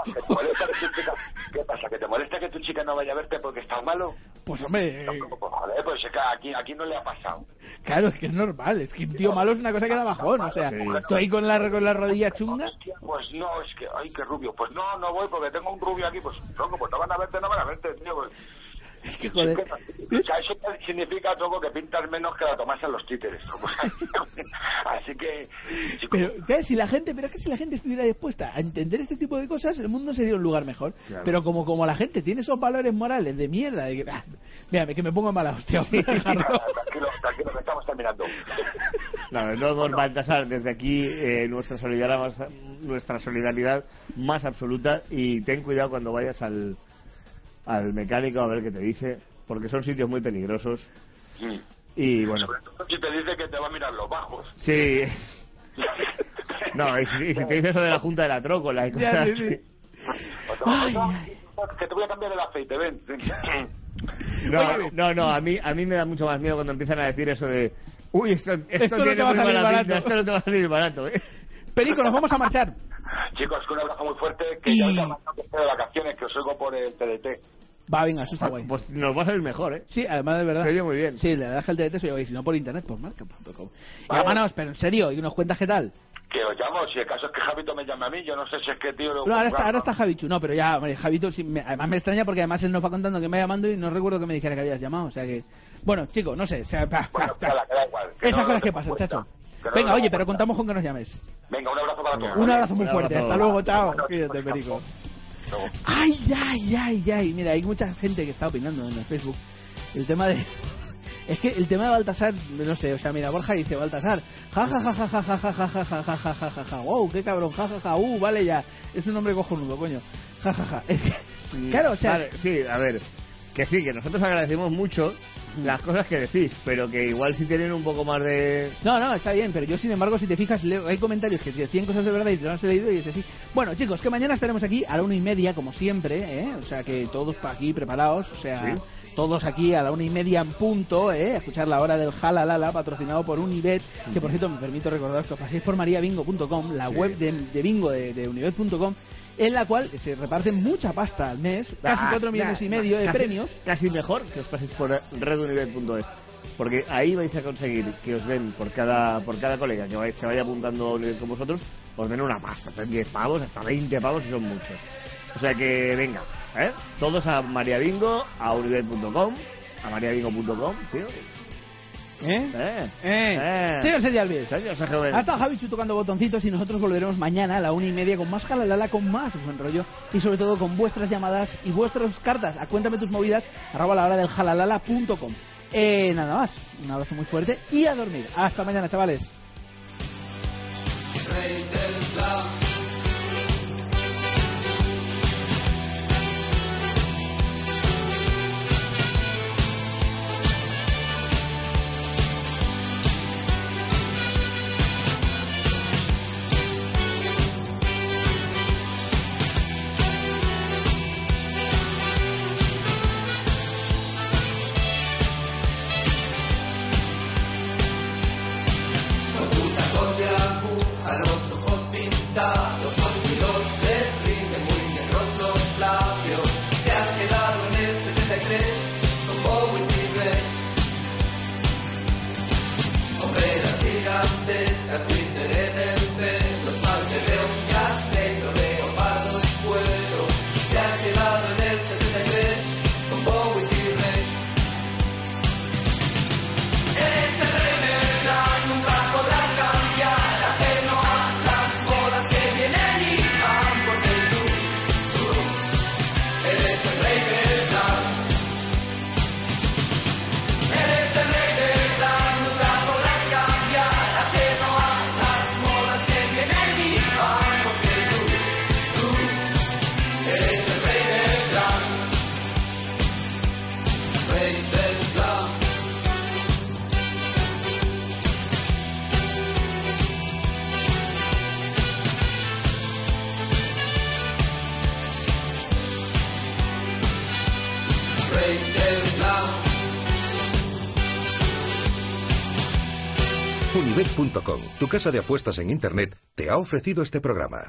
¿Qué pasa? ¿Que te molesta que tu chica no vaya a verte porque estás malo? Pues hombre... Joder, pues aquí no le ha pasado. Claro, es que es normal, es que un tío malo es una cosa que da bajón, o sea, tú ahí con la rodilla chunga. Pues no, es que, ay, qué rubio, pues no voy porque tengo un rubio aquí, pues no van a verte, tío, pues. Es que joder. O sea, eso significa, Toco, que pintas menos que la tomas en los títeres. Así que... Pero es que si la gente estuviera dispuesta a entender este tipo de cosas, el mundo sería un lugar mejor. Claro. Pero como la gente tiene esos valores morales de mierda, de que, mírame, que me pongo mala hostia. Tranquilo, que estamos terminando. No, Baltasar, desde aquí nuestra solidaridad más absoluta, y ten cuidado cuando vayas al mecánico a ver qué te dice, porque son sitios muy peligrosos. Y bueno, sobre todo si te dice que te va a mirar los bajos. Sí. No, y si te dice eso de la junta de la trócola y cosas así. Sí. Que te voy a cambiar el aceite, ven. No, a mí me da mucho más miedo cuando empiezan a decir eso de uy, esto no te va a salir barato. Esto no te va a salir barato, Perico, nos vamos a marchar. Chicos, un abrazo muy fuerte, que ya que estoy de vacaciones, que os oigo por el TDT. Va, venga, eso está guay. Pues nos va a salir mejor, Sí, además de verdad. Se oye muy bien. Sí, le das el TDT, se oye, y si no por internet, por marca.com. Hermanos, pero en serio, ¿y nos cuentas qué tal? Que os llamo, si el caso es que Javito me llame a mí, yo no sé si es que tío... No, ahora está Javichu, no, pero ya, hombre, Javito, además me extraña porque además él nos va contando que me va llamando y no recuerdo que me dijera que habías llamado, o sea que... Bueno, chicos, no sé, o sea... da igual. Esas cosas que pasan, chacho. Venga, oye, pero contamos con que nos llames. Venga, un abrazo para todos. Un abrazo muy fuerte, hasta luego, chao. Cuídate, Perico. Ay, mira, hay mucha gente que está opinando en el Facebook. El tema de... Es que el tema de Baltasar, no sé, o sea, mira, Borja dice Baltasar, ja, wow, qué cabrón, vale ya, es un hombre cojonudo, coño, es que, claro, o sea... Vale, sí, a ver, que sí, que nosotros agradecemos mucho las cosas que decís, pero que igual si tienen un poco más de... No, está bien, pero yo sin embargo, si te fijas, hay comentarios que decían cosas de verdad y te lo has leído y es así. Bueno, chicos, que mañana estaremos aquí a la 1:30, como siempre, o sea, que todos aquí preparados, o sea... ¿Sí? Todos aquí a la 1:30 en punto, a escuchar la hora del Jalalala, patrocinado por Unibet, que por cierto me permito recordaros que os paséis por mariabingo.com, la web de bingo de unibet.com, en la cual se reparten mucha pasta al mes, casi 4 millones y medio de premios. Casi mejor que os paséis por redunibet.es, porque ahí vais a conseguir que os den por cada colega que se vaya apuntando a Unibet con vosotros, os den una pasta, 10 pavos, hasta 20 pavos, y son muchos. O sea que venga, todos a mariabingo, a unibet.com, a mariabingo.com, tío. Señor Serialbies. Señor Sergio Vélez. Ha estado Javichu tocando botoncitos y nosotros volveremos mañana a la 1:30 con más jalalala, con más buen rollo y sobre todo con vuestras llamadas y vuestras cartas a cuéntame tus movidas @lahora-del-jalalala.com. Nada más, un abrazo muy fuerte y a dormir. Hasta mañana, chavales. Rey del Slam. Unibet.com, tu casa de apuestas en Internet, te ha ofrecido este programa.